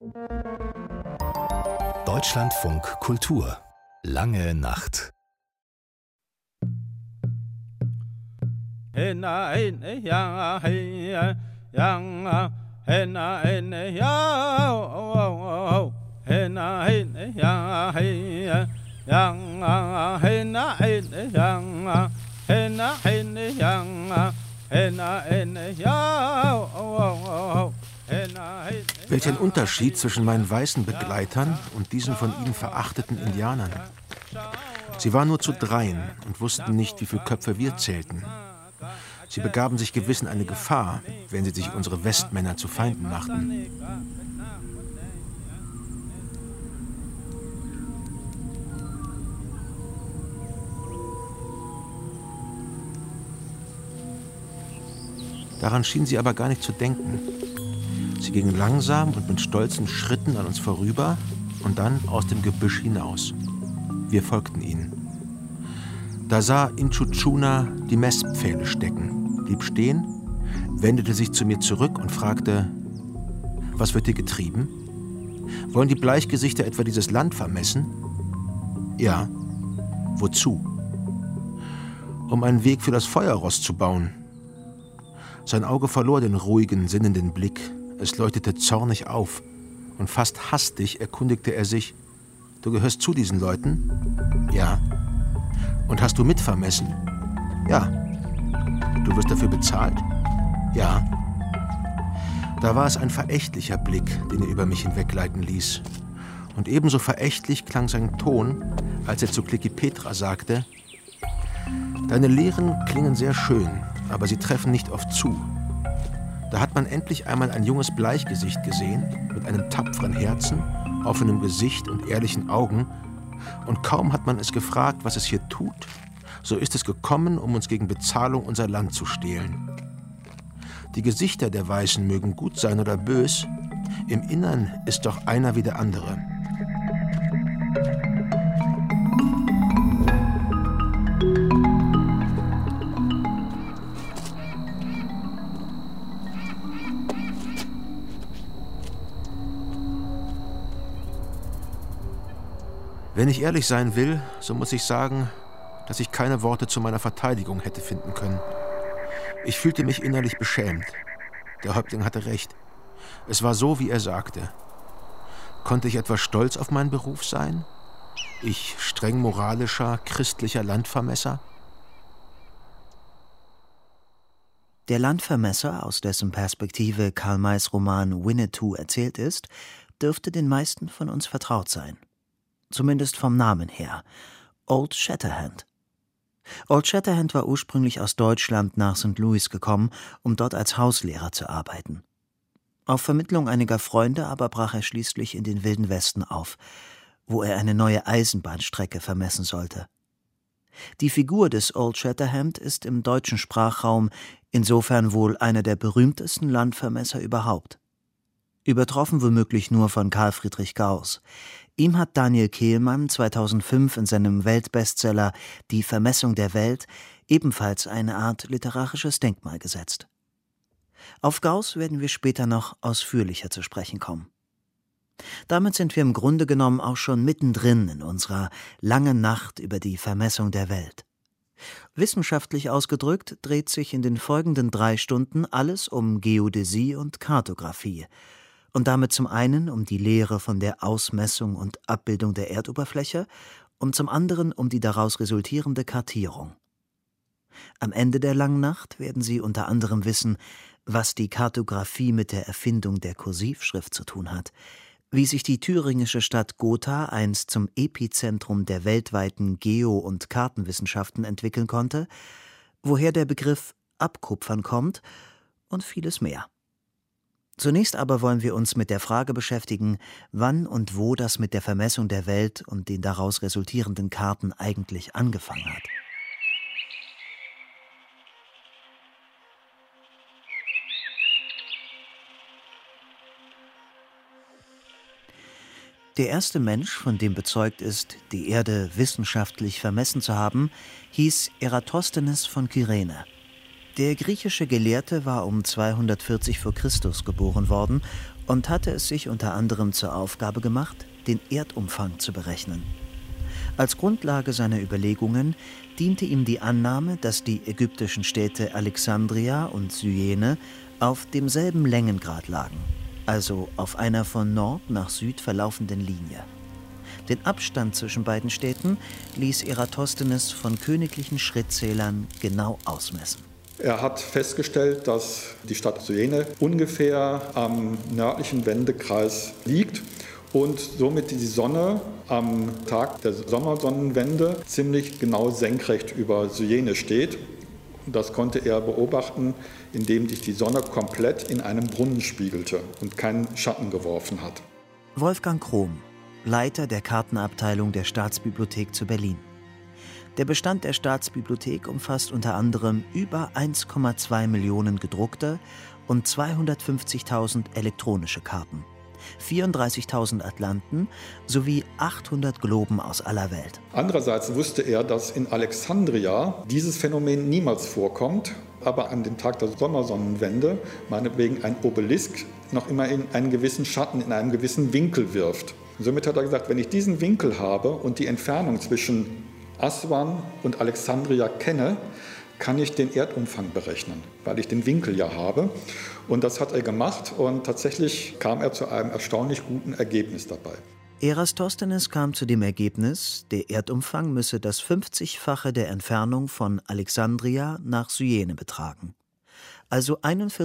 Deutschlandfunk Kultur. Lange Nacht. Welch ein Unterschied zwischen meinen weißen Begleitern und diesen von ihnen verachteten Indianern. Sie waren nur zu dreien und wussten nicht, wie viele Köpfe wir zählten. Sie begaben sich gewiss in eine Gefahr, wenn sie sich unsere Westmänner zu Feinden machten. Daran schienen sie aber gar nicht zu denken. Sie gingen langsam und mit stolzen Schritten an uns vorüber und dann aus dem Gebüsch hinaus. Wir folgten ihnen. Da sah Inchu Tschuna die Messpfähle stecken, blieb stehen, wendete sich zu mir zurück und fragte: Was wird hier getrieben? Wollen die Bleichgesichter etwa dieses Land vermessen? Ja. Wozu? Um einen Weg für das Feuerrost zu bauen. Sein Auge verlor den ruhigen, sinnenden Blick. Es leuchtete zornig auf. Und fast hastig erkundigte er sich: Du gehörst zu diesen Leuten? Ja. Und hast du mitvermessen? Ja. Du wirst dafür bezahlt? Ja. Da war es ein verächtlicher Blick, den er über mich hinwegleiten ließ. Und ebenso verächtlich klang sein Ton, als er zu Kliki Petra sagte: Deine Lehren klingen sehr schön, aber sie treffen nicht oft zu. Da hat man endlich einmal ein junges Bleichgesicht gesehen, mit einem tapferen Herzen, offenem Gesicht und ehrlichen Augen. Und kaum hat man es gefragt, was es hier tut, so ist es gekommen, um uns gegen Bezahlung unser Land zu stehlen. Die Gesichter der Weißen mögen gut sein oder bös, im Innern ist doch einer wie der andere. Wenn ich ehrlich sein will, so muss ich sagen, dass ich keine Worte zu meiner Verteidigung hätte finden können. Ich fühlte mich innerlich beschämt. Der Häuptling hatte recht. Es war so, wie er sagte. Konnte ich etwa stolz auf meinen Beruf sein? Ich streng moralischer, christlicher Landvermesser? Der Landvermesser, aus dessen Perspektive Karl Mays Roman Winnetou erzählt ist, dürfte den meisten von uns vertraut sein. Zumindest vom Namen her. Old Shatterhand. Old Shatterhand war ursprünglich aus Deutschland nach St. Louis gekommen, um dort als Hauslehrer zu arbeiten. Auf Vermittlung einiger Freunde aber brach er schließlich in den Wilden Westen auf, wo er eine neue Eisenbahnstrecke vermessen sollte. Die Figur des Old Shatterhand ist im deutschen Sprachraum insofern wohl einer der berühmtesten Landvermesser überhaupt. Übertroffen womöglich nur von Karl Friedrich Gauß. Ihm hat Daniel Kehlmann 2005 in seinem Weltbestseller »Die Vermessung der Welt« ebenfalls eine Art literarisches Denkmal gesetzt. Auf Gauß werden wir später noch ausführlicher zu sprechen kommen. Damit sind wir im Grunde genommen auch schon mittendrin in unserer langen Nacht über die Vermessung der Welt. Wissenschaftlich ausgedrückt dreht sich in den folgenden 3 Stunden alles um Geodäsie und Kartographie. Und damit zum einen um die Lehre von der Ausmessung und Abbildung der Erdoberfläche und zum anderen um die daraus resultierende Kartierung. Am Ende der langen Nacht werden Sie unter anderem wissen, was die Kartographie mit der Erfindung der Kursivschrift zu tun hat, wie sich die thüringische Stadt Gotha einst zum Epizentrum der weltweiten Geo- und Kartenwissenschaften entwickeln konnte, woher der Begriff Abkupfern kommt und vieles mehr. Zunächst aber wollen wir uns mit der Frage beschäftigen, wann und wo das mit der Vermessung der Welt und den daraus resultierenden Karten eigentlich angefangen hat. Der erste Mensch, von dem bezeugt ist, die Erde wissenschaftlich vermessen zu haben, hieß Eratosthenes von Kyrene. Der griechische Gelehrte war um 240 v. Chr. geboren worden und hatte es sich unter anderem zur Aufgabe gemacht, den Erdumfang zu berechnen. Als Grundlage seiner Überlegungen diente ihm die Annahme, dass die ägyptischen Städte Alexandria und Syene auf demselben Längengrad lagen, also auf einer von Nord nach Süd verlaufenden Linie. Den Abstand zwischen beiden Städten ließ Eratosthenes von königlichen Schrittzählern genau ausmessen. Er hat festgestellt, dass die Stadt Syene ungefähr am nördlichen Wendekreis liegt und somit die Sonne am Tag der Sommersonnenwende ziemlich genau senkrecht über Syene steht. Das konnte er beobachten, indem sich die Sonne komplett in einem Brunnen spiegelte und keinen Schatten geworfen hat. Wolfgang Krohm, Leiter der Kartenabteilung der Staatsbibliothek zu Berlin. Der Bestand der Staatsbibliothek umfasst unter anderem über 1,2 Millionen gedruckte und 250.000 elektronische Karten, 34.000 Atlanten sowie 800 Globen aus aller Welt. Andererseits wusste er, dass in Alexandria dieses Phänomen niemals vorkommt, aber an dem Tag der Sommersonnenwende meinetwegen ein Obelisk noch immer in einen gewissen Schatten, in einem gewissen Winkel wirft. Und somit hat er gesagt, wenn ich diesen Winkel habe und die Entfernung zwischen Aswan und Alexandria kenne, kann ich den Erdumfang berechnen, weil ich den Winkel ja habe. Und das hat er gemacht und tatsächlich kam er zu einem erstaunlich guten Ergebnis dabei. Eratosthenes kam zu dem Ergebnis, der Erdumfang müsse das 50-fache der Entfernung von Alexandria nach Syene betragen, also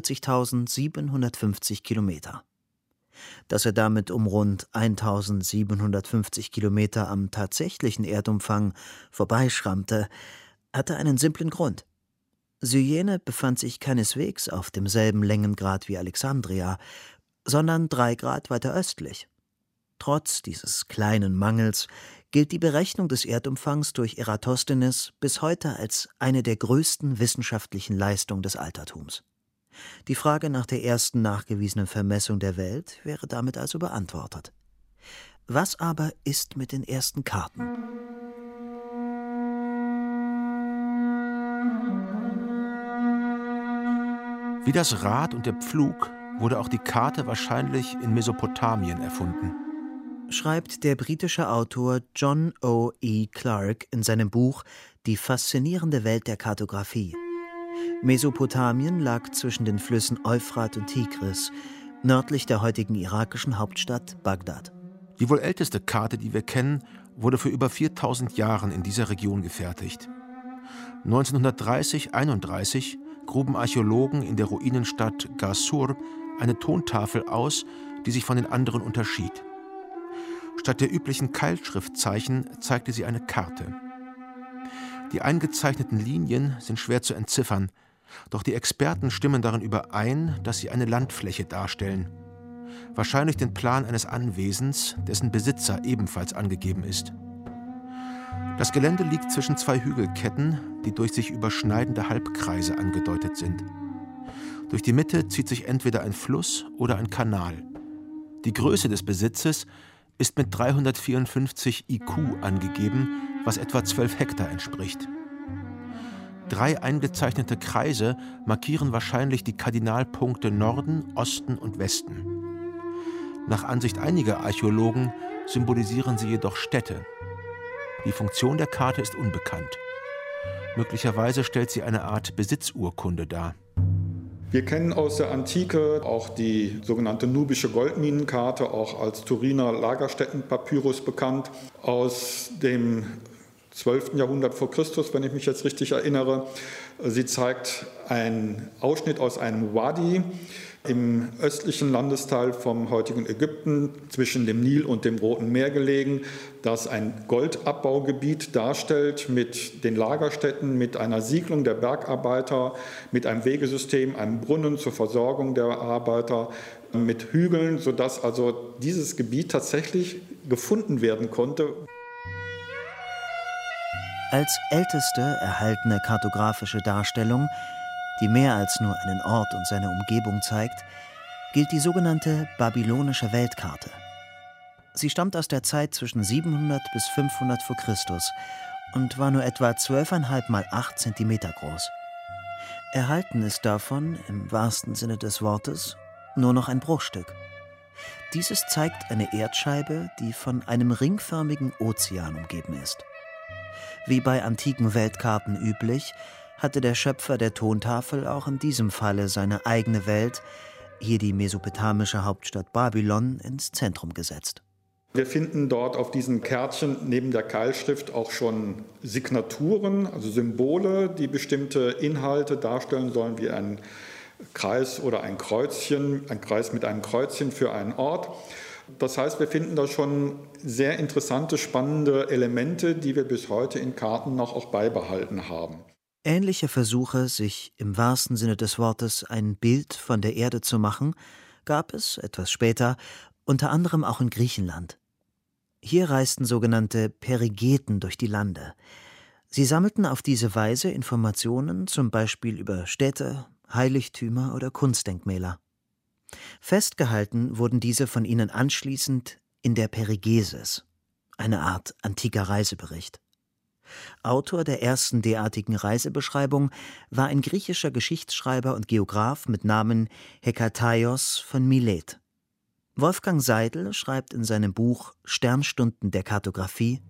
41.750 Kilometer. Dass er damit um rund 1.750 Kilometer am tatsächlichen Erdumfang vorbeischrammte, hatte einen simplen Grund. Syene befand sich keineswegs auf demselben Längengrad wie Alexandria, sondern 3 Grad weiter östlich. Trotz dieses kleinen Mangels gilt die Berechnung des Erdumfangs durch Eratosthenes bis heute als eine der größten wissenschaftlichen Leistungen des Altertums. Die Frage nach der ersten nachgewiesenen Vermessung der Welt wäre damit also beantwortet. Was aber ist mit den ersten Karten? Wie das Rad und der Pflug wurde auch die Karte wahrscheinlich in Mesopotamien erfunden, schreibt der britische Autor John O. E. Clarke in seinem Buch »Die faszinierende Welt der Kartographie«. Mesopotamien lag zwischen den Flüssen Euphrat und Tigris, nördlich der heutigen irakischen Hauptstadt Bagdad. Die wohl älteste Karte, die wir kennen, wurde vor über 4000 Jahren in dieser Region gefertigt. 1930/31 gruben Archäologen in der Ruinenstadt Ghasur eine Tontafel aus, die sich von den anderen unterschied. Statt der üblichen Keilschriftzeichen zeigte sie eine Karte. Die eingezeichneten Linien sind schwer zu entziffern, doch die Experten stimmen darin überein, dass sie eine Landfläche darstellen. Wahrscheinlich den Plan eines Anwesens, dessen Besitzer ebenfalls angegeben ist. Das Gelände liegt zwischen 2 Hügelketten, die durch sich überschneidende Halbkreise angedeutet sind. Durch die Mitte zieht sich entweder ein Fluss oder ein Kanal. Die Größe des Besitzes ist mit 354 IQ angegeben, was etwa 12 Hektar entspricht. 3 eingezeichnete Kreise markieren wahrscheinlich die Kardinalpunkte Norden, Osten und Westen. Nach Ansicht einiger Archäologen symbolisieren sie jedoch Städte. Die Funktion der Karte ist unbekannt. Möglicherweise stellt sie eine Art Besitzurkunde dar. Wir kennen aus der Antike auch die sogenannte nubische Goldminenkarte, auch als Turiner Lagerstättenpapyrus bekannt, aus dem 12. Jahrhundert vor Christus, wenn ich mich jetzt richtig erinnere. Sie zeigt einen Ausschnitt aus einem Wadi im östlichen Landesteil vom heutigen Ägypten, zwischen dem Nil und dem Roten Meer gelegen, das ein Goldabbaugebiet darstellt mit den Lagerstätten, mit einer Siedlung der Bergarbeiter, mit einem Wegesystem, einem Brunnen zur Versorgung der Arbeiter, mit Hügeln, sodass also dieses Gebiet tatsächlich gefunden werden konnte. Als älteste erhaltene kartografische Darstellung, die mehr als nur einen Ort und seine Umgebung zeigt, gilt die sogenannte babylonische Weltkarte. Sie stammt aus der Zeit zwischen 700 bis 500 vor Christus und war nur etwa 12,5 mal 8 Zentimeter groß. Erhalten ist davon, im wahrsten Sinne des Wortes, nur noch ein Bruchstück. Dieses zeigt eine Erdscheibe, die von einem ringförmigen Ozean umgeben ist. Wie bei antiken Weltkarten üblich, hatte der Schöpfer der Tontafel auch in diesem Falle seine eigene Welt, hier die mesopotamische Hauptstadt Babylon, ins Zentrum gesetzt. Wir finden dort auf diesen Kärtchen neben der Keilschrift auch schon Signaturen, also Symbole, die bestimmte Inhalte darstellen sollen, wie ein Kreis oder ein Kreuzchen, ein Kreis mit einem Kreuzchen für einen Ort. Das heißt, wir finden da schon sehr interessante, spannende Elemente, die wir bis heute in Karten noch auch beibehalten haben. Ähnliche Versuche, sich im wahrsten Sinne des Wortes ein Bild von der Erde zu machen, gab es, etwas später, unter anderem auch in Griechenland. Hier reisten sogenannte Perigeten durch die Lande. Sie sammelten auf diese Weise Informationen, zum Beispiel über Städte, Heiligtümer oder Kunstdenkmäler. Festgehalten wurden diese von ihnen anschließend in der Perigesis, eine Art antiker Reisebericht. Autor der ersten derartigen Reisebeschreibung war ein griechischer Geschichtsschreiber und Geograph mit Namen Hekataios von Milet. Wolfgang Seidel schreibt in seinem Buch Sternstunden der Kartographie: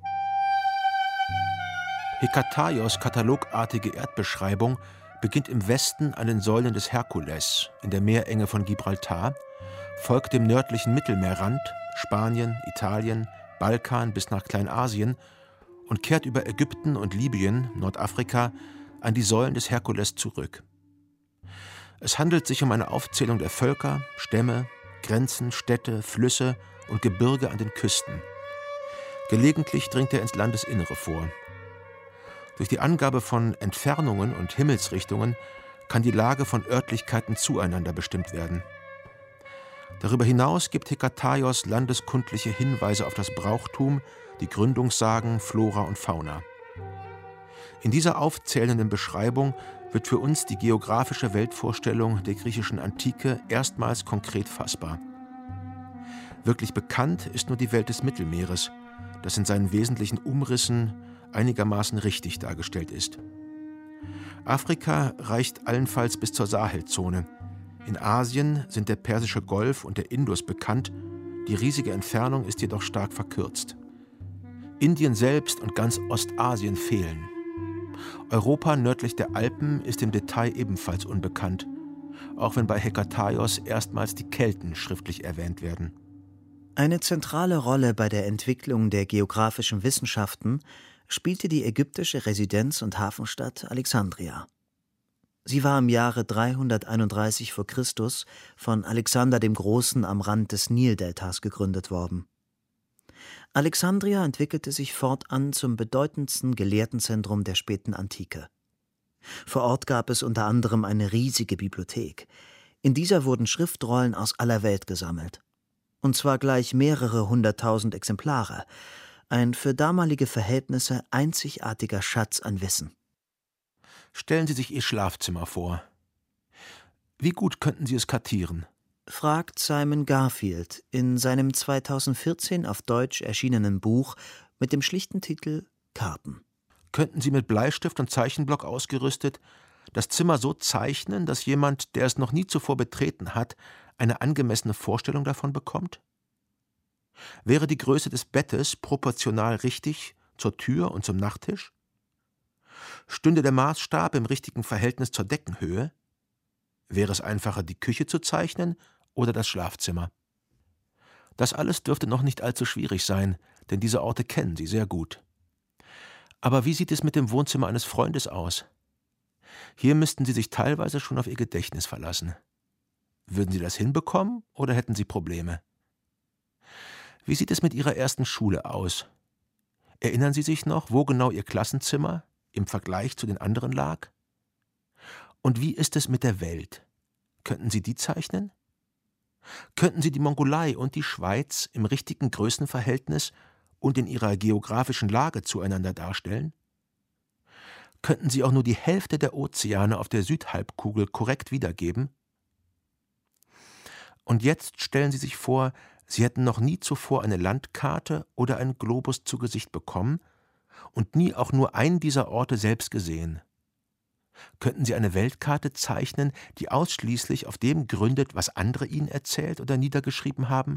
Hekataios' katalogartige Erdbeschreibung beginnt im Westen an den Säulen des Herkules in der Meerenge von Gibraltar, folgt dem nördlichen Mittelmeerrand, Spanien, Italien, Balkan bis nach Kleinasien und kehrt über Ägypten und Libyen, Nordafrika, an die Säulen des Herkules zurück. Es handelt sich um eine Aufzählung der Völker, Stämme, Grenzen, Städte, Flüsse und Gebirge an den Küsten. Gelegentlich dringt er ins Landesinnere vor. Durch die Angabe von Entfernungen und Himmelsrichtungen kann die Lage von Örtlichkeiten zueinander bestimmt werden. Darüber hinaus gibt Hekataios landeskundliche Hinweise auf das Brauchtum, die Gründungssagen, Flora und Fauna. In dieser aufzählenden Beschreibung wird für uns die geografische Weltvorstellung der griechischen Antike erstmals konkret fassbar. Wirklich bekannt ist nur die Welt des Mittelmeeres, das in seinen wesentlichen Umrissen einigermaßen richtig dargestellt ist. Afrika reicht allenfalls bis zur Sahelzone. In Asien sind der Persische Golf und der Indus bekannt, die riesige Entfernung ist jedoch stark verkürzt. Indien selbst und ganz Ostasien fehlen. Europa nördlich der Alpen ist im Detail ebenfalls unbekannt, auch wenn bei Hekataios erstmals die Kelten schriftlich erwähnt werden. Eine zentrale Rolle bei der Entwicklung der geografischen Wissenschaften spielte die ägyptische Residenz- und Hafenstadt Alexandria. Sie war im Jahre 331 v. Chr. von Alexander dem Großen am Rand des Nildeltas gegründet worden. Alexandria entwickelte sich fortan zum bedeutendsten Gelehrtenzentrum der späten Antike. Vor Ort gab es unter anderem eine riesige Bibliothek. In dieser wurden Schriftrollen aus aller Welt gesammelt. Und zwar gleich mehrere 100.000 Exemplare. Ein für damalige Verhältnisse einzigartiger Schatz an Wissen. Stellen Sie sich Ihr Schlafzimmer vor. Wie gut könnten Sie es kartieren? Fragt Simon Garfield in seinem 2014 auf Deutsch erschienenen Buch mit dem schlichten Titel Karten. Könnten Sie mit Bleistift und Zeichenblock ausgerüstet das Zimmer so zeichnen, dass jemand, der es noch nie zuvor betreten hat, eine angemessene Vorstellung davon bekommt? Wäre die Größe des Bettes proportional richtig zur Tür und zum Nachttisch? Stünde der Maßstab im richtigen Verhältnis zur Deckenhöhe? Wäre es einfacher, die Küche zu zeichnen oder das Schlafzimmer? Das alles dürfte noch nicht allzu schwierig sein, denn diese Orte kennen Sie sehr gut. Aber wie sieht es mit dem Wohnzimmer eines Freundes aus? Hier müssten Sie sich teilweise schon auf Ihr Gedächtnis verlassen. Würden Sie das hinbekommen oder hätten Sie Probleme? Wie sieht es mit Ihrer ersten Schule aus? Erinnern Sie sich noch, wo genau Ihr Klassenzimmer im Vergleich zu den anderen lag? Und wie ist es mit der Welt? Könnten Sie die zeichnen? Könnten Sie die Mongolei und die Schweiz im richtigen Größenverhältnis und in ihrer geografischen Lage zueinander darstellen? Könnten Sie auch nur die Hälfte der Ozeane auf der Südhalbkugel korrekt wiedergeben? Und jetzt stellen Sie sich vor, Sie hätten noch nie zuvor eine Landkarte oder einen Globus zu Gesicht bekommen und nie auch nur einen dieser Orte selbst gesehen. Könnten Sie eine Weltkarte zeichnen, die ausschließlich auf dem gründet, was andere Ihnen erzählt oder niedergeschrieben haben?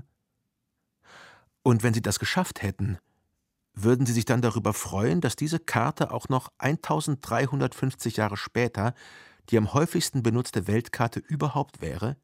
Und wenn Sie das geschafft hätten, würden Sie sich dann darüber freuen, dass diese Karte auch noch 1350 Jahre später die am häufigsten benutzte Weltkarte überhaupt wäre?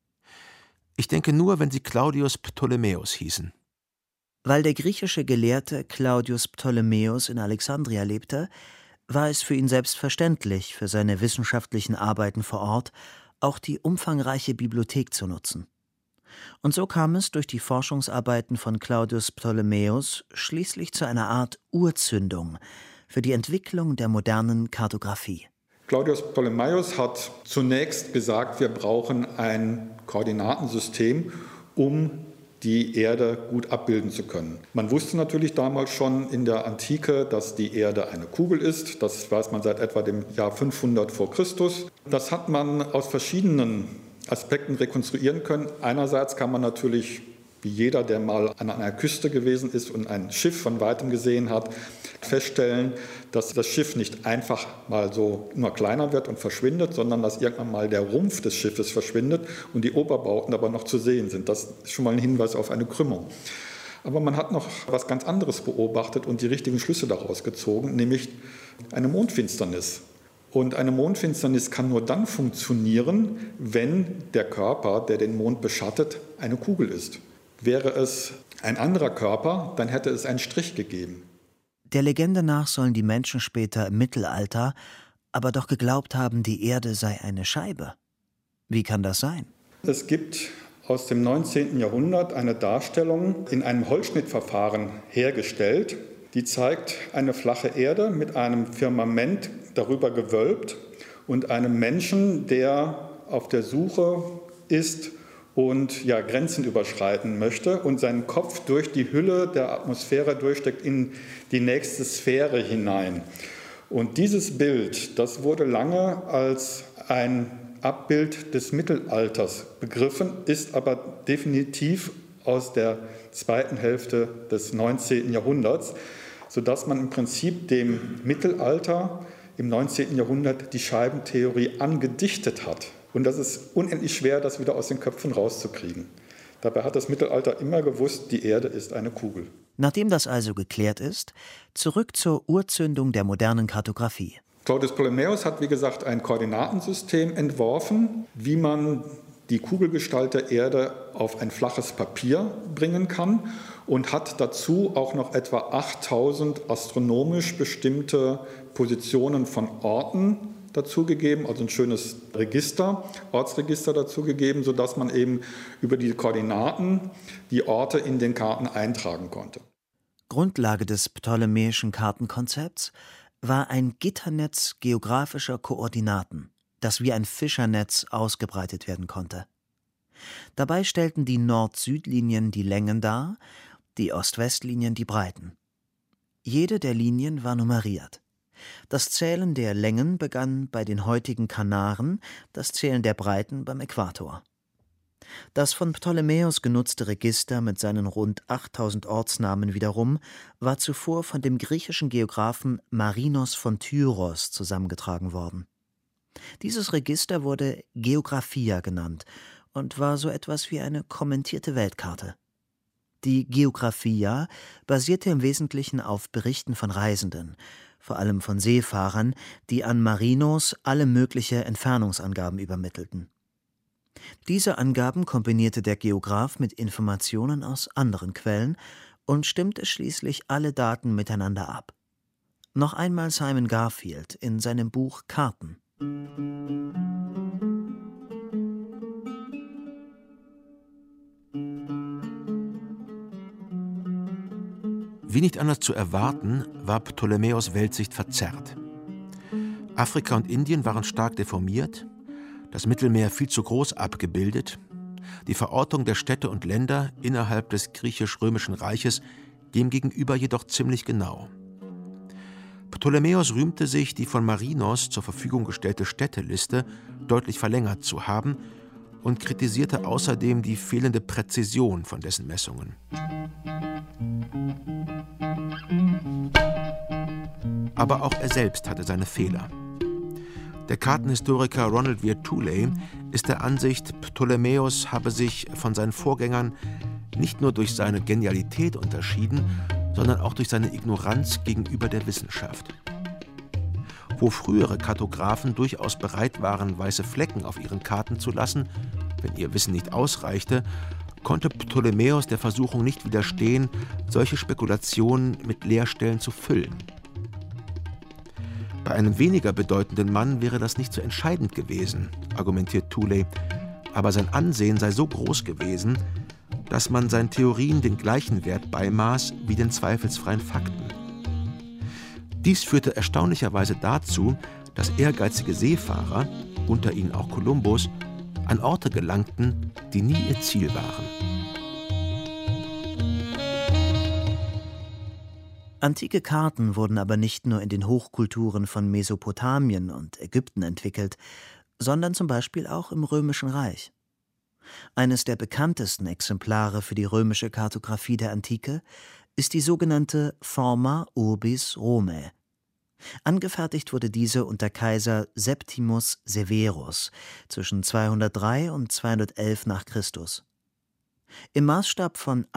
Ich denke nur, wenn sie Claudius Ptolemäus hießen. Weil der griechische Gelehrte Claudius Ptolemäus in Alexandria lebte, war es für ihn selbstverständlich, für seine wissenschaftlichen Arbeiten vor Ort auch die umfangreiche Bibliothek zu nutzen. Und so kam es durch die Forschungsarbeiten von Claudius Ptolemäus schließlich zu einer Art Urzündung für die Entwicklung der modernen Kartographie. Claudius Ptolemäus hat zunächst gesagt, wir brauchen ein Koordinatensystem, um die Erde gut abbilden zu können. Man wusste natürlich damals schon in der Antike, dass die Erde eine Kugel ist. Das weiß man seit etwa dem Jahr 500 vor Christus. Das hat man aus verschiedenen Aspekten rekonstruieren können. Einerseits kann man natürlich, wie jeder, der mal an einer Küste gewesen ist und ein Schiff von weitem gesehen hat, feststellen, dass das Schiff nicht einfach mal so immer kleiner wird und verschwindet, sondern dass irgendwann mal der Rumpf des Schiffes verschwindet und die Oberbauten aber noch zu sehen sind. Das ist schon mal ein Hinweis auf eine Krümmung. Aber man hat noch was ganz anderes beobachtet und die richtigen Schlüsse daraus gezogen, nämlich eine Mondfinsternis. Und eine Mondfinsternis kann nur dann funktionieren, wenn der Körper, der den Mond beschattet, eine Kugel ist. Wäre es ein anderer Körper, dann hätte es einen Strich gegeben. Der Legende nach sollen die Menschen später im Mittelalter aber doch geglaubt haben, die Erde sei eine Scheibe. Wie kann das sein? Es gibt aus dem 19. Jahrhundert eine Darstellung in einem Holzschnittverfahren hergestellt, die zeigt eine flache Erde mit einem Firmament darüber gewölbt und einem Menschen, der auf der Suche ist und Grenzen überschreiten möchte und seinen Kopf durch die Hülle der Atmosphäre durchsteckt in die nächste Sphäre hinein. Und dieses Bild, das wurde lange als ein Abbild des Mittelalters begriffen, ist aber definitiv aus der zweiten Hälfte des 19. Jahrhunderts, sodass man im Prinzip dem Mittelalter im 19. Jahrhundert die Scheibentheorie angedichtet hat. Und das ist unendlich schwer, das wieder aus den Köpfen rauszukriegen. Dabei hat das Mittelalter immer gewusst, die Erde ist eine Kugel. Nachdem das also geklärt ist, zurück zur Urzündung der modernen Kartographie. Claudius Ptolemäus hat, wie gesagt, ein Koordinatensystem entworfen, wie man die Kugelgestalt der Erde auf ein flaches Papier bringen kann und hat dazu auch noch etwa 8000 astronomisch bestimmte Positionen von Orten dazugegeben, also ein schönes Register, Ortsregister dazugegeben, sodass man eben über die Koordinaten die Orte in den Karten eintragen konnte. Grundlage des ptolemäischen Kartenkonzepts war ein Gitternetz geografischer Koordinaten, das wie ein Fischernetz ausgebreitet werden konnte. Dabei stellten die Nord-Süd-Linien die Längen dar, die Ost-West-Linien die Breiten. Jede der Linien war nummeriert. Das Zählen der Längen begann bei den heutigen Kanaren, das Zählen der Breiten beim Äquator. Das von Ptolemäus genutzte Register mit seinen rund 8000 Ortsnamen wiederum war zuvor von dem griechischen Geographen Marinos von Tyros zusammengetragen worden. Dieses Register wurde Geographia genannt und war so etwas wie eine kommentierte Weltkarte. Die Geographia basierte im Wesentlichen auf Berichten von Reisenden, vor allem von Seefahrern, die an Marinos alle mögliche Entfernungsangaben übermittelten. Diese Angaben kombinierte der Geograph mit Informationen aus anderen Quellen und stimmte schließlich alle Daten miteinander ab. Noch einmal Simon Garfield in seinem Buch Karten. Wie nicht anders zu erwarten, war Ptolemäus' Weltsicht verzerrt. Afrika und Indien waren stark deformiert, das Mittelmeer viel zu groß abgebildet, die Verortung der Städte und Länder innerhalb des griechisch-römischen Reiches demgegenüber jedoch ziemlich genau. Ptolemäus rühmte sich, die von Marinos zur Verfügung gestellte Städteliste deutlich verlängert zu haben und kritisierte außerdem die fehlende Präzision von dessen Messungen. Aber auch er selbst hatte seine Fehler. Der Kartenhistoriker Ronald Weir Tooley ist der Ansicht, Ptolemäus habe sich von seinen Vorgängern nicht nur durch seine Genialität unterschieden, sondern auch durch seine Ignoranz gegenüber der Wissenschaft. Wo frühere Kartografen durchaus bereit waren, weiße Flecken auf ihren Karten zu lassen, wenn ihr Wissen nicht ausreichte, konnte Ptolemäus der Versuchung nicht widerstehen, solche Spekulationen mit Leerstellen zu füllen. Bei einem weniger bedeutenden Mann wäre das nicht so entscheidend gewesen, argumentiert Tooley, aber sein Ansehen sei so groß gewesen, dass man seinen Theorien den gleichen Wert beimaß wie den zweifelsfreien Fakten. Dies führte erstaunlicherweise dazu, dass ehrgeizige Seefahrer, unter ihnen auch Kolumbus, an Orte gelangten, die nie ihr Ziel waren. Antike Karten wurden aber nicht nur in den Hochkulturen von Mesopotamien und Ägypten entwickelt, sondern zum Beispiel auch im Römischen Reich. Eines der bekanntesten Exemplare für die römische Kartographie der Antike ist die sogenannte Forma Urbis Romae. Angefertigt wurde diese unter Kaiser Septimus Severus zwischen 203 und 211 nach Christus. Im Maßstab von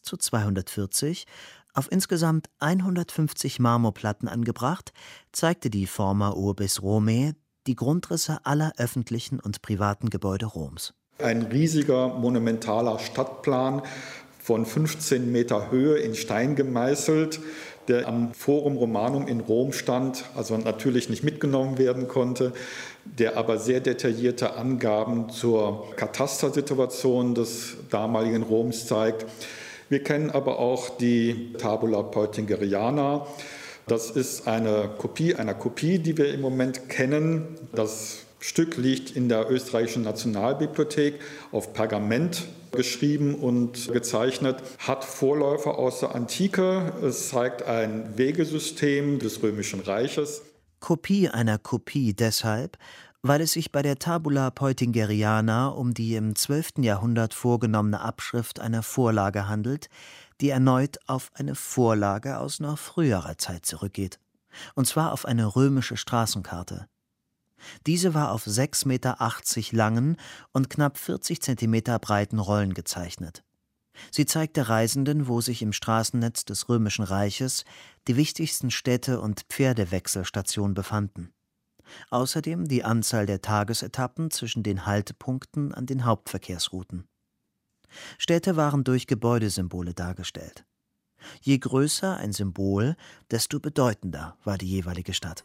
1:240 auf insgesamt 150 Marmorplatten angebracht, zeigte die Forma Urbis Romae die Grundrisse aller öffentlichen und privaten Gebäude Roms. Ein riesiger, monumentaler Stadtplan von 15 Meter Höhe in Stein gemeißelt, der am Forum Romanum in Rom stand, also natürlich nicht mitgenommen werden konnte, der aber sehr detaillierte Angaben zur Katastersituation des damaligen Roms zeigt. Wir kennen aber auch die Tabula Peutingeriana. Das ist eine Kopie einer Kopie, die wir im Moment kennen. Das Stück liegt in der österreichischen Nationalbibliothek auf Pergament geschrieben und gezeichnet, hat Vorläufer aus der Antike. Es zeigt ein Wegesystem des Römischen Reiches. Kopie einer Kopie deshalb, weil es sich bei der Tabula Peutingeriana um die im 12. Jahrhundert vorgenommene Abschrift einer Vorlage handelt, die erneut auf eine Vorlage aus noch früherer Zeit zurückgeht, und zwar auf eine römische Straßenkarte. Diese war auf 6,80 Meter langen und knapp 40 Zentimeter breiten Rollen gezeichnet. Sie zeigte Reisenden, wo sich im Straßennetz des Römischen Reiches die wichtigsten Städte und Pferdewechselstationen befanden. Außerdem die Anzahl der Tagesetappen zwischen den Haltepunkten an den Hauptverkehrsrouten. Städte waren durch Gebäudesymbole dargestellt. Je größer ein Symbol, desto bedeutender war die jeweilige Stadt.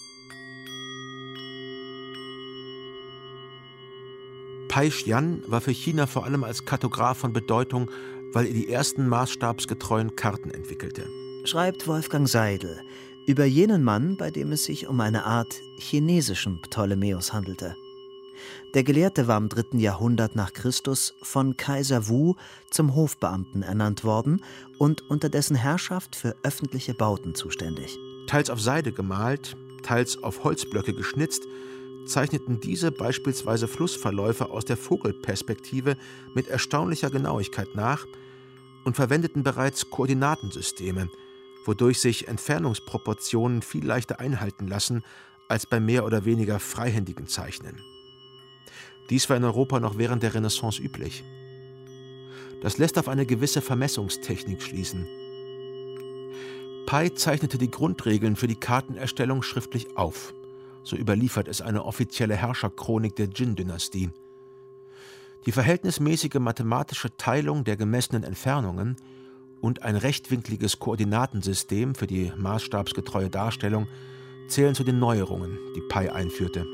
Pai Xian war für China vor allem als Kartograf von Bedeutung, weil er die ersten maßstabsgetreuen Karten entwickelte. Schreibt Wolfgang Seidel über jenen Mann, bei dem es sich um eine Art chinesischen Ptolemäus handelte. Der Gelehrte war im 3. Jahrhundert nach Christus von Kaiser Wu zum Hofbeamten ernannt worden und unter dessen Herrschaft für öffentliche Bauten zuständig. Teils auf Seide gemalt, teils auf Holzblöcke geschnitzt, zeichneten diese beispielsweise Flussverläufe aus der Vogelperspektive mit erstaunlicher Genauigkeit nach und verwendeten bereits Koordinatensysteme, wodurch sich Entfernungsproportionen viel leichter einhalten lassen als bei mehr oder weniger freihändigen Zeichnen. Dies war in Europa noch während der Renaissance üblich. Das lässt auf eine gewisse Vermessungstechnik schließen. Pai zeichnete die Grundregeln für die Kartenerstellung schriftlich auf. So überliefert es eine offizielle Herrscherchronik der Jin-Dynastie. Die verhältnismäßige mathematische Teilung der gemessenen Entfernungen und ein rechtwinkliges Koordinatensystem für die maßstabsgetreue Darstellung zählen zu den Neuerungen, die Pai einführte.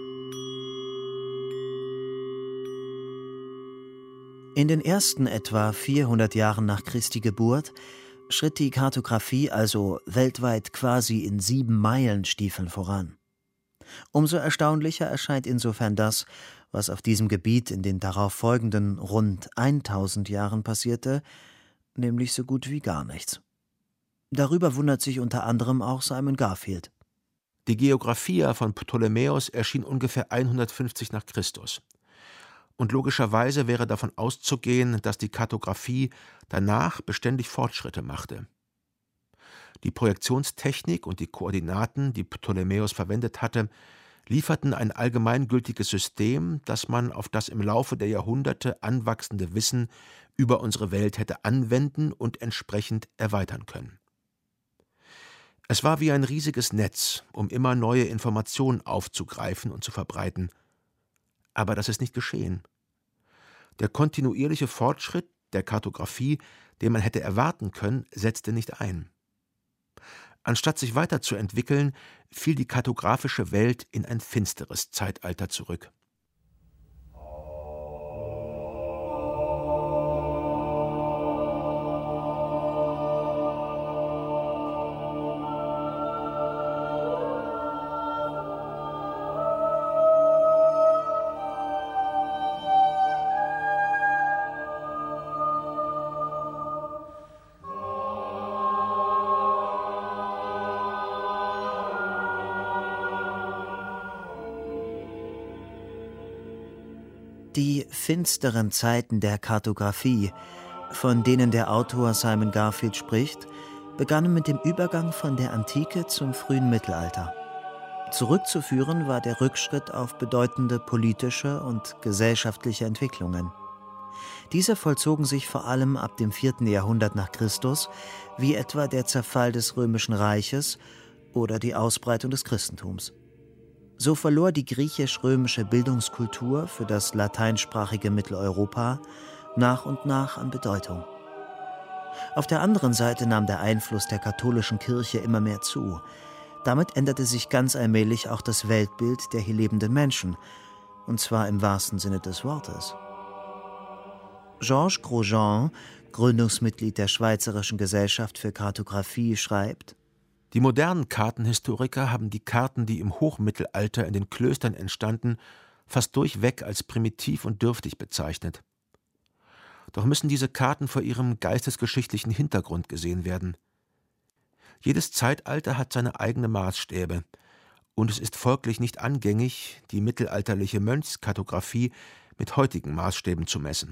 In den ersten etwa 400 Jahren nach Christi Geburt schritt die Kartographie also weltweit quasi in 7-Meilen-Stiefeln voran. Umso erstaunlicher erscheint insofern das, was auf diesem Gebiet in den darauf folgenden rund 1000 Jahren passierte, nämlich so gut wie gar nichts. Darüber wundert sich unter anderem auch Simon Garfield. Die Geographia von Ptolemäus erschien ungefähr 150 nach Christus. Und logischerweise wäre davon auszugehen, dass die Kartographie danach beständig Fortschritte machte. Die Projektionstechnik und die Koordinaten, die Ptolemäus verwendet hatte, lieferten ein allgemeingültiges System, das man auf das im Laufe der Jahrhunderte anwachsende Wissen über unsere Welt hätte anwenden und entsprechend erweitern können. Es war wie ein riesiges Netz, um immer neue Informationen aufzugreifen und zu verbreiten. Aber das ist nicht geschehen. Der kontinuierliche Fortschritt der Kartographie, den man hätte erwarten können, setzte nicht ein. Anstatt sich weiterzuentwickeln, fiel die kartografische Welt in ein finsteres Zeitalter zurück. Die finsteren Zeiten der Kartographie, von denen der Autor Simon Garfield spricht, begannen mit dem Übergang von der Antike zum frühen Mittelalter. Zurückzuführen war der Rückschritt auf bedeutende politische und gesellschaftliche Entwicklungen. Diese vollzogen sich vor allem ab dem 4. Jahrhundert nach Christus, wie etwa der Zerfall des Römischen Reiches oder die Ausbreitung des Christentums. So verlor die griechisch-römische Bildungskultur für das lateinsprachige Mitteleuropa nach und nach an Bedeutung. Auf der anderen Seite nahm der Einfluss der katholischen Kirche immer mehr zu. Damit änderte sich ganz allmählich auch das Weltbild der hier lebenden Menschen, und zwar im wahrsten Sinne des Wortes. Georges Grosjean, Gründungsmitglied der Schweizerischen Gesellschaft für Kartographie, schreibt: Die modernen Kartenhistoriker haben die Karten, die im Hochmittelalter in den Klöstern entstanden, fast durchweg als primitiv und dürftig bezeichnet. Doch müssen diese Karten vor ihrem geistesgeschichtlichen Hintergrund gesehen werden. Jedes Zeitalter hat seine eigenen Maßstäbe, und es ist folglich nicht angängig, die mittelalterliche Mönchskartographie mit heutigen Maßstäben zu messen.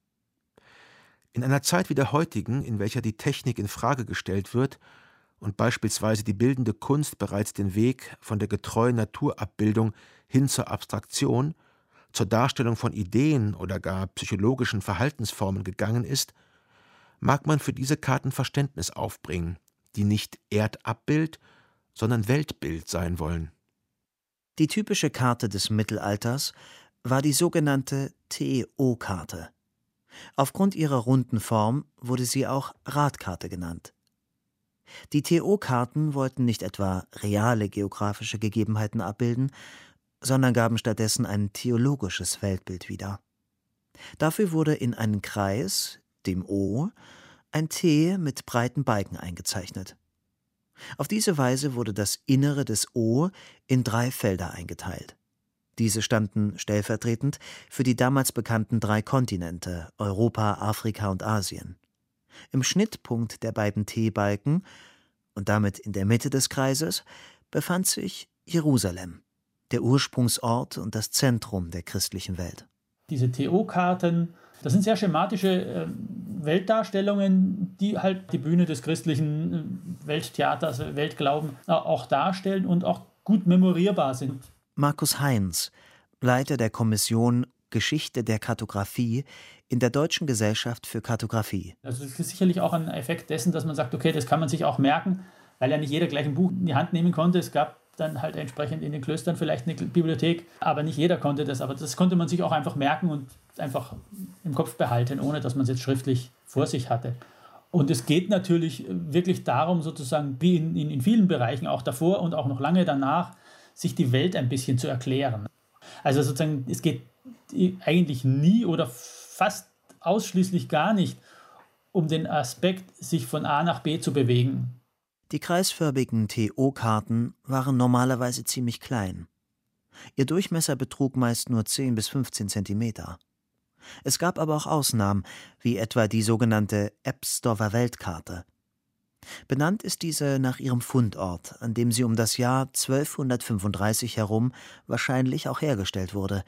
In einer Zeit wie der heutigen, in welcher die Technik in Frage gestellt wird und beispielsweise die bildende Kunst bereits den Weg von der getreuen Naturabbildung hin zur Abstraktion, zur Darstellung von Ideen oder gar psychologischen Verhaltensformen gegangen ist, mag man für diese Karten Verständnis aufbringen, die nicht Erdabbild, sondern Weltbild sein wollen. Die typische Karte des Mittelalters war die sogenannte TO-Karte. Aufgrund ihrer runden Form wurde sie auch Radkarte genannt. Die TO-Karten wollten nicht etwa reale geografische Gegebenheiten abbilden, sondern gaben stattdessen ein theologisches Weltbild wieder. Dafür wurde in einen Kreis, dem O, ein T mit breiten Balken eingezeichnet. Auf diese Weise wurde das Innere des O in 3 Felder eingeteilt. Diese standen stellvertretend für die damals bekannten 3 Kontinente, Europa, Afrika und Asien. Im Schnittpunkt der beiden T-Balken und damit in der Mitte des Kreises befand sich Jerusalem, der Ursprungsort und das Zentrum der christlichen Welt. Diese TO-Karten, das sind sehr schematische Weltdarstellungen, die halt die Bühne des christlichen Welttheaters, Weltglauben auch darstellen und auch gut memorierbar sind. Markus Heinz, Leiter der Kommission Geschichte der Kartographie in der Deutschen Gesellschaft für Kartographie. Also das ist sicherlich auch ein Effekt dessen, dass man sagt, okay, das kann man sich auch merken, weil ja nicht jeder gleich ein Buch in die Hand nehmen konnte. Es gab dann halt entsprechend in den Klöstern vielleicht eine Bibliothek, aber nicht jeder konnte das. Aber das konnte man sich auch einfach merken und einfach im Kopf behalten, ohne dass man es jetzt schriftlich vor sich hatte. Und es geht natürlich wirklich darum, sozusagen wie in vielen Bereichen, auch davor und auch noch lange danach, sich die Welt ein bisschen zu erklären. Also sozusagen, es geht eigentlich nie oder fast ausschließlich gar nicht um den Aspekt, sich von A nach B zu bewegen. Die kreisförmigen TO-Karten waren normalerweise ziemlich klein. Ihr Durchmesser betrug meist nur 10 bis 15 Zentimeter. Es gab aber auch Ausnahmen, wie etwa die sogenannte Ebsdorfer Weltkarte. Benannt ist diese nach ihrem Fundort, an dem sie um das Jahr 1235 herum wahrscheinlich auch hergestellt wurde,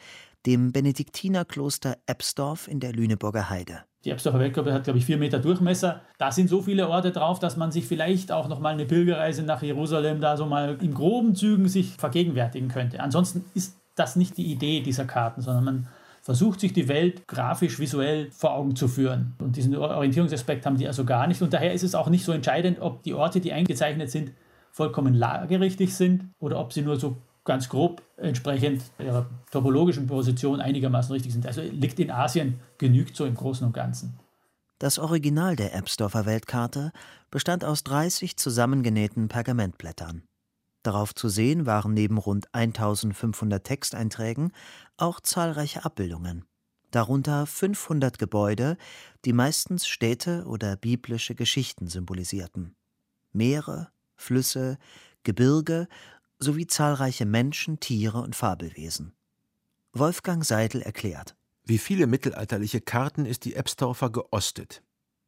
dem Benediktinerkloster Ebsdorf in der Lüneburger Heide. Die Ebsdorfer Weltkuppe hat, glaube ich, 4 Meter Durchmesser. Da sind so viele Orte drauf, dass man sich vielleicht auch noch mal eine Pilgerreise nach Jerusalem da so mal in groben Zügen sich vergegenwärtigen könnte. Ansonsten ist das nicht die Idee dieser Karten, sondern man versucht sich die Welt grafisch, visuell vor Augen zu führen. Und diesen Orientierungsaspekt haben die also gar nicht. Und daher ist es auch nicht so entscheidend, ob die Orte, die eingezeichnet sind, vollkommen lagerichtig sind oder ob sie nur so ganz grob entsprechend ihrer topologischen Position einigermaßen richtig sind. Also liegt in Asien, genügt so im Großen und Ganzen. Das Original der Ebsdorfer Weltkarte bestand aus 30 zusammengenähten Pergamentblättern. Darauf zu sehen waren neben rund 1500 Texteinträgen auch zahlreiche Abbildungen, darunter 500 Gebäude, die meistens Städte oder biblische Geschichten symbolisierten. Meere, Flüsse, Gebirge sowie zahlreiche Menschen, Tiere und Fabelwesen. Wolfgang Seidel erklärt: Wie viele mittelalterliche Karten ist die Ebsdorfer geostet.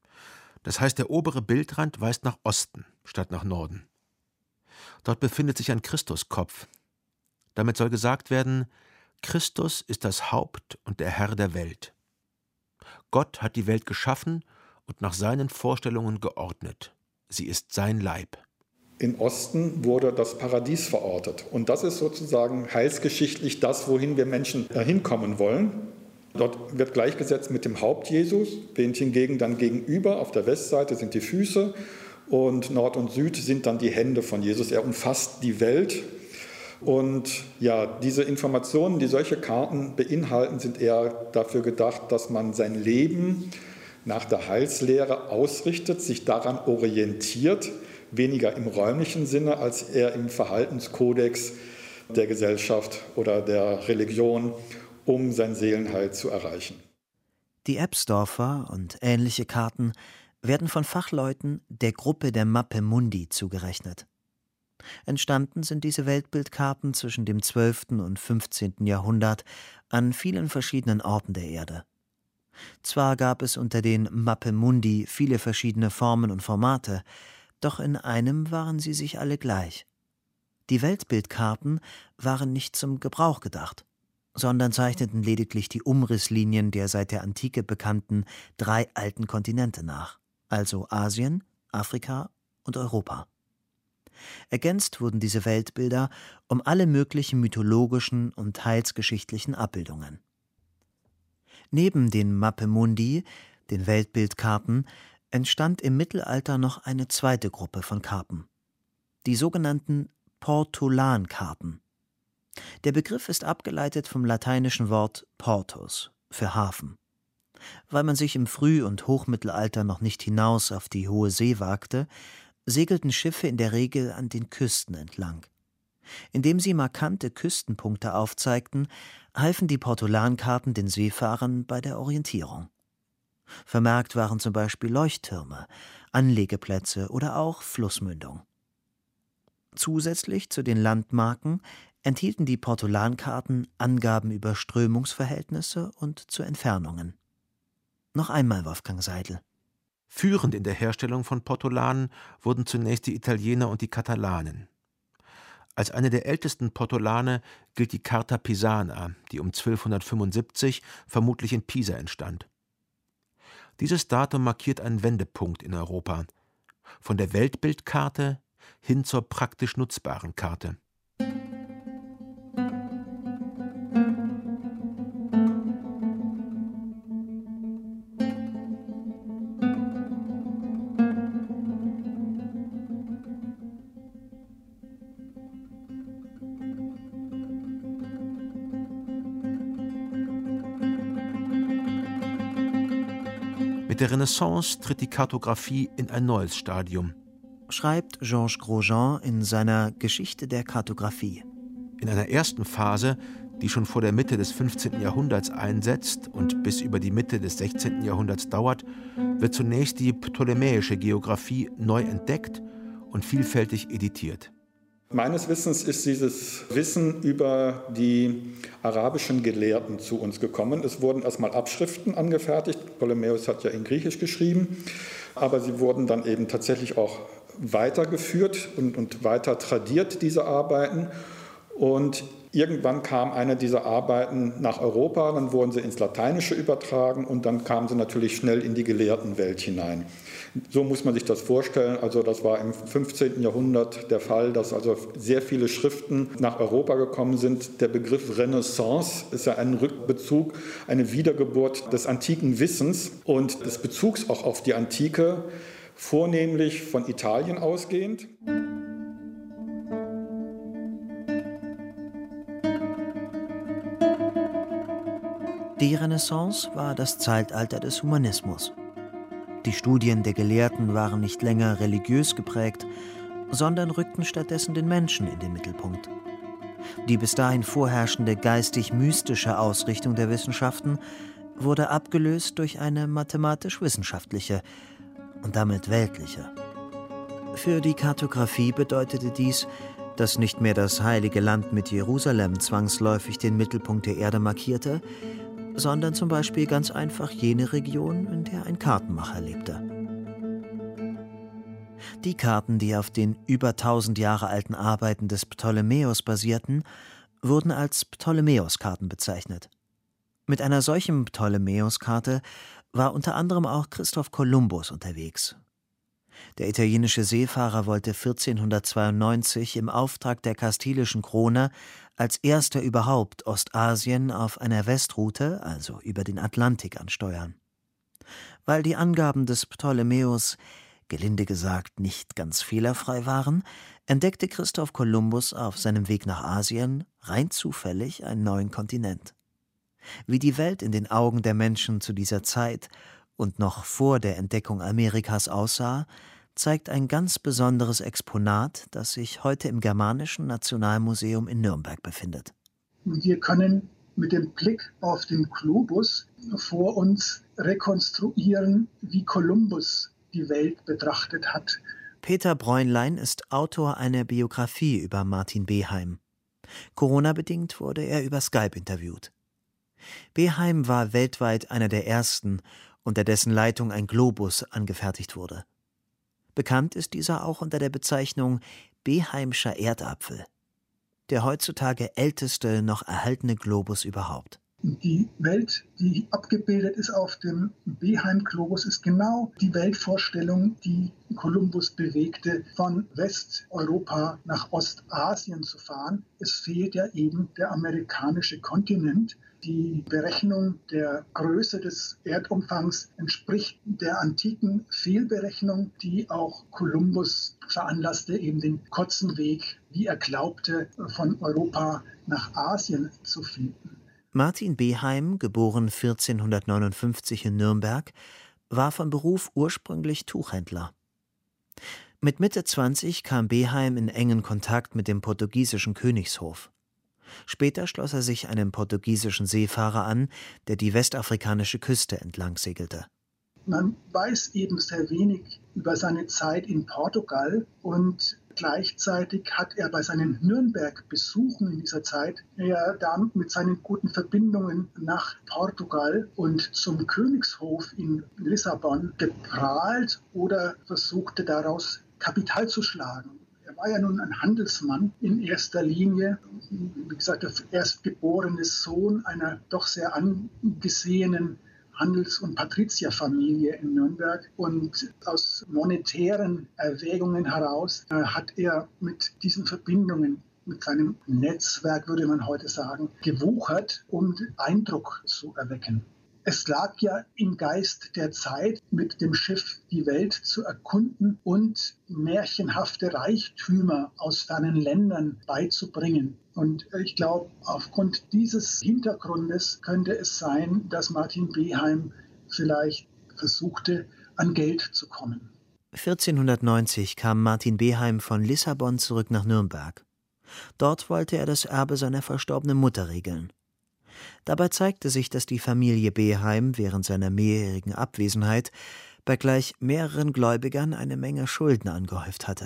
Das heißt, der obere Bildrand weist nach Osten statt nach Norden. Dort befindet sich ein Christuskopf. Damit soll gesagt werden, Christus ist das Haupt und der Herr der Welt. Gott hat die Welt geschaffen und nach seinen Vorstellungen geordnet. Sie ist sein Leib. Im Osten wurde das Paradies verortet. Und das ist sozusagen heilsgeschichtlich das, wohin wir Menschen hinkommen wollen. Dort wird gleichgesetzt mit dem Haupt Jesus, während hingegen dann gegenüber auf der Westseite sind die Füße und Nord und Süd sind dann die Hände von Jesus. Er umfasst die Welt. Und ja, diese Informationen, die solche Karten beinhalten, sind eher dafür gedacht, dass man sein Leben nach der Heilslehre ausrichtet, sich daran orientiert, weniger im räumlichen Sinne als eher im Verhaltenskodex der Gesellschaft oder der Religion, um sein Seelenheil zu erreichen. Die Ebsdorfer und ähnliche Karten werden von Fachleuten der Gruppe der Mappemundi zugerechnet. Entstanden sind diese Weltbildkarten zwischen dem 12. und 15. Jahrhundert an vielen verschiedenen Orten der Erde. Zwar gab es unter den Mappemundi viele verschiedene Formen und Formate, doch in einem waren sie sich alle gleich. Die Weltbildkarten waren nicht zum Gebrauch gedacht, sondern zeichneten lediglich die Umrisslinien der seit der Antike bekannten 3 alten Kontinente nach, also Asien, Afrika und Europa. Ergänzt wurden diese Weltbilder um alle möglichen mythologischen und heilsgeschichtlichen Abbildungen. Neben den Mappemundi, den Weltbildkarten, entstand im Mittelalter noch eine zweite Gruppe von Karten, die sogenannten Portolankarten. Der Begriff ist abgeleitet vom lateinischen Wort portus für Hafen. Weil man sich im Früh- und Hochmittelalter noch nicht hinaus auf die hohe See wagte, segelten Schiffe in der Regel an den Küsten entlang. Indem sie markante Küstenpunkte aufzeigten, halfen die Portolankarten den Seefahrern bei der Orientierung. Vermerkt waren zum Beispiel Leuchttürme, Anlegeplätze oder auch Flussmündung. Zusätzlich zu den Landmarken enthielten die Portolankarten Angaben über Strömungsverhältnisse und zu Entfernungen. Noch einmal Wolfgang Seidel. Führend in der Herstellung von Portolanen wurden zunächst die Italiener und die Katalanen. Als eine der ältesten Portolane gilt die Carta Pisana, die um 1275 vermutlich in Pisa entstand. Dieses Datum markiert einen Wendepunkt in Europa, von der Weltbildkarte hin zur praktisch nutzbaren Karte. Mit der Renaissance tritt die Kartographie in ein neues Stadium, schreibt Georges Grosjean in seiner Geschichte der Kartographie. In einer ersten Phase, die schon vor der Mitte des 15. Jahrhunderts einsetzt und bis über die Mitte des 16. Jahrhunderts dauert, wird zunächst die ptolemäische Geographie neu entdeckt und vielfältig editiert. Meines Wissens ist dieses Wissen über die arabischen Gelehrten zu uns gekommen. Es wurden erstmal Abschriften angefertigt. Ptolemäus hat ja in Griechisch geschrieben, aber sie wurden dann eben tatsächlich auch weitergeführt und weiter tradiert, diese Arbeiten. Und Irgendwann kam eine dieser Arbeiten nach Europa, dann wurden sie ins Lateinische übertragen und dann kamen sie natürlich schnell in die Gelehrtenwelt hinein. So muss man sich das vorstellen. Also das war im 15. Jahrhundert der Fall, dass also sehr viele Schriften nach Europa gekommen sind. Der Begriff Renaissance ist ja ein Rückbezug, eine Wiedergeburt des antiken Wissens und des Bezugs auch auf die Antike, vornehmlich von Italien ausgehend. Die Renaissance war das Zeitalter des Humanismus. Die Studien der Gelehrten waren nicht länger religiös geprägt, sondern rückten stattdessen den Menschen in den Mittelpunkt. Die bis dahin vorherrschende geistig-mystische Ausrichtung der Wissenschaften wurde abgelöst durch eine mathematisch-wissenschaftliche und damit weltliche. Für die Kartographie bedeutete dies, dass nicht mehr das Heilige Land mit Jerusalem zwangsläufig den Mittelpunkt der Erde markierte, sondern zum Beispiel ganz einfach jene Region, in der ein Kartenmacher lebte. Die Karten, die auf den über 1000 Jahre alten Arbeiten des Ptolemäus basierten, wurden als Ptolemäus-Karten bezeichnet. Mit einer solchen Ptolemäus-Karte war unter anderem auch Christoph Kolumbus unterwegs. Der italienische Seefahrer wollte 1492 im Auftrag der kastilischen Krone als erster überhaupt Ostasien auf einer Westroute, also über den Atlantik, ansteuern. Weil die Angaben des Ptolemäus, gelinde gesagt, nicht ganz fehlerfrei waren, entdeckte Christoph Kolumbus auf seinem Weg nach Asien rein zufällig einen neuen Kontinent. Wie die Welt in den Augen der Menschen zu dieser Zeit und noch vor der Entdeckung Amerikas aussah, zeigt ein ganz besonderes Exponat, das sich heute im Germanischen Nationalmuseum in Nürnberg befindet. Wir können mit dem Blick auf den Globus vor uns rekonstruieren, wie Kolumbus die Welt betrachtet hat. Peter Bräunlein ist Autor einer Biografie über Martin Beheim. Corona-bedingt wurde er über Skype interviewt. Beheim war weltweit einer der ersten, unter dessen Leitung ein Globus angefertigt wurde. Bekannt ist dieser auch unter der Bezeichnung Beheimscher Erdapfel, der heutzutage älteste noch erhaltene Globus überhaupt. Die Welt, die abgebildet ist auf dem Beheim-Globus, ist genau die Weltvorstellung, die Kolumbus bewegte, von Westeuropa nach Ostasien zu fahren. Es fehlt ja eben der amerikanische Kontinent. Die Berechnung der Größe des Erdumfangs entspricht der antiken Fehlberechnung, die auch Kolumbus veranlasste, eben den kurzen Weg, wie er glaubte, von Europa nach Asien zu finden. Martin Beheim, geboren 1459 in Nürnberg, war von Beruf ursprünglich Tuchhändler. Mit Mitte 20 kam Beheim in engen Kontakt mit dem portugiesischen Königshof. Später schloss er sich einem portugiesischen Seefahrer an, der die westafrikanische Küste entlang segelte. Man weiß eben sehr wenig über seine Zeit in Portugal und gleichzeitig hat er bei seinen Nürnberg-Besuchen in dieser Zeit da mit seinen guten Verbindungen nach Portugal und zum Königshof in Lissabon geprahlt oder versuchte daraus Kapital zu schlagen. Er war ja nun ein Handelsmann in erster Linie, wie gesagt, der erstgeborene Sohn einer doch sehr angesehenen Handels- und Patrizierfamilie in Nürnberg. Und aus monetären Erwägungen heraus hat er mit diesen Verbindungen, mit seinem Netzwerk, würde man heute sagen, gewuchert, um Eindruck zu erwecken. Es lag ja im Geist der Zeit, mit dem Schiff die Welt zu erkunden und märchenhafte Reichtümer aus fernen Ländern beizubringen. Und ich glaube, aufgrund dieses Hintergrundes könnte es sein, dass Martin Beheim vielleicht versuchte, an Geld zu kommen. 1490 kam Martin Beheim von Lissabon zurück nach Nürnberg. Dort wollte er das Erbe seiner verstorbenen Mutter regeln. Dabei zeigte sich, dass die Familie Beheim während seiner mehrjährigen Abwesenheit bei gleich mehreren Gläubigern eine Menge Schulden angehäuft hatte.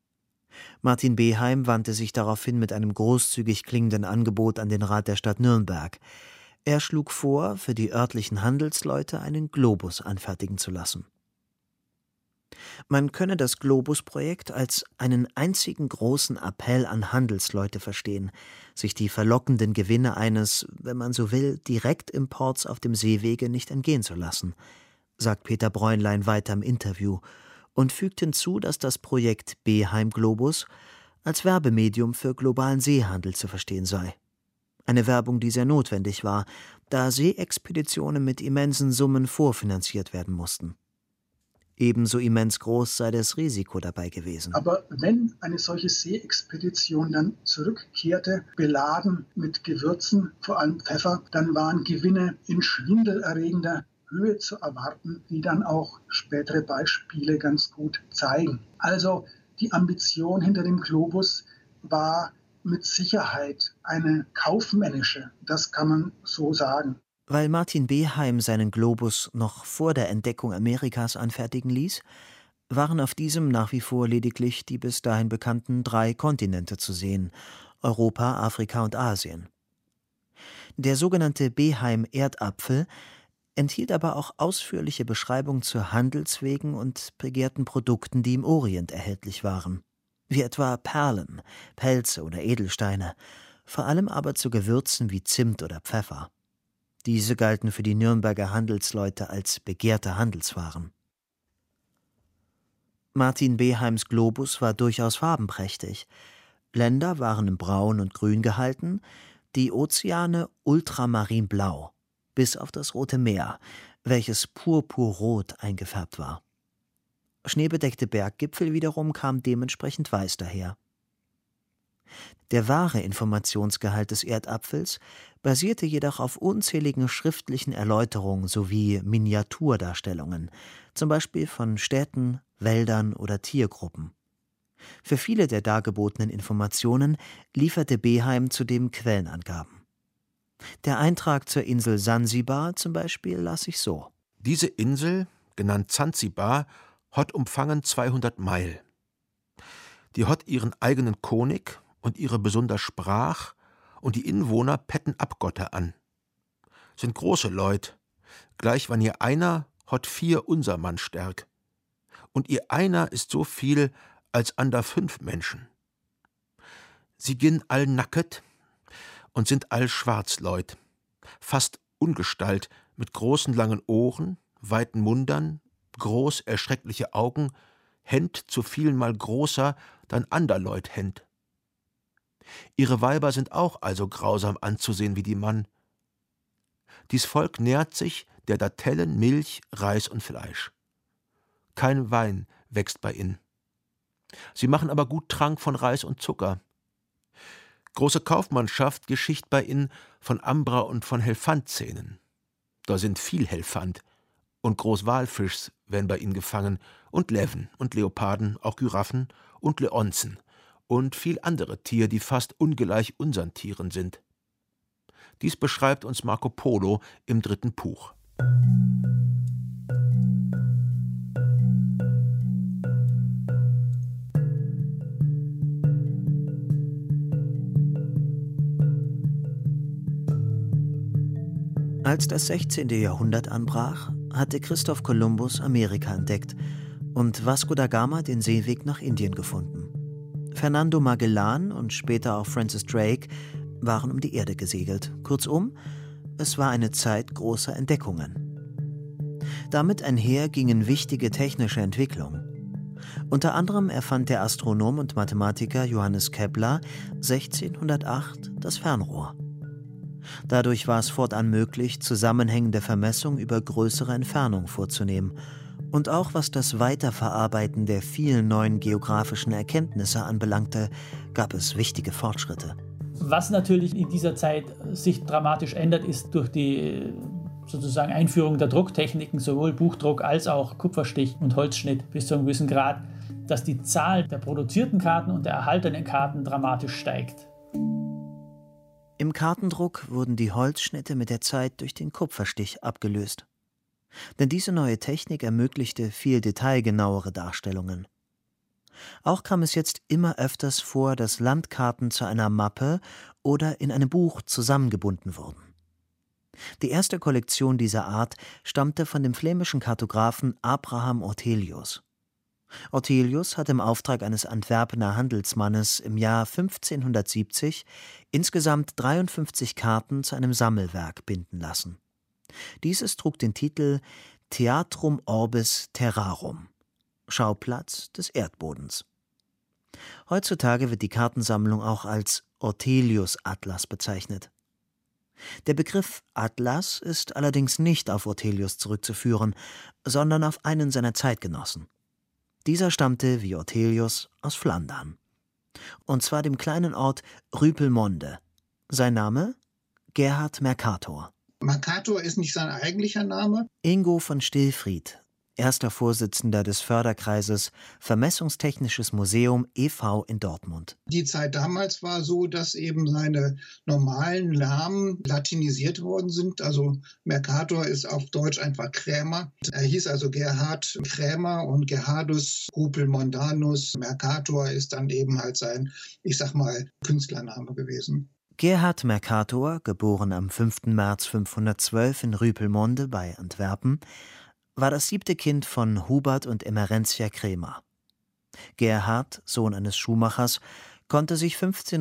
Martin Beheim wandte sich daraufhin mit einem großzügig klingenden Angebot an den Rat der Stadt Nürnberg. Er schlug vor, für die örtlichen Handelsleute einen Globus anfertigen zu lassen. Man könne das Globus-Projekt als einen einzigen großen Appell an Handelsleute verstehen, sich die verlockenden Gewinne eines, wenn man so will, Direktimports auf dem Seewege nicht entgehen zu lassen, sagt Peter Bräunlein weiter im Interview und fügt hinzu, dass das Projekt Beheim Globus als Werbemedium für globalen Seehandel zu verstehen sei. Eine Werbung, die sehr notwendig war, da Seeexpeditionen mit immensen Summen vorfinanziert werden mussten. Ebenso immens groß sei das Risiko dabei gewesen. Aber wenn eine solche Seeexpedition dann zurückkehrte, beladen mit Gewürzen, vor allem Pfeffer, dann waren Gewinne in schwindelerregender Höhe zu erwarten, die dann auch spätere Beispiele ganz gut zeigen. Also die Ambition hinter dem Globus war mit Sicherheit eine kaufmännische, das kann man so sagen. Weil Martin Beheim seinen Globus noch vor der Entdeckung Amerikas anfertigen ließ, waren auf diesem nach wie vor lediglich die bis dahin bekannten 3 Kontinente zu sehen: Europa, Afrika und Asien. Der sogenannte Beheim-Erdapfel enthielt aber auch ausführliche Beschreibungen zu Handelswegen und begehrten Produkten, die im Orient erhältlich waren, wie etwa Perlen, Pelze oder Edelsteine, vor allem aber zu Gewürzen wie Zimt oder Pfeffer. Diese galten für die Nürnberger Handelsleute als begehrte Handelswaren. Martin Beheims Globus war durchaus farbenprächtig. Länder waren in Braun und Grün gehalten, die Ozeane ultramarinblau, bis auf das Rote Meer, welches purpurrot eingefärbt war. Schneebedeckte Berggipfel wiederum kamen dementsprechend weiß daher. Der wahre Informationsgehalt des Erdapfels basierte jedoch auf unzähligen schriftlichen Erläuterungen sowie Miniaturdarstellungen, zum Beispiel von Städten, Wäldern oder Tiergruppen. Für viele der dargebotenen Informationen lieferte Beheim zudem Quellenangaben. Der Eintrag zur Insel Sansibar zum Beispiel las sich so: Diese Insel, genannt Zanzibar, hat umfangen 200 Meilen. Die hat ihren eigenen König und ihre besonder Sprach, und die Inwohner petten Abgotter an. Sind große Leut, gleich wann ihr einer hat 4 unser Mann stärk. Und ihr einer ist so viel als ander 5 Menschen. Sie ginn all nacket und sind all Schwarzleut, fast ungestalt, mit großen langen Ohren, weiten Mundern, groß erschreckliche Augen, Händ zu vielmal großer, dann ander Leut Händ. Ihre Weiber sind auch also grausam anzusehen wie die Mann. Dies Volk nährt sich der Datellen, Milch, Reis und Fleisch. Kein Wein wächst bei ihnen. Sie machen aber gut Trank von Reis und Zucker. Große Kaufmannschaft geschicht bei ihnen von Ambra und von Helfantzähnen. Da sind viel Helfant und Großwalfischs werden bei ihnen gefangen und Löwen und Leoparden, auch Giraffen und Leonzen und viel andere Tiere, die fast ungleich unseren Tieren sind. Dies beschreibt uns Marco Polo im 3. Buch. Als das 16. Jahrhundert anbrach, hatte Christoph Kolumbus Amerika entdeckt und Vasco da Gama den Seeweg nach Indien gefunden. Fernando Magellan und später auch Francis Drake waren um die Erde gesegelt. Kurzum, es war eine Zeit großer Entdeckungen. Damit einher gingen wichtige technische Entwicklungen. Unter anderem erfand der Astronom und Mathematiker Johannes Kepler 1608 das Fernrohr. Dadurch war es fortan möglich, zusammenhängende Vermessungen über größere Entfernungen vorzunehmen. Und auch was das Weiterverarbeiten der vielen neuen geografischen Erkenntnisse anbelangte, gab es wichtige Fortschritte. Was natürlich in dieser Zeit sich dramatisch ändert, ist durch die sozusagen Einführung der Drucktechniken, sowohl Buchdruck als auch Kupferstich und Holzschnitt bis zu einem gewissen Grad, dass die Zahl der produzierten Karten und der erhaltenen Karten dramatisch steigt. Im Kartendruck wurden die Holzschnitte mit der Zeit durch den Kupferstich abgelöst. Denn diese neue Technik ermöglichte viel detailgenauere Darstellungen. Auch kam es jetzt immer öfters vor, dass Landkarten zu einer Mappe oder in einem Buch zusammengebunden wurden. Die erste Kollektion dieser Art stammte von dem flämischen Kartografen Abraham Ortelius. Ortelius hat im Auftrag eines Antwerpener Handelsmannes im Jahr 1570 insgesamt 53 Karten zu einem Sammelwerk binden lassen. Dieses trug den Titel Theatrum Orbis Terrarum, Schauplatz des Erdbodens. Heutzutage wird die Kartensammlung auch als Ortelius-Atlas bezeichnet. Der Begriff Atlas ist allerdings nicht auf Ortelius zurückzuführen, sondern auf einen seiner Zeitgenossen. Dieser stammte, wie Ortelius, aus Flandern. Und zwar dem kleinen Ort Rüpelmonde. Sein Name? Gerhard Mercator. Mercator ist nicht sein eigentlicher Name. Ingo von Stillfried, erster Vorsitzender des Förderkreises Vermessungstechnisches Museum e.V. in Dortmund. Die Zeit damals war so, dass eben seine normalen Namen latinisiert worden sind. Also Mercator ist auf Deutsch einfach Krämer. Er hieß also Gerhard Krämer und Gerhardus Rupelmondanus. Mercator ist dann eben halt sein, ich sag mal, Künstlername gewesen. Gerhard Mercator, geboren am 5. März 512 in Rüpelmonde bei Antwerpen, war das 7. Kind von Hubert und Emerentia Krämer. Gerhard, Sohn eines Schuhmachers, konnte sich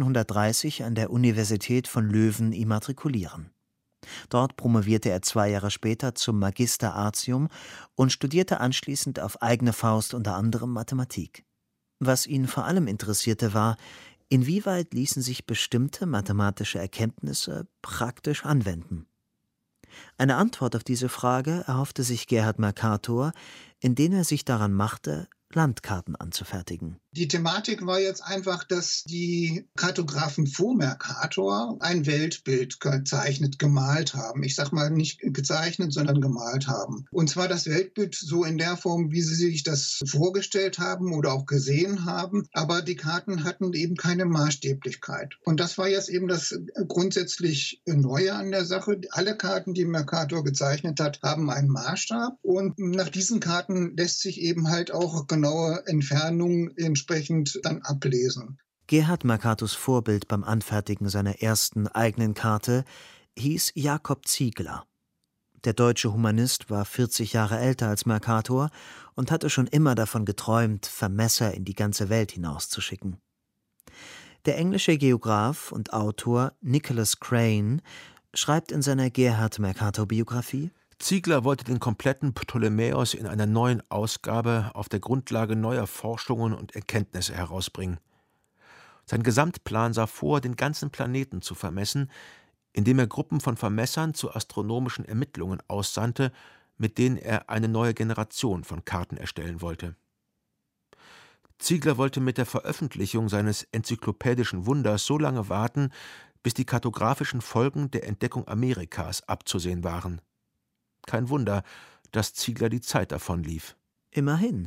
1530 an der Universität von Löwen immatrikulieren. Dort promovierte er 2 Jahre später zum Magister Artium und studierte anschließend auf eigene Faust unter anderem Mathematik. Was ihn vor allem interessierte war, inwieweit ließen sich bestimmte mathematische Erkenntnisse praktisch anwenden. Eine Antwort auf diese Frage erhoffte sich Gerhard Mercator, indem er sich daran machte, Landkarten anzufertigen. Die Thematik war jetzt einfach, dass die Kartografen vor Mercator ein Weltbild gezeichnet, gemalt haben. Ich sag mal nicht gezeichnet, sondern gemalt haben. Und zwar das Weltbild so in der Form, wie sie sich das vorgestellt haben oder auch gesehen haben. Aber die Karten hatten eben keine Maßstäblichkeit. Und das war jetzt eben das grundsätzlich Neue an der Sache. Alle Karten, die Mercator gezeichnet hat, haben einen Maßstab. Und nach diesen Karten lässt sich eben halt auch genaue Entfernungen entsprechend dann ablesen. Gerhard Mercators Vorbild beim Anfertigen seiner ersten eigenen Karte hieß Jakob Ziegler. Der deutsche Humanist war 40 Jahre älter als Mercator und hatte schon immer davon geträumt, Vermesser in die ganze Welt hinauszuschicken. Der englische Geograph und Autor Nicholas Crane schreibt in seiner Gerhard Mercator-Biografie: Ziegler wollte den kompletten Ptolemäus in einer neuen Ausgabe auf der Grundlage neuer Forschungen und Erkenntnisse herausbringen. Sein Gesamtplan sah vor, den ganzen Planeten zu vermessen, indem er Gruppen von Vermessern zu astronomischen Ermittlungen aussandte, mit denen er eine neue Generation von Karten erstellen wollte. Ziegler wollte mit der Veröffentlichung seines enzyklopädischen Wunders so lange warten, bis die kartografischen Folgen der Entdeckung Amerikas abzusehen waren. Kein Wunder, dass Ziegler die Zeit davonlief. Immerhin.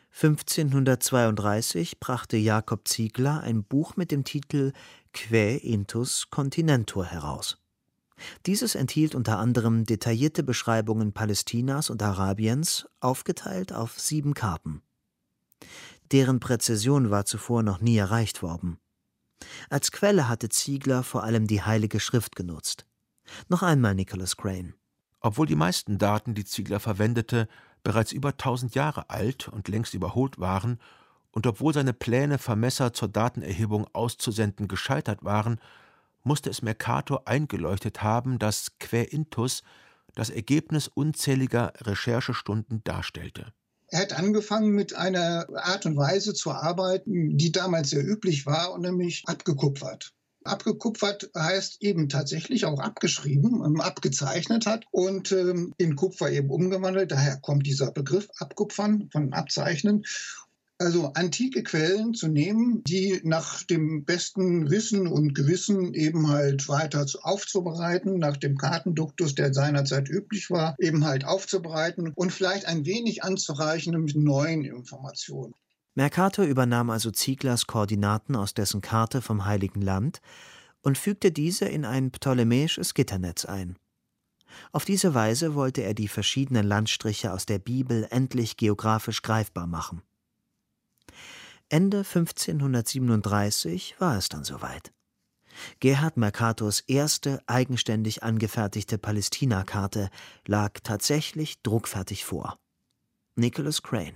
1532 brachte Jakob Ziegler ein Buch mit dem Titel Quae Intus Continentur heraus. Dieses enthielt unter anderem detaillierte Beschreibungen Palästinas und Arabiens, aufgeteilt auf 7 Karten. Deren Präzision war zuvor noch nie erreicht worden. Als Quelle hatte Ziegler vor allem die Heilige Schrift genutzt. Noch einmal Nicholas Crane. Obwohl die meisten Daten, die Ziegler verwendete, bereits über 1000 Jahre alt und längst überholt waren, und obwohl seine Pläne, Vermesser zur Datenerhebung auszusenden, gescheitert waren, musste es Mercator eingeleuchtet haben, dass Quae Intus das Ergebnis unzähliger Recherchestunden darstellte. Er hat angefangen mit einer Art und Weise zu arbeiten, die damals sehr üblich war, und nämlich abgekupfert. Abgekupfert heißt eben tatsächlich auch abgeschrieben, abgezeichnet hat und in Kupfer eben umgewandelt. Daher kommt dieser Begriff Abkupfern, von Abzeichnen. Also antike Quellen zu nehmen, die nach dem besten Wissen und Gewissen eben halt weiter aufzubereiten, nach dem Kartenduktus, der seinerzeit üblich war, eben halt aufzubereiten und vielleicht ein wenig anzureichen mit neuen Informationen. Mercator übernahm also Zieglers Koordinaten aus dessen Karte vom Heiligen Land und fügte diese in ein ptolemäisches Gitternetz ein. Auf diese Weise wollte er die verschiedenen Landstriche aus der Bibel endlich geografisch greifbar machen. Ende 1537 war es dann soweit. Gerhard Mercators erste eigenständig angefertigte Palästinakarte lag tatsächlich druckfertig vor. Nicholas Crane.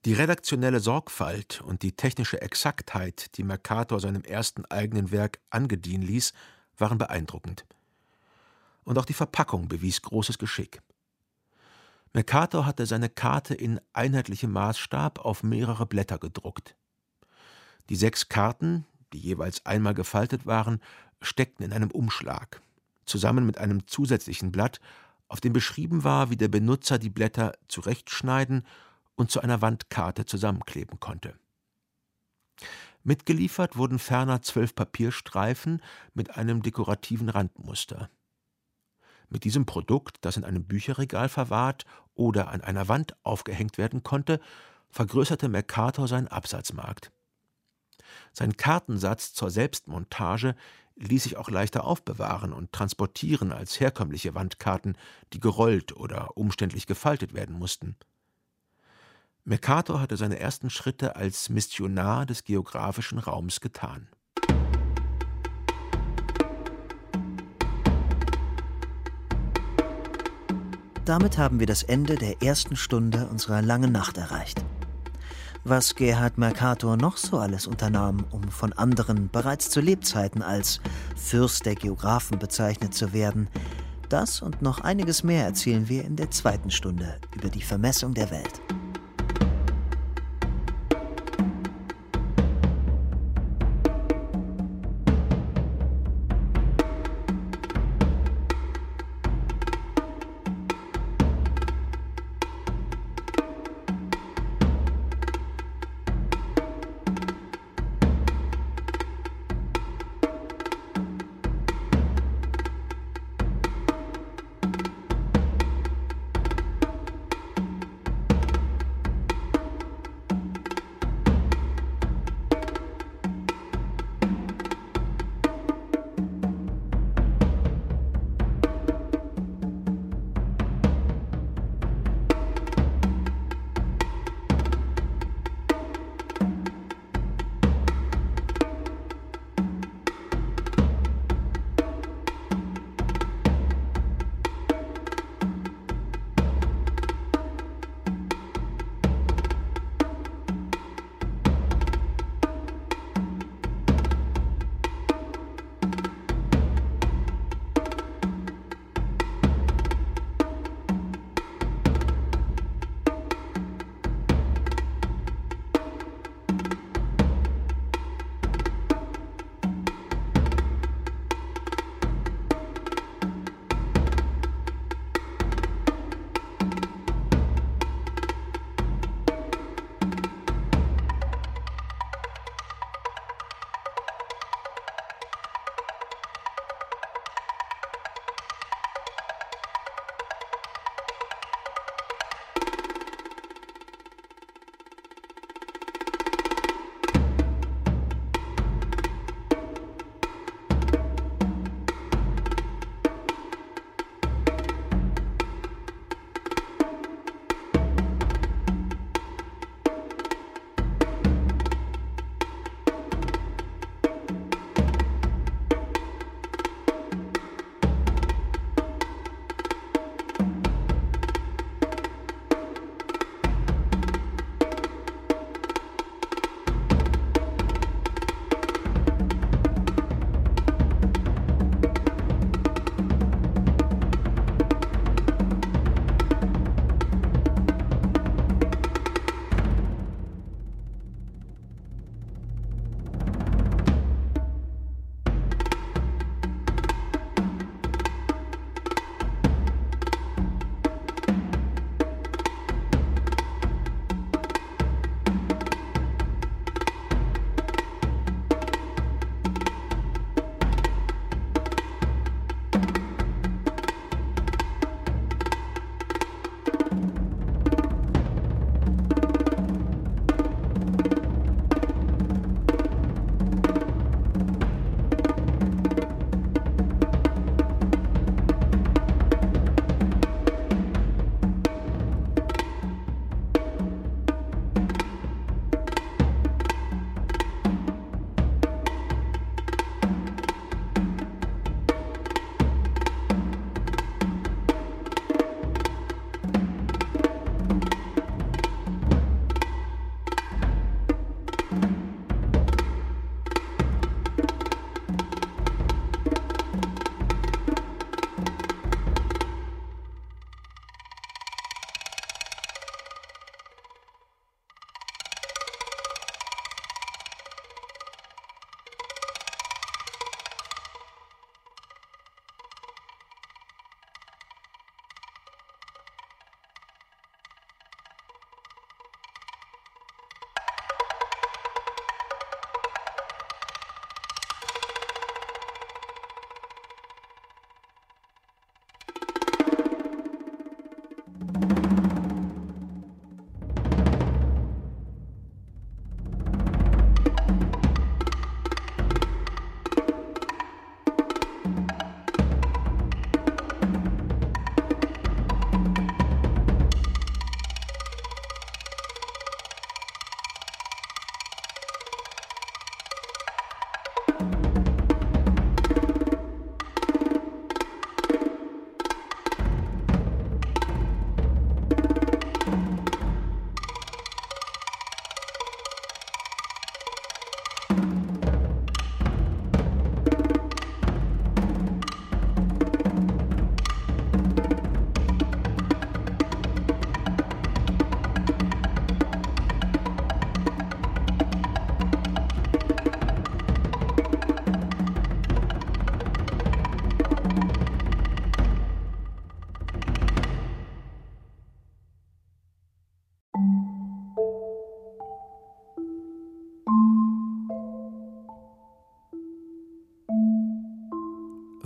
Die redaktionelle Sorgfalt und die technische Exaktheit, die Mercator seinem ersten eigenen Werk angedient ließ, waren beeindruckend. Und auch die Verpackung bewies großes Geschick. Mercator hatte seine Karte in einheitlichem Maßstab auf mehrere Blätter gedruckt. Die 6 Karten, die jeweils einmal gefaltet waren, steckten in einem Umschlag, zusammen mit einem zusätzlichen Blatt, auf dem beschrieben war, wie der Benutzer die Blätter zurechtschneiden und zu einer Wandkarte zusammenkleben konnte. Mitgeliefert wurden ferner 12 Papierstreifen mit einem dekorativen Randmuster. Mit diesem Produkt, das in einem Bücherregal verwahrt oder an einer Wand aufgehängt werden konnte, vergrößerte Mercator seinen Absatzmarkt. Sein Kartensatz zur Selbstmontage ließ sich auch leichter aufbewahren und transportieren als herkömmliche Wandkarten, die gerollt oder umständlich gefaltet werden mussten. Mercator hatte seine ersten Schritte als Missionar des geografischen Raums getan. Damit haben wir das Ende der ersten Stunde unserer langen Nacht erreicht. Was Gerhard Mercator noch so alles unternahm, um von anderen bereits zu Lebzeiten als Fürst der Geographen bezeichnet zu werden, das und noch einiges mehr erzählen wir in der zweiten Stunde über die Vermessung der Welt.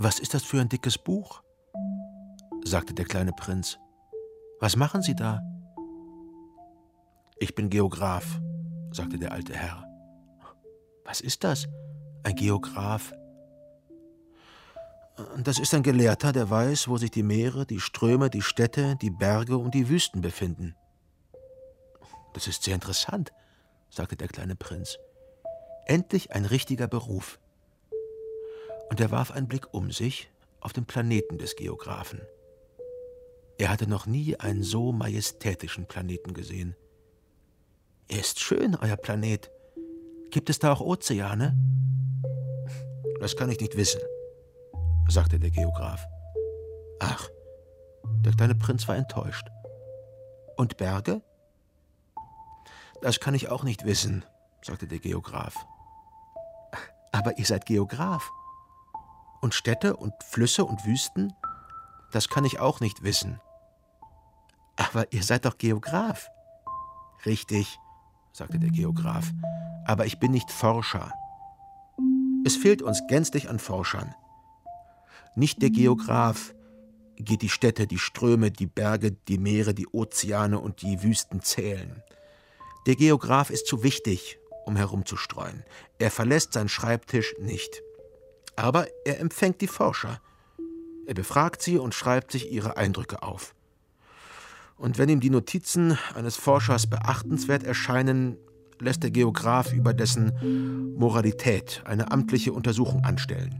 »Was ist das für ein dickes Buch?« sagte der kleine Prinz. »Was machen Sie da?« »Ich bin Geograph«, sagte der alte Herr. »Was ist das, ein Geograph?« »Das ist ein Gelehrter, der weiß, wo sich die Meere, die Ströme, die Städte, die Berge und die Wüsten befinden.« »Das ist sehr interessant«, sagte der kleine Prinz. »Endlich ein richtiger Beruf.« Und er warf einen Blick um sich auf den Planeten des Geographen. Er hatte noch nie einen so majestätischen Planeten gesehen. »Er ist schön, euer Planet. Gibt es da auch Ozeane?« »Das kann ich nicht wissen«, sagte der Geograph. »Ach«, der kleine Prinz war enttäuscht. »Und Berge?« »Das kann ich auch nicht wissen«, sagte der Geograph. »Aber ihr seid Geograph. Und Städte und Flüsse und Wüsten? Das kann ich auch nicht wissen.« »Aber ihr seid doch Geograph.« »Richtig«, sagte der Geograph, »aber ich bin nicht Forscher. Es fehlt uns gänzlich an Forschern. Nicht der Geograph geht die Städte, die Ströme, die Berge, die Meere, die Ozeane und die Wüsten zählen. Der Geograph ist zu wichtig, um herumzustreuen. Er verlässt seinen Schreibtisch nicht. Aber er empfängt die Forscher. Er befragt sie und schreibt sich ihre Eindrücke auf. Und wenn ihm die Notizen eines Forschers beachtenswert erscheinen, lässt der Geograph über dessen Moralität eine amtliche Untersuchung anstellen.«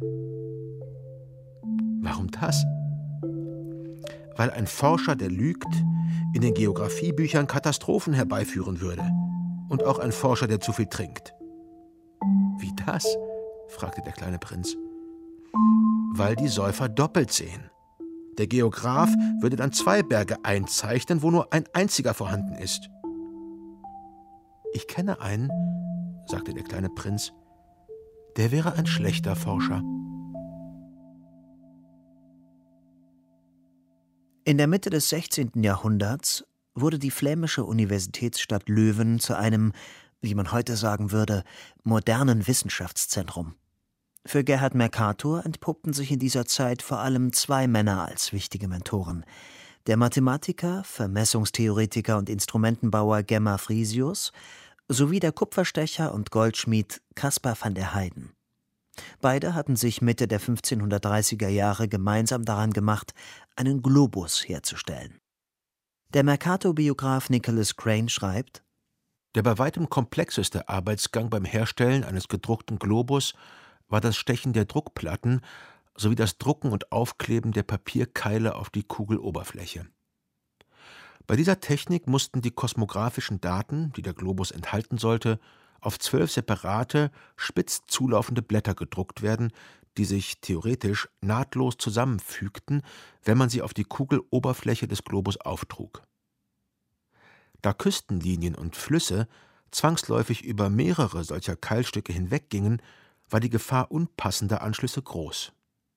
»Warum das?« »Weil ein Forscher, der lügt, in den Geographiebüchern Katastrophen herbeiführen würde. Und auch ein Forscher, der zu viel trinkt.« »Wie das?« fragte der kleine Prinz. »Weil die Säufer doppelt sehen. Der Geograph würde dann 2 Berge einzeichnen, wo nur ein einziger vorhanden ist.« »Ich kenne einen«, sagte der kleine Prinz, »der wäre ein schlechter Forscher.« In der Mitte des 16. Jahrhunderts wurde die flämische Universitätsstadt Löwen zu einem, wie man heute sagen würde, modernen Wissenschaftszentrum. Für Gerhard Mercator entpuppten sich in dieser Zeit vor allem 2 Männer als wichtige Mentoren: der Mathematiker, Vermessungstheoretiker und Instrumentenbauer Gemma Frisius sowie der Kupferstecher und Goldschmied Caspar van der Heyden. Beide hatten sich Mitte der 1530er Jahre gemeinsam daran gemacht, einen Globus herzustellen. Der Mercator-Biograph Nicholas Crane schreibt: Der bei weitem komplexeste Arbeitsgang beim Herstellen eines gedruckten Globus war das Stechen der Druckplatten sowie das Drucken und Aufkleben der Papierkeile auf die Kugeloberfläche. Bei dieser Technik mussten die kosmographischen Daten, die der Globus enthalten sollte, auf 12 separate, spitz zulaufende Blätter gedruckt werden, die sich theoretisch nahtlos zusammenfügten, wenn man sie auf die Kugeloberfläche des Globus auftrug. Da Küstenlinien und Flüsse zwangsläufig über mehrere solcher Keilstücke hinweggingen, war die Gefahr unpassender Anschlüsse groß.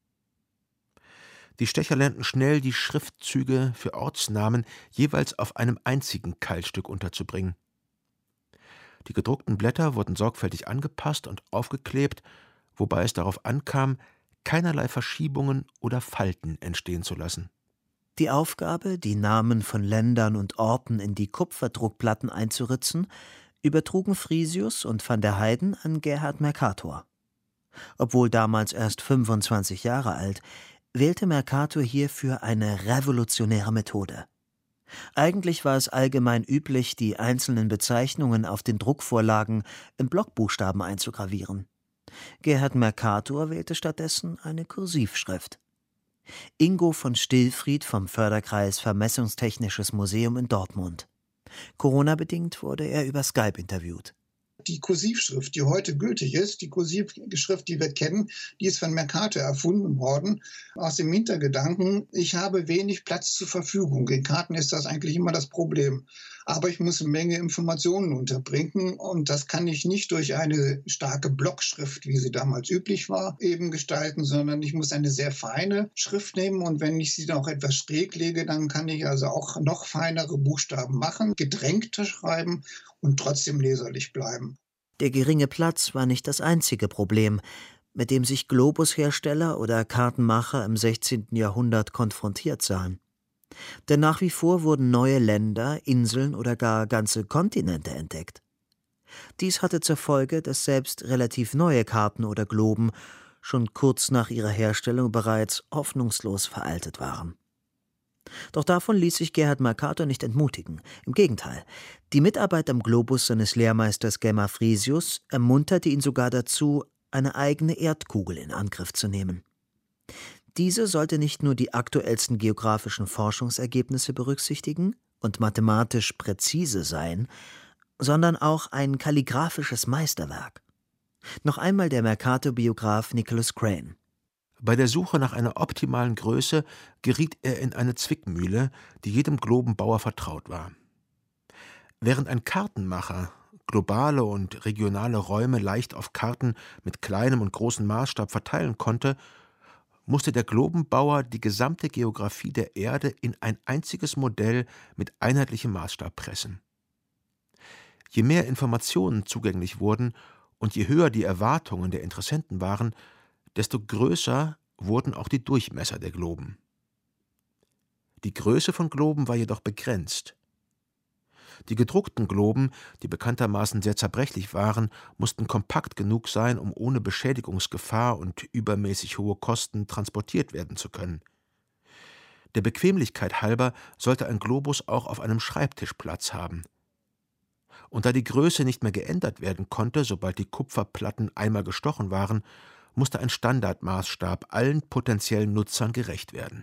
Die Stecher lernten schnell, die Schriftzüge für Ortsnamen jeweils auf einem einzigen Keilstück unterzubringen. Die gedruckten Blätter wurden sorgfältig angepasst und aufgeklebt, wobei es darauf ankam, keinerlei Verschiebungen oder Falten entstehen zu lassen. Die Aufgabe, die Namen von Ländern und Orten in die Kupferdruckplatten einzuritzen, übertrugen Frisius und van der Heyden an Gerhard Mercator. Obwohl damals erst 25 Jahre alt, wählte Mercator hierfür eine revolutionäre Methode. Eigentlich war es allgemein üblich, die einzelnen Bezeichnungen auf den Druckvorlagen in Blockbuchstaben einzugravieren. Gerhard Mercator wählte stattdessen eine Kursivschrift. Ingo von Stillfried vom Förderkreis Vermessungstechnisches Museum in Dortmund. Corona-bedingt wurde er über Skype interviewt. Die Kursivschrift, die heute gültig ist, die Kursivschrift, die wir kennen, die ist von Mercator erfunden worden, aus dem Hintergedanken, ich habe wenig Platz zur Verfügung. In Karten ist das eigentlich immer das Problem. Aber ich muss eine Menge Informationen unterbringen und das kann ich nicht durch eine starke Blockschrift, wie sie damals üblich war, eben gestalten, sondern ich muss eine sehr feine Schrift nehmen und wenn ich sie noch etwas schräg lege, dann kann ich also auch noch feinere Buchstaben machen, gedrängter schreiben und trotzdem leserlich bleiben. Der geringe Platz war nicht das einzige Problem. mit dem sich Globushersteller oder Kartenmacher im 16. Jahrhundert konfrontiert sahen. Denn nach wie vor wurden neue Länder, Inseln oder gar ganze Kontinente entdeckt. Dies hatte zur Folge, dass selbst relativ neue Karten oder Globen schon kurz nach ihrer Herstellung bereits hoffnungslos veraltet waren. Doch davon ließ sich Gerhard Mercator nicht entmutigen. Im Gegenteil, die Mitarbeit am Globus seines Lehrmeisters Gemma-Frisius ermunterte ihn sogar dazu, eine eigene Erdkugel in Angriff zu nehmen. Diese sollte nicht nur die aktuellsten geografischen Forschungsergebnisse berücksichtigen und mathematisch präzise sein, sondern auch ein kalligraphisches Meisterwerk. Noch einmal der Mercator-Biograf Nicholas Crane. Bei der Suche nach einer optimalen Größe geriet er in eine Zwickmühle, die jedem Globenbauer vertraut war. Während ein Kartenmacher globale und regionale Räume leicht auf Karten mit kleinem und großem Maßstab verteilen konnte, musste der Globenbauer die gesamte Geographie der Erde in ein einziges Modell mit einheitlichem Maßstab pressen. Je mehr Informationen zugänglich wurden und je höher die Erwartungen der Interessenten waren, desto größer wurden auch die Durchmesser der Globen. Die Größe von Globen war jedoch begrenzt. Die gedruckten Globen, die bekanntermaßen sehr zerbrechlich waren, mussten kompakt genug sein, um ohne Beschädigungsgefahr und übermäßig hohe Kosten transportiert werden zu können. Der Bequemlichkeit halber sollte ein Globus auch auf einem Schreibtisch Platz haben. Und da die Größe nicht mehr geändert werden konnte, sobald die Kupferplatten einmal gestochen waren, musste ein Standardmaßstab allen potenziellen Nutzern gerecht werden.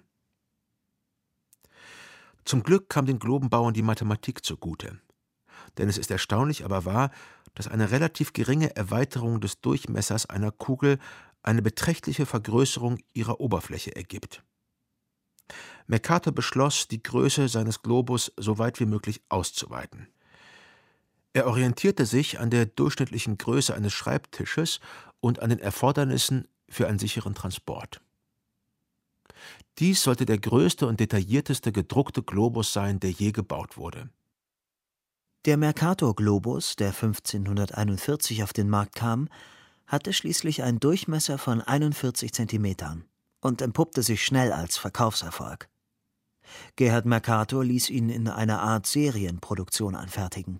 Zum Glück kam den Globenbauern die Mathematik zugute. Denn es ist erstaunlich, aber wahr, dass eine relativ geringe Erweiterung des Durchmessers einer Kugel eine beträchtliche Vergrößerung ihrer Oberfläche ergibt. Mercator beschloss, die Größe seines Globus so weit wie möglich auszuweiten. Er orientierte sich an der durchschnittlichen Größe eines Schreibtisches und an den Erfordernissen für einen sicheren Transport. Dies sollte der größte und detaillierteste gedruckte Globus sein, der je gebaut wurde. Der Mercator-Globus, der 1541 auf den Markt kam, hatte schließlich einen Durchmesser von 41 Zentimetern und entpuppte sich schnell als Verkaufserfolg. Gerhard Mercator ließ ihn in einer Art Serienproduktion anfertigen.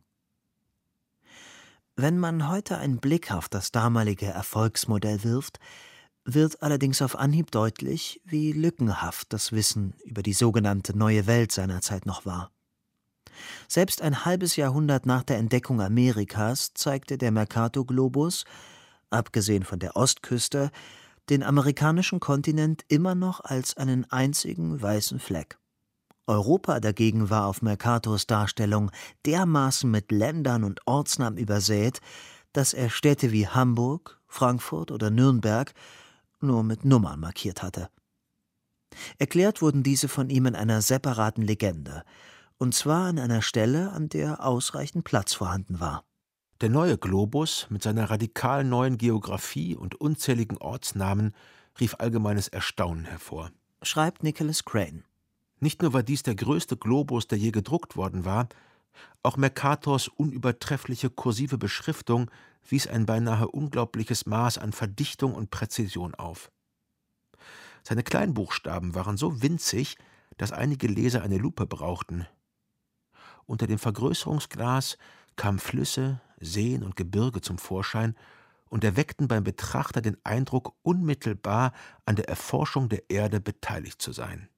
Wenn man heute einen Blick auf das damalige Erfolgsmodell wirft, wird allerdings auf Anhieb deutlich, wie lückenhaft das Wissen über die sogenannte Neue Welt seinerzeit noch war. Selbst ein halbes Jahrhundert nach der Entdeckung Amerikas zeigte der Mercator-Globus, abgesehen von der Ostküste, den amerikanischen Kontinent immer noch als einen einzigen weißen Fleck. Europa dagegen war auf Mercators Darstellung dermaßen mit Ländern und Ortsnamen übersät, dass er Städte wie Hamburg, Frankfurt oder Nürnberg nur mit Nummern markiert hatte. Erklärt wurden diese von ihm in einer separaten Legende, und zwar an einer Stelle, an der ausreichend Platz vorhanden war. Der neue Globus mit seiner radikal neuen Geographie und unzähligen Ortsnamen rief allgemeines Erstaunen hervor. Schreibt Nicholas Crane. Nicht nur war dies der größte Globus, der je gedruckt worden war, auch Mercators unübertreffliche kursive Beschriftung wies ein beinahe unglaubliches Maß an Verdichtung und Präzision auf. Seine Kleinbuchstaben waren so winzig, dass einige Leser eine Lupe brauchten. Unter dem Vergrößerungsglas kamen Flüsse, Seen und Gebirge zum Vorschein und erweckten beim Betrachter den Eindruck, unmittelbar an der Erforschung der Erde beteiligt zu sein.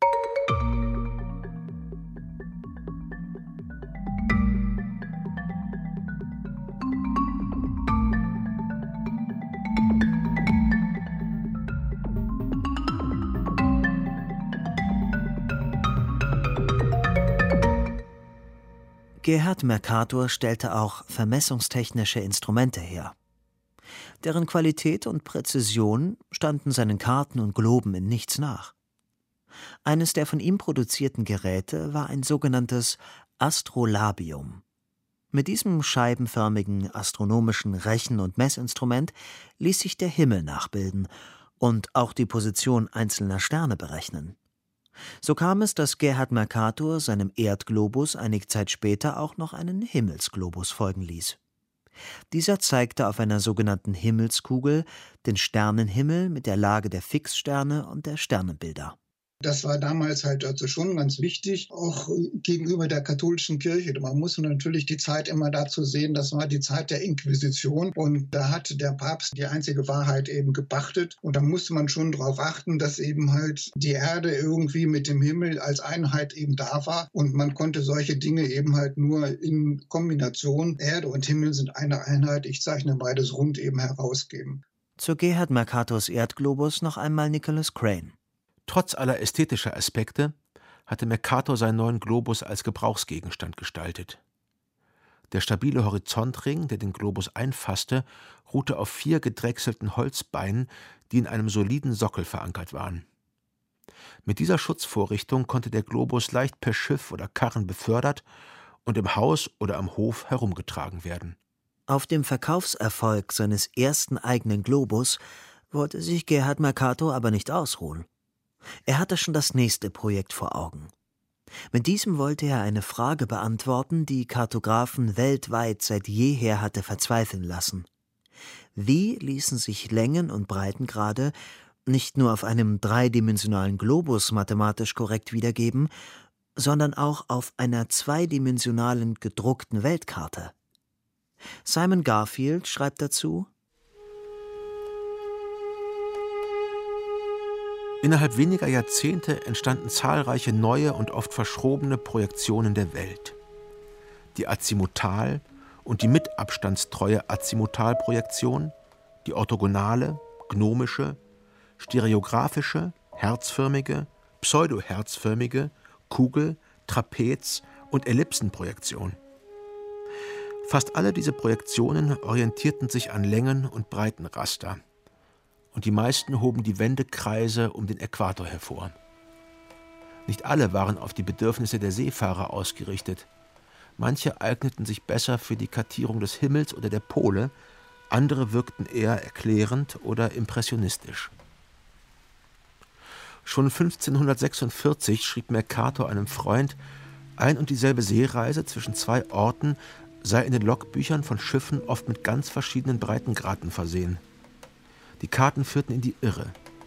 Gerhard Mercator stellte auch vermessungstechnische Instrumente her. Deren Qualität und Präzision standen seinen Karten und Globen in nichts nach. Eines der von ihm produzierten Geräte war ein sogenanntes Astrolabium. Mit diesem scheibenförmigen astronomischen Rechen- und Messinstrument ließ sich der Himmel nachbilden und auch die Position einzelner Sterne berechnen. So kam es, dass Gerhard Mercator seinem Erdglobus einige Zeit später auch noch einen Himmelsglobus folgen ließ. Dieser zeigte auf einer sogenannten Himmelskugel den Sternenhimmel mit der Lage der Fixsterne und der Sternenbilder. Das war damals halt also schon ganz wichtig, auch gegenüber der katholischen Kirche. Man muss natürlich die Zeit immer dazu sehen, das war die Zeit der Inquisition und da hat der Papst die einzige Wahrheit eben gepachtet und da musste man schon darauf achten, dass eben halt die Erde irgendwie mit dem Himmel als Einheit eben da war und man konnte solche Dinge eben halt nur in Kombination, Erde und Himmel sind eine Einheit, ich zeichne beides rund eben herausgeben. Zu Gerhard Mercators Erdglobus noch einmal Nicholas Crane. Trotz aller ästhetischer Aspekte hatte Mercator seinen neuen Globus als Gebrauchsgegenstand gestaltet. Der stabile Horizontring, der den Globus einfasste, ruhte auf 4 gedrechselten Holzbeinen, die in einem soliden Sockel verankert waren. Mit dieser Schutzvorrichtung konnte der Globus leicht per Schiff oder Karren befördert und im Haus oder am Hof herumgetragen werden. Auf dem Verkaufserfolg seines ersten eigenen Globus wollte sich Gerhard Mercator aber nicht ausruhen. Er hatte schon das nächste Projekt vor Augen. Mit diesem wollte er eine Frage beantworten, die Kartografen weltweit seit jeher hatte verzweifeln lassen. Wie ließen sich Längen und Breitengrade nicht nur auf einem dreidimensionalen Globus mathematisch korrekt wiedergeben, sondern auch auf einer zweidimensionalen gedruckten Weltkarte? Simon Garfield schreibt dazu: Innerhalb weniger Jahrzehnte entstanden zahlreiche neue und oft verschrobene Projektionen der Welt. Die Azimutal- und die mitabstandstreue Azimutalprojektion, die orthogonale, gnomische, stereographische, herzförmige, pseudoherzförmige, Kugel-, Trapez- und Ellipsenprojektion. Fast alle diese Projektionen orientierten sich an Längen- und Breitenraster. Und die meisten hoben die Wendekreise um den Äquator hervor. Nicht alle waren auf die Bedürfnisse der Seefahrer ausgerichtet. Manche eigneten sich besser für die Kartierung des Himmels oder der Pole, andere wirkten eher erklärend oder impressionistisch. Schon 1546 schrieb Mercator einem Freund, ein und dieselbe Seereise zwischen 2 Orten sei in den Logbüchern von Schiffen oft mit ganz verschiedenen Breitengraden versehen. Die Karten führten in die Irre.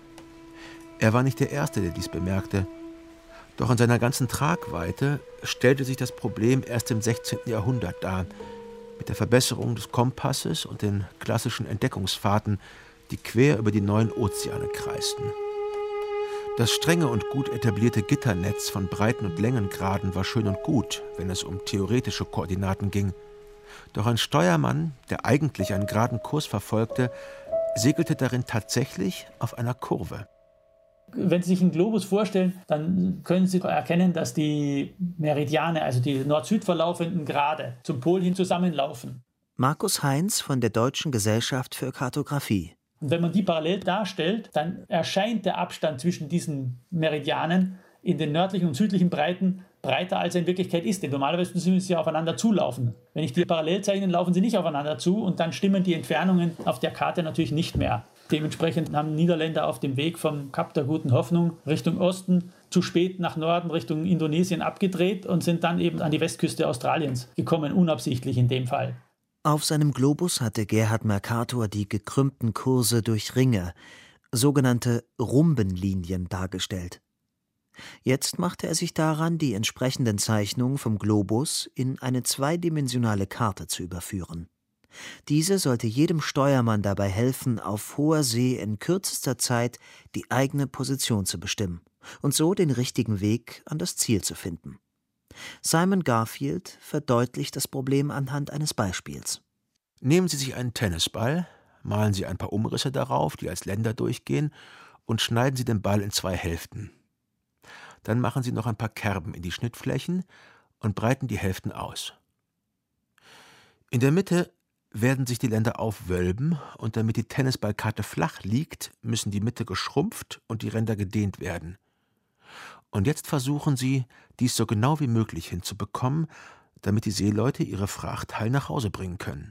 Er war nicht der Erste, der dies bemerkte. Doch in seiner ganzen Tragweite stellte sich das Problem erst im 16. Jahrhundert dar, mit der Verbesserung des Kompasses und den klassischen Entdeckungsfahrten, die quer über die 9 Ozeane kreisten. Das strenge und gut etablierte Gitternetz von Breiten- und Längengraden war schön und gut, wenn es um theoretische Koordinaten ging. Doch ein Steuermann, der eigentlich einen geraden Kurs verfolgte, segelte darin tatsächlich auf einer Kurve. Wenn Sie sich einen Globus vorstellen, dann können Sie erkennen, dass die Meridiane, also die Nord-Süd verlaufenden Grade, zum Pol hin zusammenlaufen. Markus Heinz von der Deutschen Gesellschaft für Kartographie. Und wenn man die parallel darstellt, dann erscheint der Abstand zwischen diesen Meridianen in den nördlichen und südlichen Breiten breiter, als er in Wirklichkeit ist. Denn normalerweise müssen sie aufeinander zulaufen. Wenn ich die parallel zeichne, laufen sie nicht aufeinander zu und dann stimmen die Entfernungen auf der Karte natürlich nicht mehr. Dementsprechend haben Niederländer auf dem Weg vom Kap der Guten Hoffnung Richtung Osten zu spät nach Norden Richtung Indonesien abgedreht und sind dann eben an die Westküste Australiens gekommen, unabsichtlich in dem Fall. Auf seinem Globus hatte Gerhard Mercator die gekrümmten Kurse durch Ringe, sogenannte Rhumbenlinien, dargestellt. Jetzt machte er sich daran, die entsprechenden Zeichnungen vom Globus in eine zweidimensionale Karte zu überführen. Diese sollte jedem Steuermann dabei helfen, auf hoher See in kürzester Zeit die eigene Position zu bestimmen und so den richtigen Weg an das Ziel zu finden. Simon Garfield verdeutlicht das Problem anhand eines Beispiels. Nehmen Sie sich einen Tennisball, malen Sie ein paar Umrisse darauf, die als Länder durchgehen, und schneiden Sie den Ball in 2 Hälften. Dann machen Sie noch ein paar Kerben in die Schnittflächen und breiten die Hälften aus. In der Mitte werden sich die Länder aufwölben und damit die Tennisballkarte flach liegt, müssen die Mitte geschrumpft und die Ränder gedehnt werden. Und jetzt versuchen Sie, dies so genau wie möglich hinzubekommen, damit die Seeleute ihre Fracht heil nach Hause bringen können.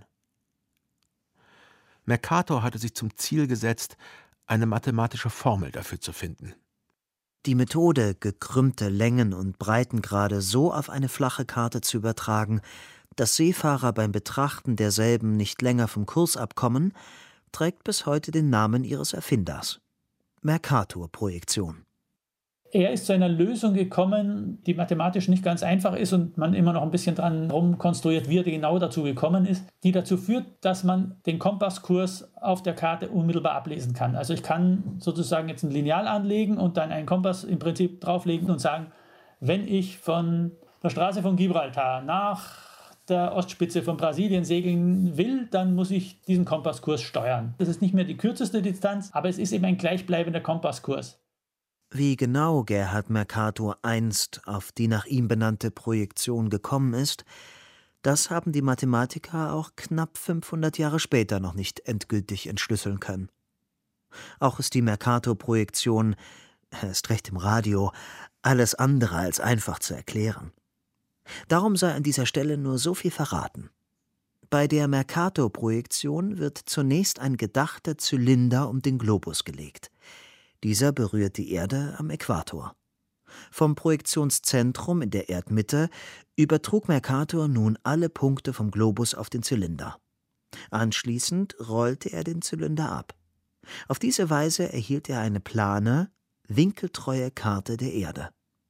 Mercator hatte sich zum Ziel gesetzt, eine mathematische Formel dafür zu finden. Die Methode, gekrümmte Längen und Breitengrade so auf eine flache Karte zu übertragen, Dass Seefahrer beim Betrachten derselben nicht länger vom Kurs abkommen, trägt bis heute den Namen ihres Erfinders: Mercator-Projektion. Er ist zu einer Lösung gekommen, die mathematisch nicht ganz einfach ist und man immer noch ein bisschen dran rumkonstruiert, wie er genau dazu gekommen ist, die dazu führt, dass man den Kompasskurs auf der Karte unmittelbar ablesen kann. Also ich kann sozusagen jetzt ein Lineal anlegen und dann einen Kompass im Prinzip drauflegen und sagen, wenn ich von der Straße von Gibraltar nach der Ostspitze von Brasilien segeln will, dann muss ich diesen Kompasskurs steuern. Das ist nicht mehr die kürzeste Distanz, aber es ist eben ein gleichbleibender Kompasskurs. Wie genau Gerhard Mercator einst auf die nach ihm benannte Projektion gekommen ist, das haben die Mathematiker auch knapp 500 Jahre später noch nicht endgültig entschlüsseln können. Auch ist die Mercator-Projektion, erst recht im Radio, alles andere als einfach zu erklären. Darum sei an dieser Stelle nur so viel verraten. Bei der Mercator-Projektion wird zunächst ein gedachter Zylinder um den Globus gelegt. Dieser berührt die Erde am Äquator. Vom Projektionszentrum in der Erdmitte übertrug Mercator nun alle Punkte vom Globus auf den Zylinder. Anschließend rollte er den Zylinder ab. Auf diese Weise erhielt er eine plane, winkeltreue Karte der Erde.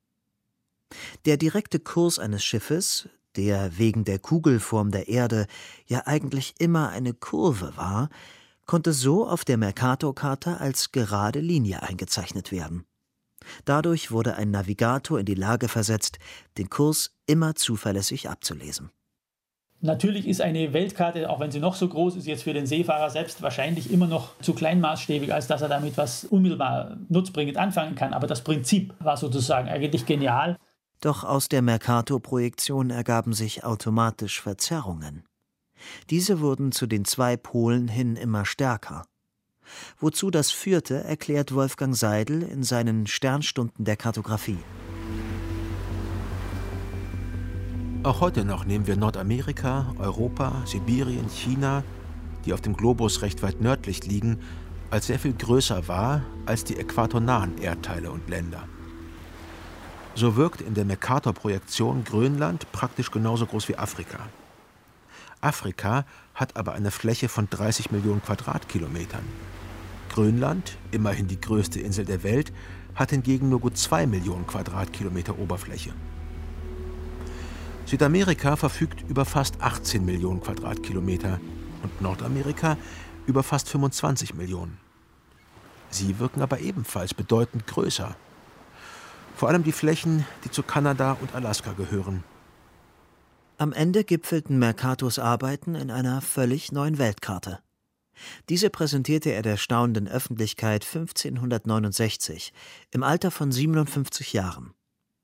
Der direkte Kurs eines Schiffes, der wegen der Kugelform der Erde ja eigentlich immer eine Kurve war, konnte so auf der Mercator-Karte als gerade Linie eingezeichnet werden. Dadurch wurde ein Navigator in die Lage versetzt, den Kurs immer zuverlässig abzulesen. Natürlich ist eine Weltkarte, auch wenn sie noch so groß ist, jetzt für den Seefahrer selbst wahrscheinlich immer noch zu kleinmaßstäbig, als dass er damit was unmittelbar nutzbringend anfangen kann. Aber das Prinzip war sozusagen eigentlich genial. Doch aus der Mercator-Projektion ergaben sich automatisch Verzerrungen. Diese wurden zu den 2 Polen hin immer stärker. Wozu das führte, erklärt Wolfgang Seidel in seinen Sternstunden der Kartographie. Auch heute noch nehmen wir Nordamerika, Europa, Sibirien, China, die auf dem Globus recht weit nördlich liegen, als sehr viel größer wahr als die äquatornahen Erdteile und Länder. So wirkt in der Mercator-Projektion Grönland praktisch genauso groß wie Afrika. Afrika hat aber eine Fläche von 30 Millionen Quadratkilometern. Grönland, immerhin die größte Insel der Welt, hat hingegen nur gut 2 Millionen Quadratkilometer Oberfläche. Südamerika verfügt über fast 18 Millionen Quadratkilometer und Nordamerika über fast 25 Millionen. Sie wirken aber ebenfalls bedeutend größer. Vor allem die Flächen, die zu Kanada und Alaska gehören. Am Ende gipfelten Mercators Arbeiten in einer völlig neuen Weltkarte. Diese präsentierte er der staunenden Öffentlichkeit 1569, im Alter von 57 Jahren.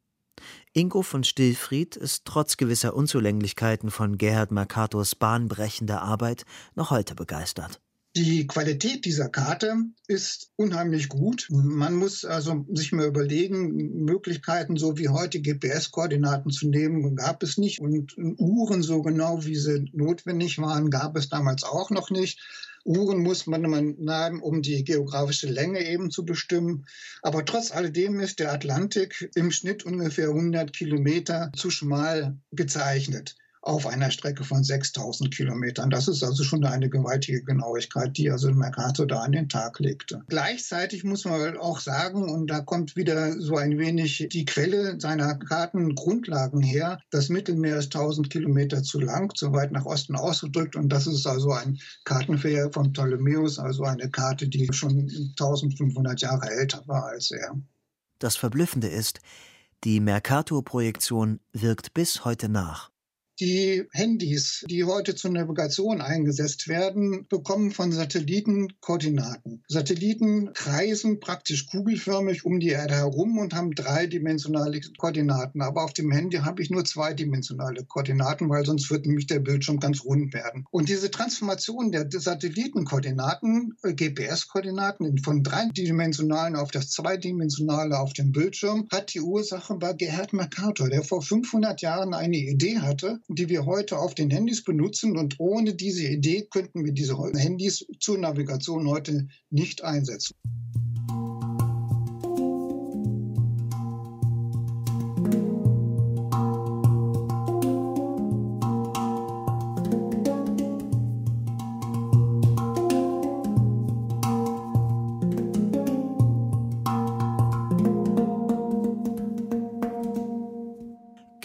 Ingo von Stillfried ist trotz gewisser Unzulänglichkeiten von Gerhard Mercators bahnbrechender Arbeit noch heute begeistert. Die Qualität dieser Karte ist unheimlich gut. Man muss also sich mal überlegen, Möglichkeiten, so wie heute GPS-Koordinaten zu nehmen, gab es nicht. Und Uhren, so genau wie sie notwendig waren, gab es damals auch noch nicht. Uhren muss man nehmen, um die geografische Länge eben zu bestimmen. Aber trotz alledem ist der Atlantik im Schnitt ungefähr 100 Kilometer zu schmal gezeichnet auf einer Strecke von 6000 Kilometern. Das ist also schon eine gewaltige Genauigkeit, die also Mercator da an den Tag legte. Gleichzeitig muss man auch sagen, und da kommt wieder so ein wenig die Quelle seiner Kartengrundlagen her, das Mittelmeer ist 1000 Kilometer zu lang, zu weit nach Osten ausgedrückt, und das ist also ein Kartenfehler von Ptolemäus, also eine Karte, die schon 1500 Jahre älter war als er. Das Verblüffende ist, die Mercator-Projektion wirkt bis heute nach. Die Handys, die heute zur Navigation eingesetzt werden, bekommen von Satelliten Koordinaten. Satelliten kreisen praktisch kugelförmig um die Erde herum und haben dreidimensionale Koordinaten. Aber auf dem Handy habe ich nur zweidimensionale Koordinaten, weil sonst wird nämlich der Bildschirm ganz rund werden. Und diese Transformation der Satellitenkoordinaten, GPS-Koordinaten von dreidimensionalen auf das zweidimensionale auf dem Bildschirm, hat die Ursache bei Gerhard Mercator, der vor 500 Jahren eine Idee hatte, die wir heute auf den Handys benutzen. Und ohne diese Idee könnten wir diese Handys zur Navigation heute nicht einsetzen.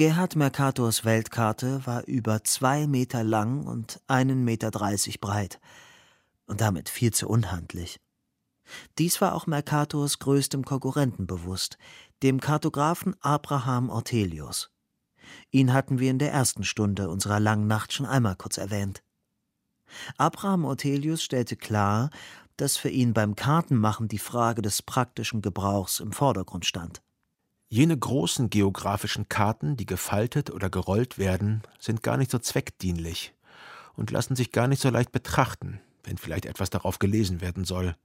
Gerhard Mercators Weltkarte war über 2 Meter lang und 1,30 Meter breit und damit viel zu unhandlich. Dies war auch Mercators größtem Konkurrenten bewusst, dem Kartografen Abraham Ortelius. Ihn hatten wir in der ersten Stunde unserer langen Nacht schon einmal kurz erwähnt. Abraham Ortelius stellte klar, dass für ihn beim Kartenmachen die Frage des praktischen Gebrauchs im Vordergrund stand. Jene großen geografischen Karten, die gefaltet oder gerollt werden, sind gar nicht so zweckdienlich und lassen sich gar nicht so leicht betrachten, wenn vielleicht etwas darauf gelesen werden soll.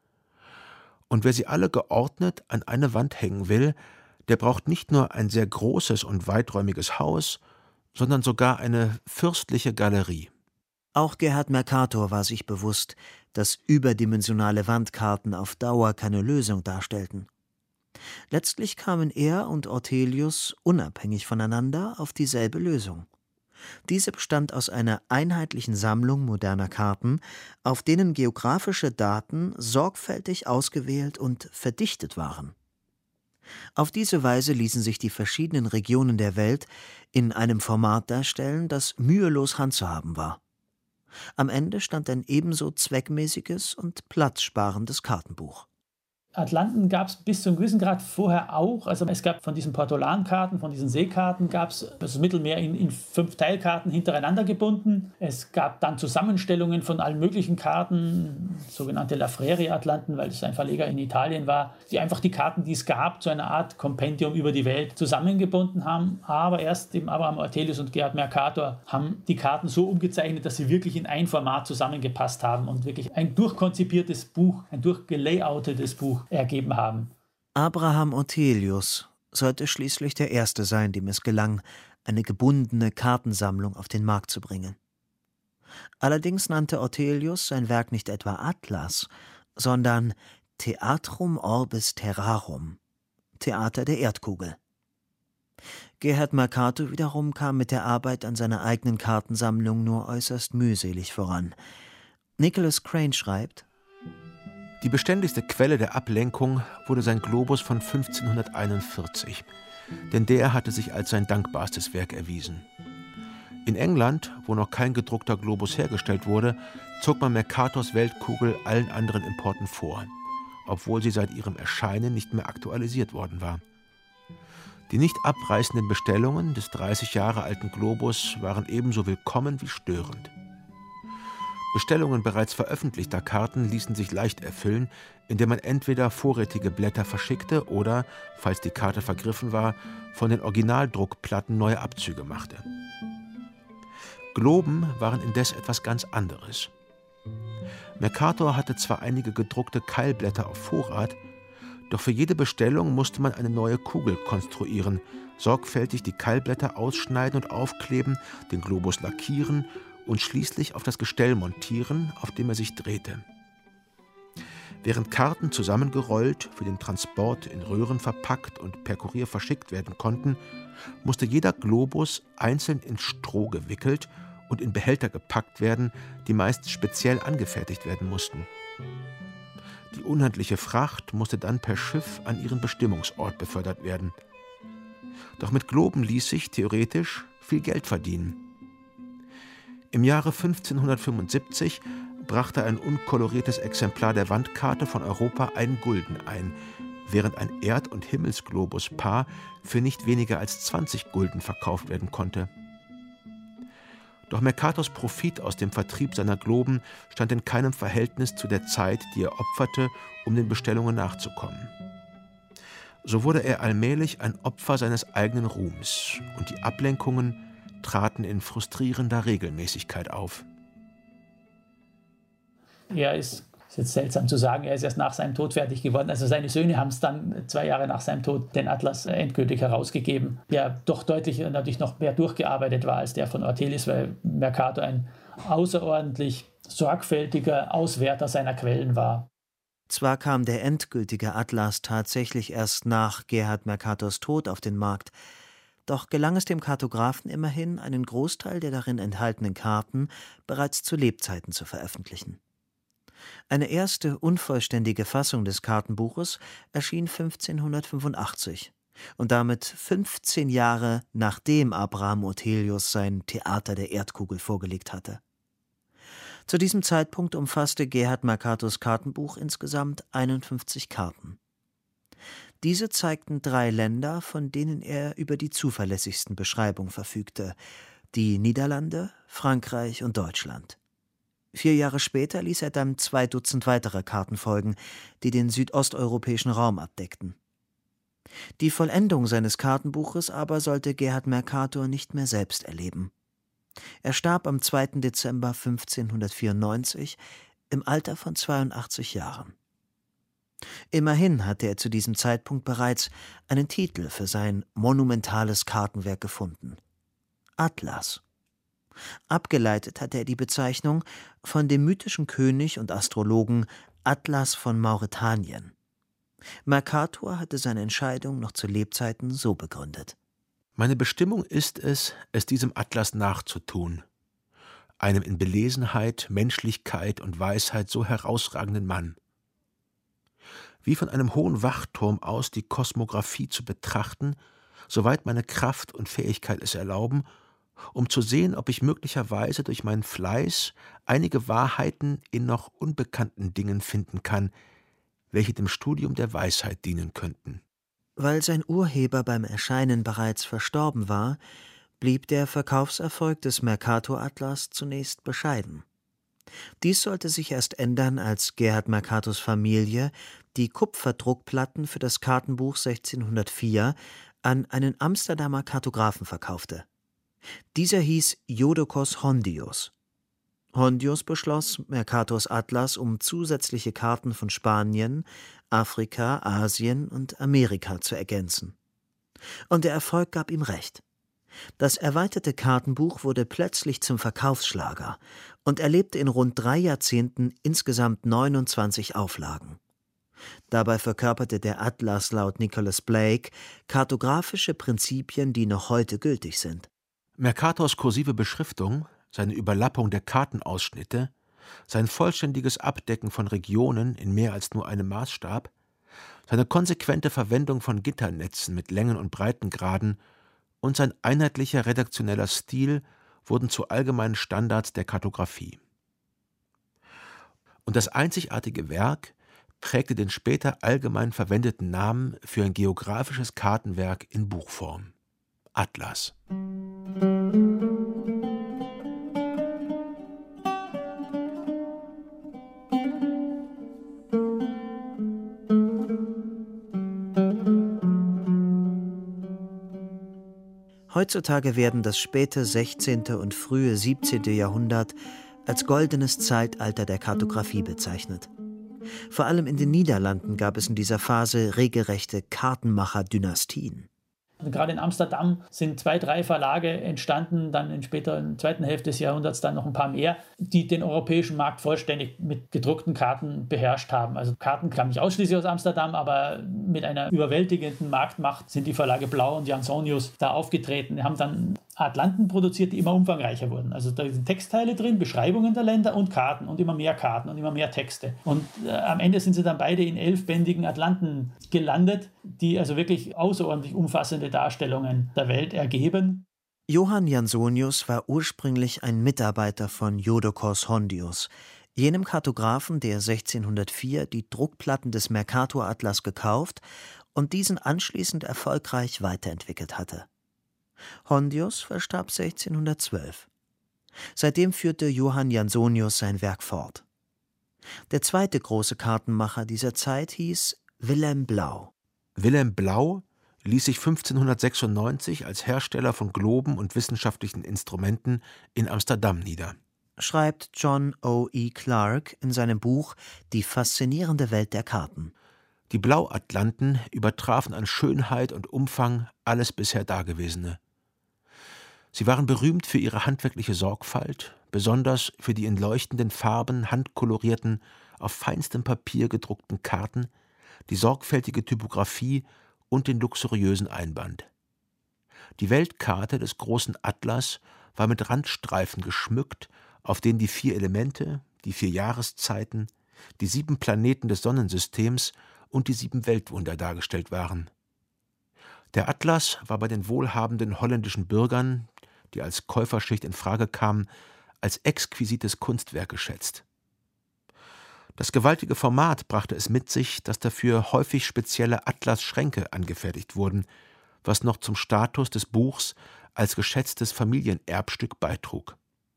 Und wer sie alle geordnet an eine Wand hängen will, der braucht nicht nur ein sehr großes und weiträumiges Haus, sondern sogar eine fürstliche Galerie. Auch Gerhard Mercator war sich bewusst, dass überdimensionale Wandkarten auf Dauer keine Lösung darstellten. Letztlich kamen er und Ortelius unabhängig voneinander auf dieselbe Lösung. Diese bestand aus einer einheitlichen Sammlung moderner Karten, auf denen geografische Daten sorgfältig ausgewählt und verdichtet waren. Auf diese Weise ließen sich die verschiedenen Regionen der Welt in einem Format darstellen, das mühelos handzuhaben war. Am Ende stand ein ebenso zweckmäßiges und platzsparendes Kartenbuch. Atlanten gab es bis zu einem gewissen Grad vorher auch. Also es gab von diesen Portolankarten, von diesen Seekarten, gab es das Mittelmeer in 5 Teilkarten hintereinander gebunden. Es gab dann Zusammenstellungen von allen möglichen Karten, sogenannte Lafreri-Atlanten, weil es ein Verleger in Italien war, die einfach die Karten, die es gab, zu einer Art Kompendium über die Welt zusammengebunden haben. Aber erst eben Abraham Ortelius und Gerhard Mercator haben die Karten so umgezeichnet, dass sie wirklich in ein Format zusammengepasst haben und wirklich ein durchkonzipiertes Buch, ein durchgelayoutetes Buch ergeben haben. Abraham Ortelius sollte schließlich der Erste sein, dem es gelang, eine gebundene Kartensammlung auf den Markt zu bringen. Allerdings nannte Ortelius sein Werk nicht etwa Atlas, sondern Theatrum Orbis Terrarum, Theater der Erdkugel. Gerhard Mercator wiederum kam mit der Arbeit an seiner eigenen Kartensammlung nur äußerst mühselig voran. Nicholas Crane schreibt: Die beständigste Quelle der Ablenkung wurde sein Globus von 1541, denn der hatte sich als sein dankbarstes Werk erwiesen. In England, wo noch kein gedruckter Globus hergestellt wurde, zog man Mercators Weltkugel allen anderen Importen vor, obwohl sie seit ihrem Erscheinen nicht mehr aktualisiert worden war. Die nicht abreißenden Bestellungen des 30 Jahre alten Globus waren ebenso willkommen wie störend. Bestellungen bereits veröffentlichter Karten ließen sich leicht erfüllen, indem man entweder vorrätige Blätter verschickte oder, falls die Karte vergriffen war, von den Originaldruckplatten neue Abzüge machte. Globen waren indes etwas ganz anderes. Mercator hatte zwar einige gedruckte Keilblätter auf Vorrat, doch für jede Bestellung musste man eine neue Kugel konstruieren, sorgfältig die Keilblätter ausschneiden und aufkleben, den Globus lackieren und schließlich auf das Gestell montieren, auf dem er sich drehte. Während Karten zusammengerollt, für den Transport in Röhren verpackt und per Kurier verschickt werden konnten, musste jeder Globus einzeln in Stroh gewickelt und in Behälter gepackt werden, die meist speziell angefertigt werden mussten. Die unhandliche Fracht musste dann per Schiff an ihren Bestimmungsort befördert werden. Doch mit Globen ließ sich theoretisch viel Geld verdienen. Im Jahre 1575 brachte ein unkoloriertes Exemplar der Wandkarte von Europa 1 Gulden ein, während ein Erd- und Himmelsglobuspaar für nicht weniger als 20 Gulden verkauft werden konnte. Doch Mercators Profit aus dem Vertrieb seiner Globen stand in keinem Verhältnis zu der Zeit, die er opferte, um den Bestellungen nachzukommen. So wurde er allmählich ein Opfer seines eigenen Ruhms und die Ablenkungen traten in frustrierender Regelmäßigkeit auf. Er ist jetzt seltsam zu sagen, er ist erst nach seinem Tod fertig geworden. Also seine Söhne haben es dann 2 Jahre nach seinem Tod den Atlas endgültig herausgegeben, der doch deutlich natürlich noch mehr durchgearbeitet war als der von Ortelius, weil Mercator ein außerordentlich sorgfältiger Auswerter seiner Quellen war. Zwar kam der endgültige Atlas tatsächlich erst nach Gerhard Mercators Tod auf den Markt, doch gelang es dem Kartografen immerhin, einen Großteil der darin enthaltenen Karten bereits zu Lebzeiten zu veröffentlichen. Eine erste unvollständige Fassung des Kartenbuches erschien 1585, Und damit 15 Jahre nachdem Abraham Ortelius sein Theater der Erdkugel vorgelegt hatte. Zu diesem Zeitpunkt umfasste Gerhard Mercatus Kartenbuch insgesamt 51 Karten. Diese zeigten 3 Länder, von denen er über die zuverlässigsten Beschreibungen verfügte: die Niederlande, Frankreich und Deutschland. 4 Jahre später ließ er dann 2 Dutzend weitere Karten folgen, die den südosteuropäischen Raum abdeckten. Die Vollendung seines Kartenbuches aber sollte Gerhard Mercator nicht mehr selbst erleben. Er starb am 2. Dezember 1594 im Alter von 82 Jahren. Immerhin hatte er zu diesem Zeitpunkt bereits einen Titel für sein monumentales Kartenwerk gefunden: Atlas. Abgeleitet hatte er die Bezeichnung von dem mythischen König und Astrologen Atlas von Mauretanien. Mercator hatte seine Entscheidung noch zu Lebzeiten so begründet: Meine Bestimmung ist es, diesem Atlas nachzutun, einem in Belesenheit, Menschlichkeit und Weisheit so herausragenden Mann. Wie von einem hohen Wachturm aus die Kosmographie zu betrachten, soweit meine Kraft und Fähigkeit es erlauben, um zu sehen, ob ich möglicherweise durch meinen Fleiß einige Wahrheiten in noch unbekannten Dingen finden kann, welche dem Studium der Weisheit dienen könnten. Weil sein Urheber beim Erscheinen bereits verstorben war, blieb der Verkaufserfolg des Mercator-Atlas zunächst bescheiden. Dies sollte sich erst ändern, als Gerhard Mercators Familie die Kupferdruckplatten für das Kartenbuch 1604 an einen Amsterdamer Kartografen verkaufte. Dieser hieß Jodocus Hondius. Hondius beschloss, Mercators Atlas um zusätzliche Karten von Spanien, Afrika, Asien und Amerika zu ergänzen. Und der Erfolg gab ihm recht. Das erweiterte Kartenbuch wurde plötzlich zum Verkaufsschlager und erlebte in rund 3 Jahrzehnten insgesamt 29 Auflagen. Dabei verkörperte der Atlas laut Nicholas Blake kartografische Prinzipien, die noch heute gültig sind. Mercators kursive Beschriftung, seine Überlappung der Kartenausschnitte, sein vollständiges Abdecken von Regionen in mehr als nur einem Maßstab, seine konsequente Verwendung von Gitternetzen mit Längen- und Breitengraden und sein einheitlicher redaktioneller Stil wurden zu allgemeinen Standards der Kartographie. Und das einzigartige Werk prägte den später allgemein verwendeten Namen für ein geografisches Kartenwerk in Buchform: Atlas. Heutzutage werden das späte 16. und frühe 17. Jahrhundert als goldenes Zeitalter der Kartographie bezeichnet. Vor allem in den Niederlanden gab es in dieser Phase regelrechte Kartenmacher-Dynastien. Gerade in Amsterdam sind 2, 3 Verlage entstanden, dann in der zweiten Hälfte des Jahrhunderts dann noch ein paar mehr, die den europäischen Markt vollständig mit gedruckten Karten beherrscht haben. Also Karten kamen nicht ausschließlich aus Amsterdam, aber mit einer überwältigenden Marktmacht sind die Verlage Blau und Jansonius da aufgetreten. Die haben dann Atlanten produziert, die immer umfangreicher wurden. Also da sind Textteile drin, Beschreibungen der Länder und Karten und immer mehr Karten und immer mehr Texte. Und am Ende sind sie dann beide in 11-bändigen Atlanten gelandet, die also wirklich außerordentlich umfassende Darstellungen der Welt ergeben. Johann Jansonius war ursprünglich ein Mitarbeiter von Jodocus Hondius, jenem Kartografen, der 1604 die Druckplatten des Mercator-Atlas gekauft und diesen anschließend erfolgreich weiterentwickelt hatte. Hondius verstarb 1612. Seitdem führte Johann Jansonius sein Werk fort. Der zweite große Kartenmacher dieser Zeit hieß Wilhelm Blau. Wilhelm Blau ließ sich 1596 als Hersteller von Globen und wissenschaftlichen Instrumenten in Amsterdam nieder. Schreibt John O. E. Clarke in seinem Buch Die faszinierende Welt der Karten. Die Blauatlanten übertrafen an Schönheit und Umfang alles bisher Dagewesene. Sie waren berühmt für ihre handwerkliche Sorgfalt, besonders für die in leuchtenden Farben handkolorierten, auf feinstem Papier gedruckten Karten, die sorgfältige Typographie und den luxuriösen Einband. Die Weltkarte des großen Atlas war mit Randstreifen geschmückt, auf denen die 4 Elemente, die 4 Jahreszeiten, die 7 Planeten des Sonnensystems und die 7 Weltwunder dargestellt waren. Der Atlas war bei den wohlhabenden holländischen Bürgern, die als Käuferschicht in Frage kamen, als exquisites Kunstwerk geschätzt. Das gewaltige Format brachte es mit sich, dass dafür häufig spezielle Atlasschränke angefertigt wurden, was noch zum Status des Buchs als geschätztes Familienerbstück beitrug.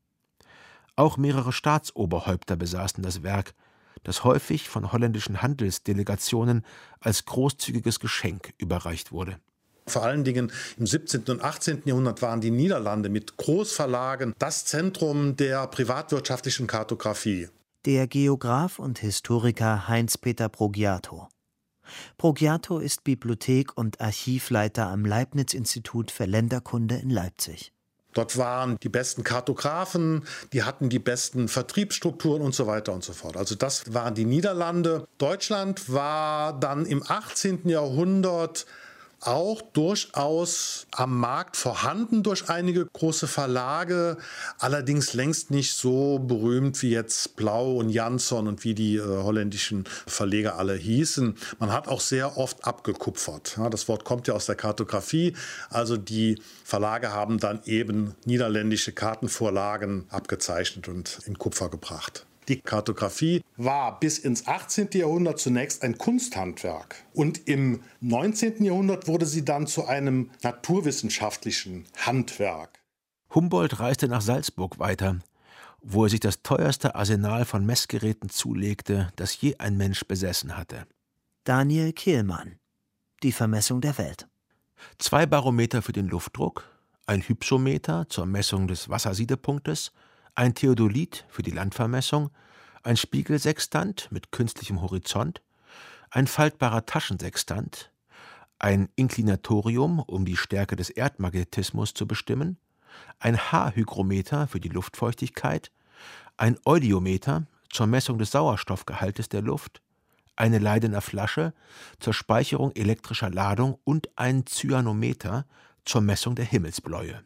Auch mehrere Staatsoberhäupter besaßen das Werk, das häufig von holländischen Handelsdelegationen als großzügiges Geschenk überreicht wurde. Vor allen Dingen im 17. und 18. Jahrhundert waren die Niederlande mit Großverlagen das Zentrum der privatwirtschaftlichen Kartographie. Der Geograf und Historiker Heinz-Peter Brogiato. Brogiato ist Bibliothek- und Archivleiter am Leibniz-Institut für Länderkunde in Leipzig. Dort waren die besten Kartografen, die hatten die besten Vertriebsstrukturen und so weiter und so fort. Also das waren die Niederlande. Deutschland war dann im 18. Jahrhundert auch durchaus am Markt vorhanden durch einige große Verlage, allerdings längst nicht so berühmt wie jetzt Blau und Jansson und wie die holländischen Verleger alle hießen. Man hat auch sehr oft abgekupfert. Ja, das Wort kommt ja aus der Kartografie. Also die Verlage haben dann eben niederländische Kartenvorlagen abgezeichnet und in Kupfer gebracht. Die Kartografie war bis ins 18. Jahrhundert zunächst ein Kunsthandwerk. Und im 19. Jahrhundert wurde sie dann zu einem naturwissenschaftlichen Handwerk. Humboldt reiste nach Salzburg weiter, wo er sich das teuerste Arsenal von Messgeräten zulegte, das je ein Mensch besessen hatte. Daniel Kehlmann. Die Vermessung der Welt. 2 Barometer für den Luftdruck, ein Hypsometer zur Messung des Wassersiedepunktes, ein Theodolit für die Landvermessung, ein Spiegelsextant mit künstlichem Horizont, ein faltbarer Taschensextant, ein Inklinatorium, um die Stärke des Erdmagnetismus zu bestimmen, ein Haarhygrometer für die Luftfeuchtigkeit, ein Eudiometer zur Messung des Sauerstoffgehaltes der Luft, eine Leidener Flasche zur Speicherung elektrischer Ladung und ein Cyanometer zur Messung der Himmelsbläue.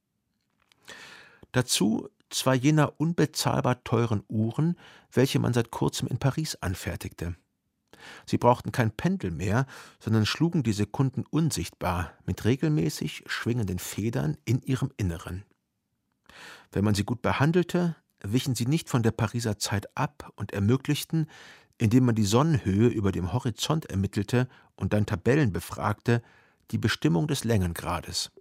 Dazu 2 jener unbezahlbar teuren Uhren, welche man seit kurzem in Paris anfertigte. Sie brauchten kein Pendel mehr, sondern schlugen die Sekunden unsichtbar mit regelmäßig schwingenden Federn in ihrem Inneren. Wenn man sie gut behandelte, wichen sie nicht von der Pariser Zeit ab und ermöglichten, indem man die Sonnenhöhe über dem Horizont ermittelte und dann Tabellen befragte, die Bestimmung des Längengrades.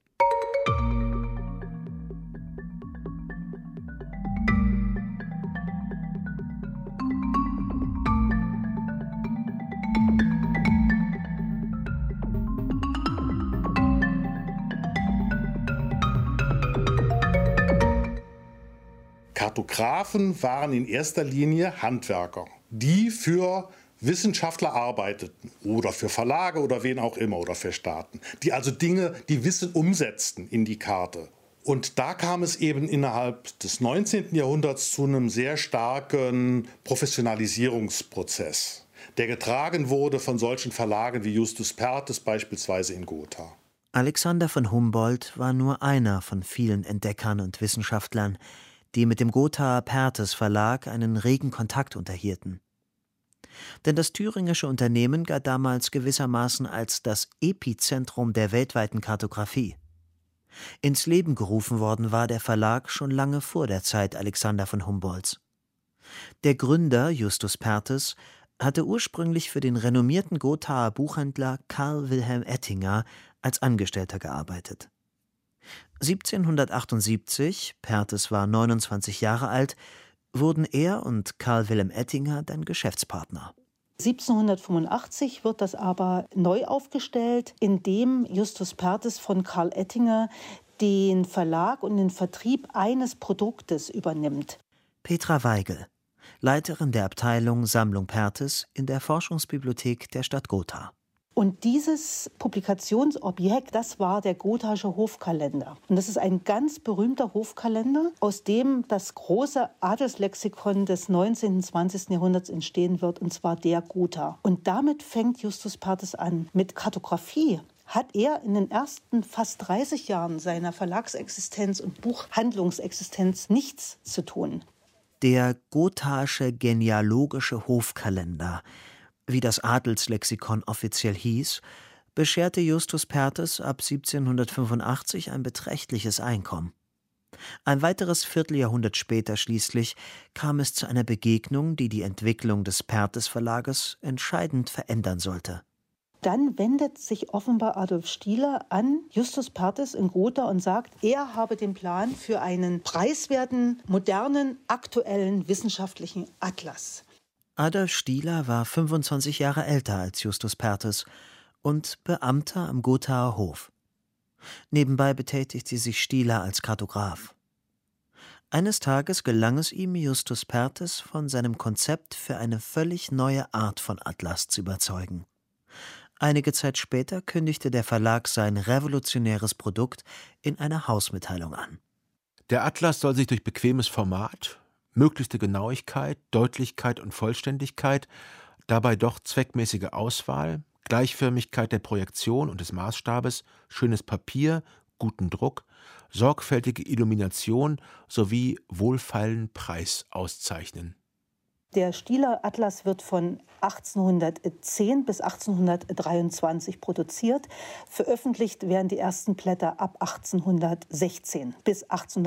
Kartografen waren in erster Linie Handwerker, die für Wissenschaftler arbeiteten oder für Verlage oder wen auch immer oder für Staaten, die also Dinge, die Wissen umsetzten in die Karte. Und da kam es eben innerhalb des 19. Jahrhunderts zu einem sehr starken Professionalisierungsprozess, der getragen wurde von solchen Verlagen wie Justus Perthes beispielsweise in Gotha. Alexander von Humboldt war nur einer von vielen Entdeckern und Wissenschaftlern, die mit dem Gothaer Perthes Verlag einen regen Kontakt unterhielten. Denn das thüringische Unternehmen galt damals gewissermaßen als das Epizentrum der weltweiten Kartographie. Ins Leben gerufen worden war der Verlag schon lange vor der Zeit Alexander von Humboldts. Der Gründer, Justus Perthes, hatte ursprünglich für den renommierten Gothaer Buchhändler Karl Wilhelm Ettinger als Angestellter gearbeitet. 1778, Perthes war 29 Jahre alt, wurden er und Karl Wilhelm Ettinger dann Geschäftspartner. 1785 wird das aber neu aufgestellt, indem Justus Perthes von Karl Ettinger den Verlag und den Vertrieb eines Produktes übernimmt. Petra Weigel, Leiterin der Abteilung Sammlung Perthes in der Forschungsbibliothek der Stadt Gotha. Und dieses Publikationsobjekt, das war der Gothaische Hofkalender. Und das ist ein ganz berühmter Hofkalender, aus dem das große Adelslexikon des 19. und 20. Jahrhunderts entstehen wird, und zwar der Gotha. Und damit fängt Justus Perthes an. Mit Kartografie hat er in den ersten fast 30 Jahren seiner Verlagsexistenz und Buchhandlungsexistenz nichts zu tun. Der Gothaische Genealogische Hofkalender, wie das Adelslexikon offiziell hieß, bescherte Justus Perthes ab 1785 ein beträchtliches Einkommen. Ein weiteres Vierteljahrhundert später schließlich kam es zu einer Begegnung, die die Entwicklung des Perthes-Verlages entscheidend verändern sollte. Dann wendet sich offenbar Adolf Stieler an Justus Perthes in Gotha und sagt, er habe den Plan für einen preiswerten, modernen, aktuellen wissenschaftlichen Atlas. Adolf Stieler war 25 Jahre älter als Justus Perthes und Beamter am Gothaer Hof. Nebenbei betätigte sich Stieler als Kartograf. Eines Tages gelang es ihm, Justus Perthes von seinem Konzept für eine völlig neue Art von Atlas zu überzeugen. Einige Zeit später kündigte der Verlag sein revolutionäres Produkt in einer Hausmitteilung an. Der Atlas soll sich durch bequemes Format, möglichste Genauigkeit, Deutlichkeit und Vollständigkeit, dabei doch zweckmäßige Auswahl, Gleichförmigkeit der Projektion und des Maßstabes, schönes Papier, guten Druck, sorgfältige Illumination sowie wohlfeilen Preis auszeichnen. Der Stieler Atlas wird von 1810 bis 1823 produziert. Veröffentlicht werden die ersten Blätter ab 1816 bis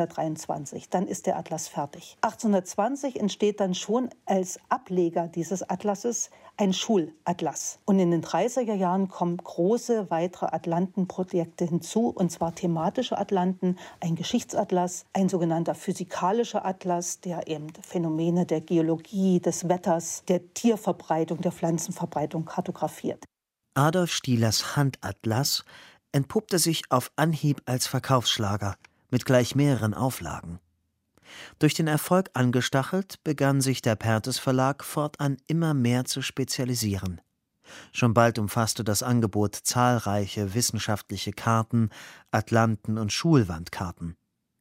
1823. Dann ist der Atlas fertig. 1820 entsteht dann schon als Ableger dieses Atlases ein Schulatlas. Und in den 30er Jahren kommen große weitere Atlantenprojekte hinzu, und zwar thematische Atlanten, ein Geschichtsatlas, ein sogenannter physikalischer Atlas, der eben Phänomene der Geologie, des Wetters, der Tierverbreitung, der Pflanzenverbreitung kartografiert. Adolf Stielers Handatlas entpuppte sich auf Anhieb als Verkaufsschlager mit gleich mehreren Auflagen. Durch den Erfolg angestachelt, begann sich der Perthes Verlag fortan immer mehr zu spezialisieren. Schon bald umfasste das Angebot zahlreiche wissenschaftliche Karten, Atlanten und Schulwandkarten.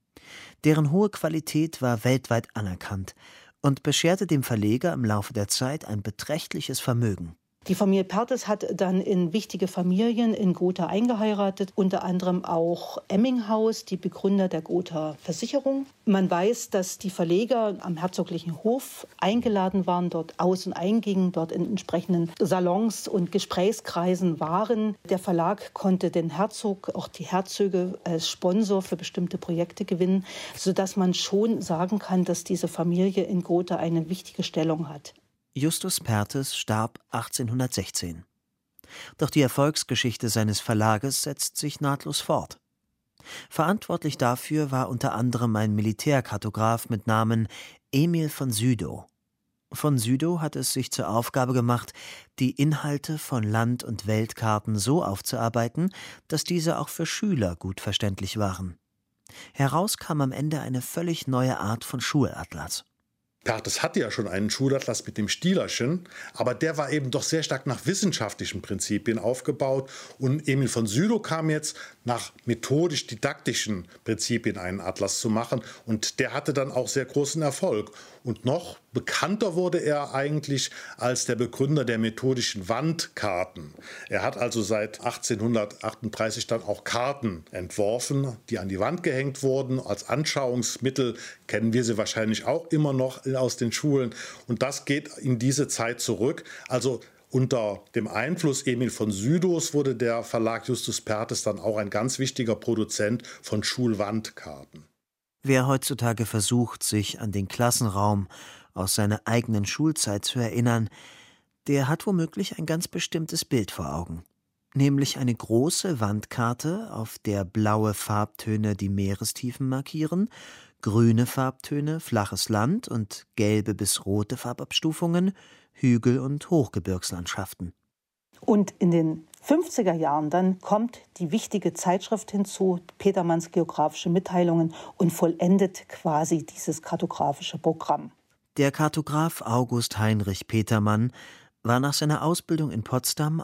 Deren hohe Qualität war weltweit anerkannt und bescherte dem Verleger im Laufe der Zeit ein beträchtliches Vermögen. Die Familie Perthes hat dann in wichtige Familien in Gotha eingeheiratet, unter anderem auch Emminghaus, die Begründer der Gotha Versicherung. Man weiß, dass die Verleger am herzoglichen Hof eingeladen waren, dort aus- und eingingen, dort in entsprechenden Salons und Gesprächskreisen waren. Der Verlag konnte den Herzog, auch die Herzöge als Sponsor für bestimmte Projekte gewinnen, sodass man schon sagen kann, dass diese Familie in Gotha eine wichtige Stellung hat. Justus Perthes starb 1816. Doch die Erfolgsgeschichte seines Verlages setzt sich nahtlos fort. Verantwortlich dafür war unter anderem ein Militärkartograf mit Namen Emil von Sydow. Von Sydow hat es sich zur Aufgabe gemacht, die Inhalte von Land- und Weltkarten so aufzuarbeiten, dass diese auch für Schüler gut verständlich waren. Heraus kam am Ende eine völlig neue Art von Schulatlas. Perthes hatte ja schon einen Schulatlas mit dem Stielerchen, aber der war eben doch sehr stark nach wissenschaftlichen Prinzipien aufgebaut. Und Emil von Sydow kam jetzt nach methodisch-didaktischen Prinzipien einen Atlas zu machen. Und der hatte dann auch sehr großen Erfolg. Und noch bekannter wurde er eigentlich als der Begründer der methodischen Wandkarten. Er hat also seit 1838 dann auch Karten entworfen, die an die Wand gehängt wurden. Als Anschauungsmittel kennen wir sie wahrscheinlich auch immer noch aus den Schulen. Und das geht in diese Zeit zurück. Also unter dem Einfluss Emil von Sydows wurde der Verlag Justus Perthes dann auch ein ganz wichtiger Produzent von Schulwandkarten. Wer heutzutage versucht, sich an den Klassenraum aus seiner eigenen Schulzeit zu erinnern, der hat womöglich ein ganz bestimmtes Bild vor Augen. Nämlich eine große Wandkarte, auf der blaue Farbtöne die Meerestiefen markieren, grüne Farbtöne flaches Land und gelbe bis rote Farbabstufungen Hügel- und Hochgebirgslandschaften. Und in den 50er Jahren dann kommt die wichtige Zeitschrift hinzu, Petermanns Geographische Mitteilungen, und vollendet quasi dieses kartografische Programm. Der Kartograf August Heinrich Petermann war nach seiner Ausbildung in Potsdam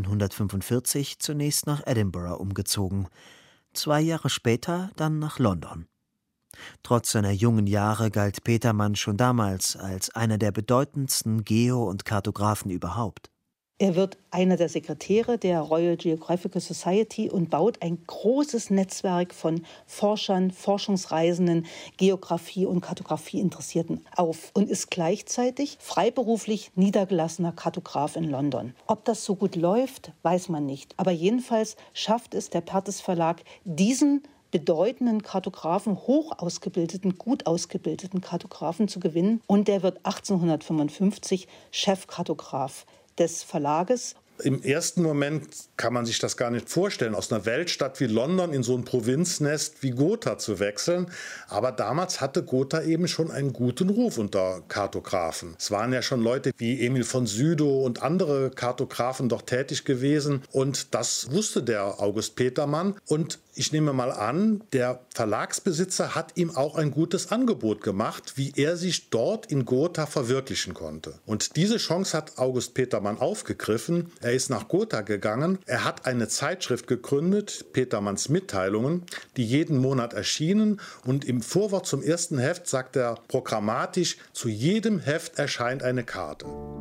1845 zunächst nach Edinburgh umgezogen, 2 Jahre später dann nach London. Trotz seiner jungen Jahre galt Petermann schon damals als einer der bedeutendsten Geo- und Kartografen überhaupt. Er wird einer der Sekretäre der Royal Geographical Society und baut ein großes Netzwerk von Forschern, Forschungsreisenden, Geografie- und Kartografieinteressierten auf und ist gleichzeitig freiberuflich niedergelassener Kartograf in London. Ob das so gut läuft, weiß man nicht. Aber jedenfalls schafft es der Perthes Verlag, diesen bedeutenden Kartografen, hoch ausgebildeten, gut ausgebildeten Kartografen zu gewinnen. Und der wird 1855 Chefkartograf des Verlages. Im ersten Moment kann man sich das gar nicht vorstellen, aus einer Weltstadt wie London in so ein Provinznest wie Gotha zu wechseln. Aber damals hatte Gotha eben schon einen guten Ruf unter Kartografen. Es waren ja schon Leute wie Emil von Sydow und andere Kartografen dort tätig gewesen. Und das wusste der August Petermann. Und ich nehme mal an, der Verlagsbesitzer hat ihm auch ein gutes Angebot gemacht, wie er sich dort in Gotha verwirklichen konnte. Und diese Chance hat August Petermann aufgegriffen. Er ist nach Gotha gegangen. Er hat eine Zeitschrift gegründet, Petermanns Mitteilungen, die jeden Monat erschienen. Und im Vorwort zum ersten Heft sagt er programmatisch, zu jedem Heft erscheint eine Karte.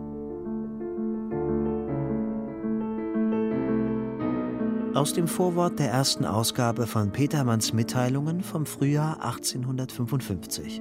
Aus dem Vorwort der ersten Ausgabe von Petermanns Mitteilungen vom Frühjahr 1855.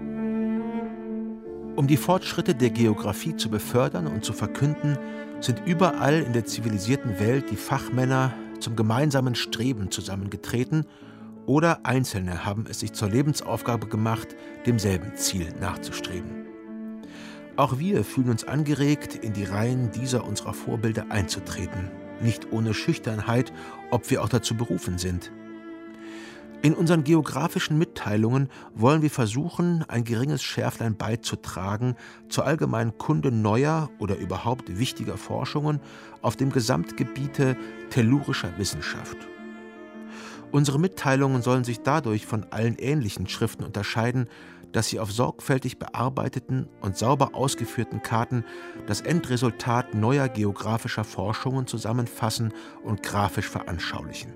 Um die Fortschritte der Geographie zu befördern und zu verkünden, sind überall in der zivilisierten Welt die Fachmänner zum gemeinsamen Streben zusammengetreten oder Einzelne haben es sich zur Lebensaufgabe gemacht, demselben Ziel nachzustreben. Auch wir fühlen uns angeregt, in die Reihen dieser unserer Vorbilder einzutreten, nicht ohne Schüchternheit, ob wir auch dazu berufen sind. In unseren geografischen Mitteilungen wollen wir versuchen, ein geringes Schärflein beizutragen zur allgemeinen Kunde neuer oder überhaupt wichtiger Forschungen auf dem Gesamtgebiete tellurischer Wissenschaft. Unsere Mitteilungen sollen sich dadurch von allen ähnlichen Schriften unterscheiden, dass sie auf sorgfältig bearbeiteten und sauber ausgeführten Karten das Endresultat neuer geografischer Forschungen zusammenfassen und grafisch veranschaulichen.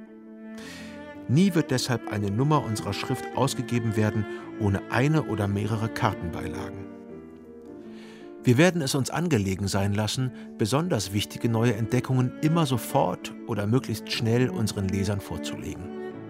Nie wird deshalb eine Nummer unserer Schrift ausgegeben werden, ohne eine oder mehrere Kartenbeilagen. Wir werden es uns angelegen sein lassen, besonders wichtige neue Entdeckungen immer sofort oder möglichst schnell unseren Lesern vorzulegen.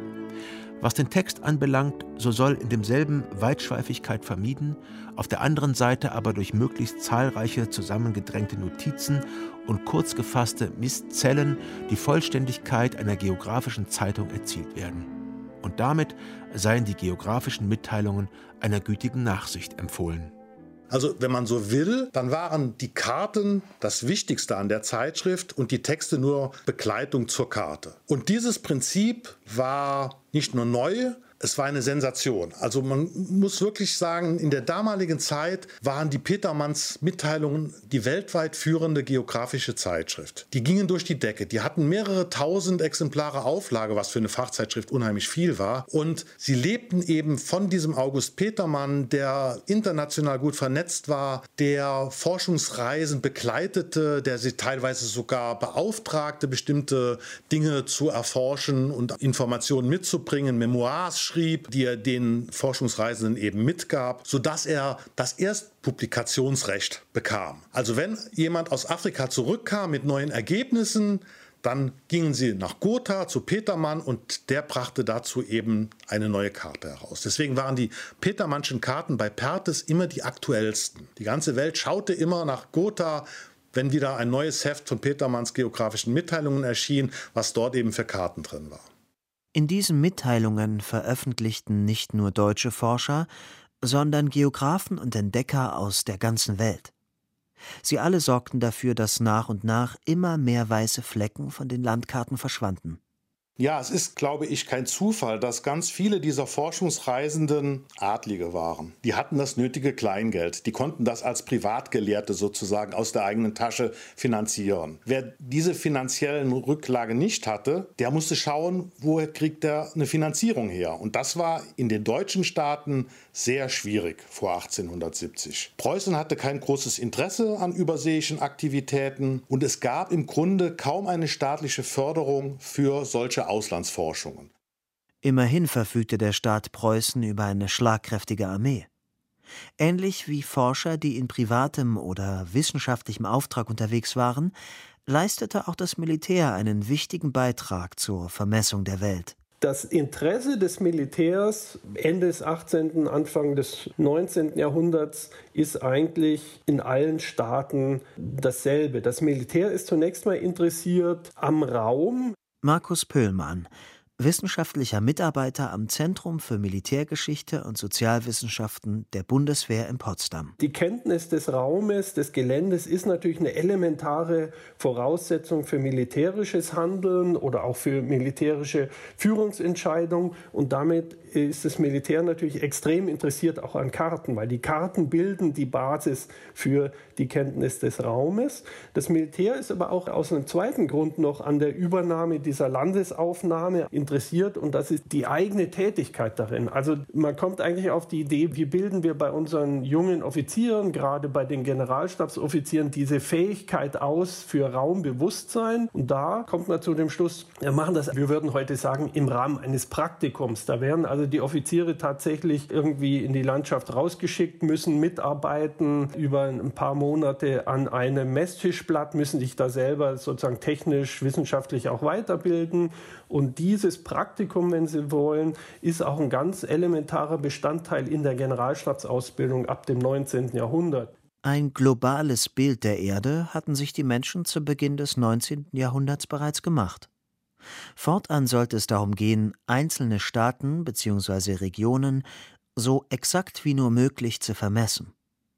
Was den Text anbelangt, so soll in demselben Weitschweifigkeit vermieden, auf der anderen Seite aber durch möglichst zahlreiche zusammengedrängte Notizen und kurz gefasste Miszellen die Vollständigkeit einer geografischen Zeitung erzielt werden. Und damit seien die geografischen Mitteilungen einer gütigen Nachsicht empfohlen. Also wenn man so will, dann waren die Karten das Wichtigste an der Zeitschrift und die Texte nur Begleitung zur Karte. Und dieses Prinzip war nicht nur neu, es war eine Sensation. Also man muss wirklich sagen, in der damaligen Zeit waren die Petermanns Mitteilungen die weltweit führende geografische Zeitschrift. Die gingen durch die Decke. Die hatten mehrere tausend Exemplare Auflage, was für eine Fachzeitschrift unheimlich viel war. Und sie lebten eben von diesem August Petermann, der international gut vernetzt war, der Forschungsreisen begleitete, der sie teilweise sogar beauftragte, bestimmte Dinge zu erforschen und Informationen mitzubringen, Memoirs schrieb, die er den Forschungsreisenden eben mitgab, sodass er das Erstpublikationsrecht bekam. Also wenn jemand aus Afrika zurückkam mit neuen Ergebnissen, dann gingen sie nach Gotha zu Petermann und der brachte dazu eben eine neue Karte heraus. Deswegen waren die Petermannschen Karten bei Perthes immer die aktuellsten. Die ganze Welt schaute immer nach Gotha, wenn wieder ein neues Heft von Petermanns geografischen Mitteilungen erschien, was dort eben für Karten drin war. In diesen Mitteilungen veröffentlichten nicht nur deutsche Forscher, sondern Geographen und Entdecker aus der ganzen Welt. Sie alle sorgten dafür, dass nach und nach immer mehr weiße Flecken von den Landkarten verschwanden. Ja, es ist, glaube ich, kein Zufall, dass ganz viele dieser Forschungsreisenden Adlige waren. Die hatten das nötige Kleingeld. Die konnten das als Privatgelehrte sozusagen aus der eigenen Tasche finanzieren. Wer diese finanziellen Rücklagen nicht hatte, der musste schauen, woher kriegt er eine Finanzierung her. Und das war in den deutschen Staaten sehr schwierig vor 1870. Preußen hatte kein großes Interesse an überseeischen Aktivitäten und es gab im Grunde kaum eine staatliche Förderung für solche Auslandsforschungen. Immerhin verfügte der Staat Preußen über eine schlagkräftige Armee. Ähnlich wie Forscher, die in privatem oder wissenschaftlichem Auftrag unterwegs waren, leistete auch das Militär einen wichtigen Beitrag zur Vermessung der Welt. Das Interesse des Militärs Ende des 18., Anfang des 19. Jahrhunderts ist eigentlich in allen Staaten dasselbe. Das Militär ist zunächst mal interessiert am Raum. Markus Pöhlmann, wissenschaftlicher Mitarbeiter am Zentrum für Militärgeschichte und Sozialwissenschaften der Bundeswehr in Potsdam. Die Kenntnis des Raumes, des Geländes ist natürlich eine elementare Voraussetzung für militärisches Handeln oder auch für militärische Führungsentscheidungen. Und damit ist das Militär natürlich extrem interessiert auch an Karten, weil die Karten bilden die Basis für die Kenntnis des Raumes. Das Militär ist aber auch aus einem zweiten Grund noch an der Übernahme dieser Landesaufnahme interessiert, und das ist die eigene Tätigkeit darin. Also man kommt eigentlich auf die Idee, wie bilden wir bei unseren jungen Offizieren, gerade bei den Generalstabsoffizieren, diese Fähigkeit aus für Raumbewusstsein. Und da kommt man zu dem Schluss, wir machen das, wir würden heute sagen, im Rahmen eines Praktikums. Da werden also die Offiziere tatsächlich irgendwie in die Landschaft rausgeschickt, müssen mitarbeiten über ein paar Monate an einem Messtischblatt, müssen sich da selber sozusagen technisch, wissenschaftlich auch weiterbilden. Und dieses Praktikum, wenn Sie wollen, ist auch ein ganz elementarer Bestandteil in der Generalstabsausbildung ab dem 19. Jahrhundert. Ein globales Bild der Erde hatten sich die Menschen zu Beginn des 19. Jahrhunderts bereits gemacht. Fortan sollte es darum gehen, einzelne Staaten bzw. Regionen so exakt wie nur möglich zu vermessen.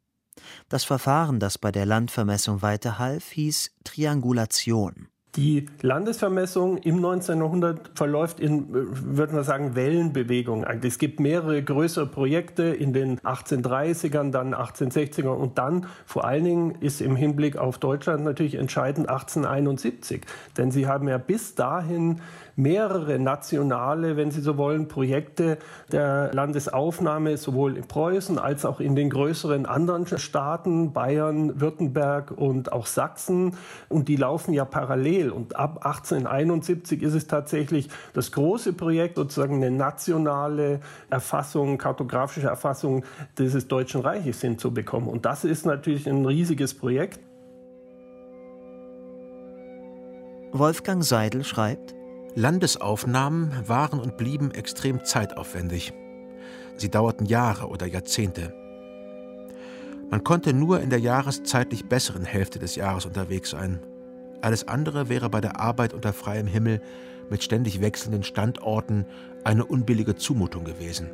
Das Verfahren, das bei der Landvermessung weiterhalf, hieß Triangulation. Die Landesvermessung im 19. Jahrhundert verläuft in, würde man sagen, Wellenbewegung. Es gibt mehrere größere Projekte in den 1830ern, dann 1860ern und dann vor allen Dingen ist im Hinblick auf Deutschland natürlich entscheidend 1871. Denn sie haben ja bis dahin mehrere nationale, wenn Sie so wollen, Projekte der Landesaufnahme, sowohl in Preußen als auch in den größeren anderen Staaten, Bayern, Württemberg und auch Sachsen. Und die laufen ja parallel. Und ab 1871 ist es tatsächlich das große Projekt, sozusagen eine nationale Erfassung, kartografische Erfassung dieses Deutschen Reiches hinzubekommen. Und das ist natürlich ein riesiges Projekt. Wolfgang Seidel schreibt: Landesaufnahmen waren und blieben extrem zeitaufwendig. Sie dauerten Jahre oder Jahrzehnte. Man konnte nur in der jahreszeitlich besseren Hälfte des Jahres unterwegs sein. Alles andere wäre bei der Arbeit unter freiem Himmel mit ständig wechselnden Standorten eine unbillige Zumutung gewesen.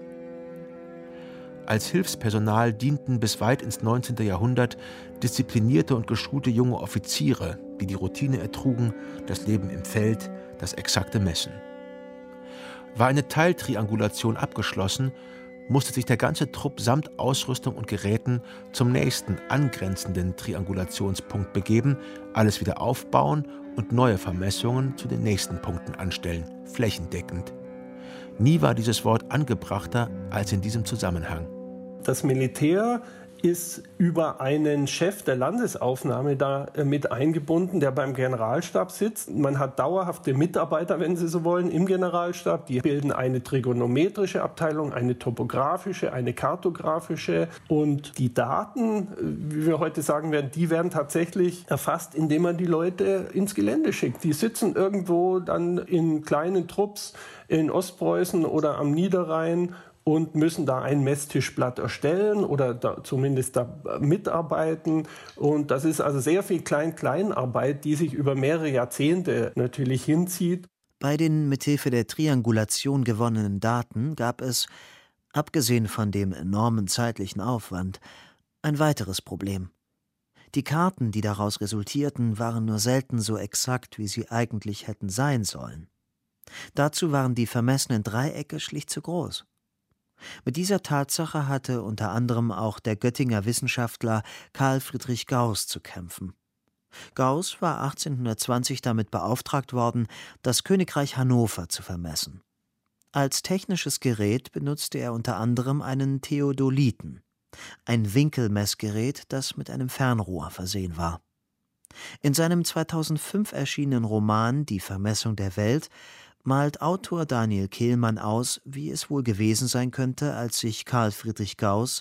Als Hilfspersonal dienten bis weit ins 19. Jahrhundert disziplinierte und geschulte junge Offiziere, die die Routine ertrugen, das Leben im Feld, das exakte Messen. War eine Teiltriangulation abgeschlossen, musste sich der ganze Trupp samt Ausrüstung und Geräten zum nächsten angrenzenden Triangulationspunkt begeben, alles wieder aufbauen und neue Vermessungen zu den nächsten Punkten anstellen, flächendeckend. Nie war dieses Wort angebrachter als in diesem Zusammenhang. Das Militär ist über einen Chef der Landesaufnahme da mit eingebunden, der beim Generalstab sitzt. Man hat dauerhafte Mitarbeiter, wenn Sie so wollen, im Generalstab. Die bilden eine trigonometrische Abteilung, eine topografische, eine kartografische. Und die Daten, wie wir heute sagen werden, die werden tatsächlich erfasst, indem man die Leute ins Gelände schickt. Die sitzen irgendwo dann in kleinen Trupps in Ostpreußen oder am Niederrhein und müssen da ein Messtischblatt erstellen oder da zumindest da mitarbeiten. Und das ist also sehr viel Kleinarbeit, die sich über mehrere Jahrzehnte natürlich hinzieht. Bei den mithilfe der Triangulation gewonnenen Daten gab es, abgesehen von dem enormen zeitlichen Aufwand, ein weiteres Problem. Die Karten, die daraus resultierten, waren nur selten so exakt, wie sie eigentlich hätten sein sollen. Dazu waren die vermessenen Dreiecke schlicht zu groß. Mit dieser Tatsache hatte unter anderem auch der Göttinger Wissenschaftler Carl Friedrich Gauß zu kämpfen. Gauß war 1820 damit beauftragt worden, das Königreich Hannover zu vermessen. Als technisches Gerät benutzte er unter anderem einen Theodoliten, ein Winkelmessgerät, das mit einem Fernrohr versehen war. In seinem 2005 erschienenen Roman »Die Vermessung der Welt« malt Autor Daniel Kehlmann aus, wie es wohl gewesen sein könnte, als sich Carl Friedrich Gauß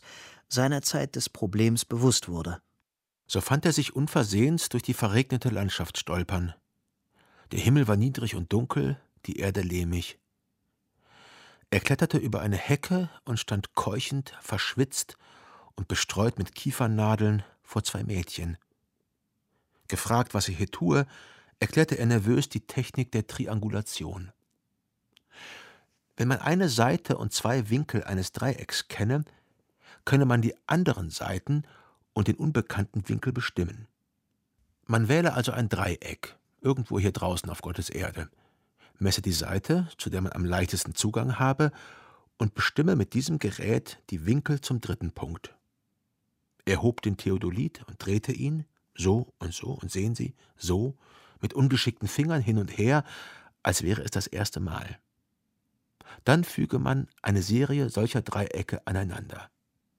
seinerzeit des Problems bewusst wurde. So fand er sich unversehens durch die verregnete Landschaft stolpern. Der Himmel war niedrig und dunkel, die Erde lehmig. Er kletterte über eine Hecke und stand keuchend, verschwitzt und bestreut mit Kiefernadeln vor 2 Mädchen. Gefragt, was er hier tue, erklärte er nervös die Technik der Triangulation. Wenn man eine Seite und 2 Winkel eines Dreiecks kenne, könne man die anderen Seiten und den unbekannten Winkel bestimmen. Man wähle also ein Dreieck, irgendwo hier draußen auf Gottes Erde, messe die Seite, zu der man am leichtesten Zugang habe, und bestimme mit diesem Gerät die Winkel zum 3. Punkt. Er hob den Theodolit und drehte ihn, so, und sehen Sie, so, mit ungeschickten Fingern hin und her, als wäre es das erste Mal. Dann füge man eine Serie solcher Dreiecke aneinander.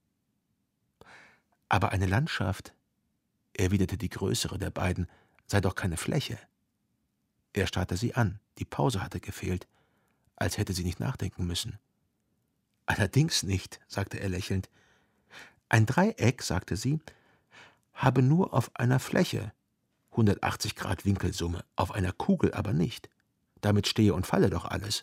Aber eine Landschaft, erwiderte die größere der beiden, sei doch keine Fläche. Er starrte sie an, die Pause hatte gefehlt, als hätte sie nicht nachdenken müssen. Allerdings nicht, sagte er lächelnd. Ein Dreieck, sagte sie, habe nur auf einer Fläche 180 Grad Winkelsumme, auf einer Kugel aber nicht. Damit stehe und falle doch alles.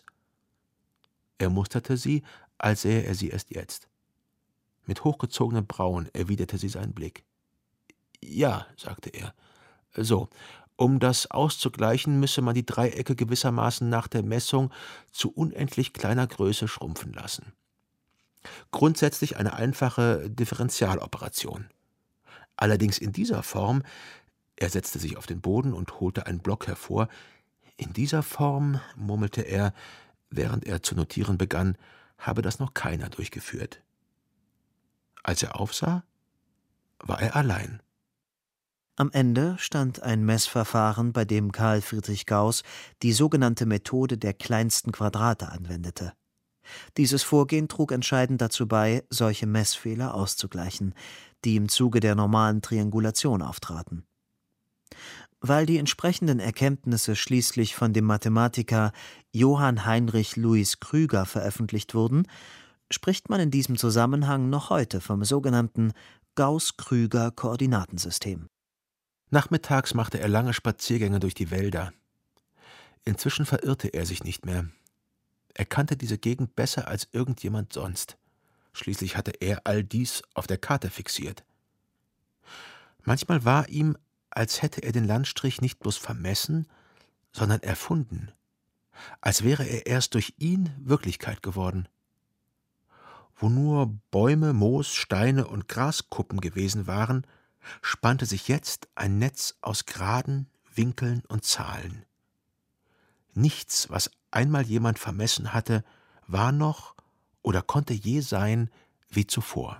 Er musterte sie, als sähe er sie erst jetzt. Mit hochgezogenen Brauen erwiderte sie seinen Blick. Ja, sagte er. So, um das auszugleichen, müsse man die Dreiecke gewissermaßen nach der Messung zu unendlich kleiner Größe schrumpfen lassen. Grundsätzlich eine einfache Differentialoperation. Allerdings in dieser Form, er setzte sich auf den Boden und holte einen Block hervor, in dieser Form, murmelte er, während er zu notieren begann, habe das noch keiner durchgeführt. Als er aufsah, war er allein. Am Ende stand ein Messverfahren, bei dem Carl Friedrich Gauß die sogenannte Methode der kleinsten Quadrate anwendete. Dieses Vorgehen trug entscheidend dazu bei, solche Messfehler auszugleichen, die im Zuge der normalen Triangulation auftraten. Weil die entsprechenden Erkenntnisse schließlich von dem Mathematiker Johann Heinrich Louis Krüger veröffentlicht wurden, spricht man in diesem Zusammenhang noch heute vom sogenannten Gauß-Krüger-Koordinatensystem. Nachmittags machte er lange Spaziergänge durch die Wälder. Inzwischen verirrte er sich nicht mehr. Er kannte diese Gegend besser als irgendjemand sonst. Schließlich hatte er all dies auf der Karte fixiert. Manchmal war ihm, als hätte er den Landstrich nicht bloß vermessen, sondern erfunden, als wäre er erst durch ihn Wirklichkeit geworden. Wo nur Bäume, Moos, Steine und Graskuppen gewesen waren, spannte sich jetzt ein Netz aus Graden, Winkeln und Zahlen. Nichts, was einmal jemand vermessen hatte, war noch oder konnte je sein wie zuvor.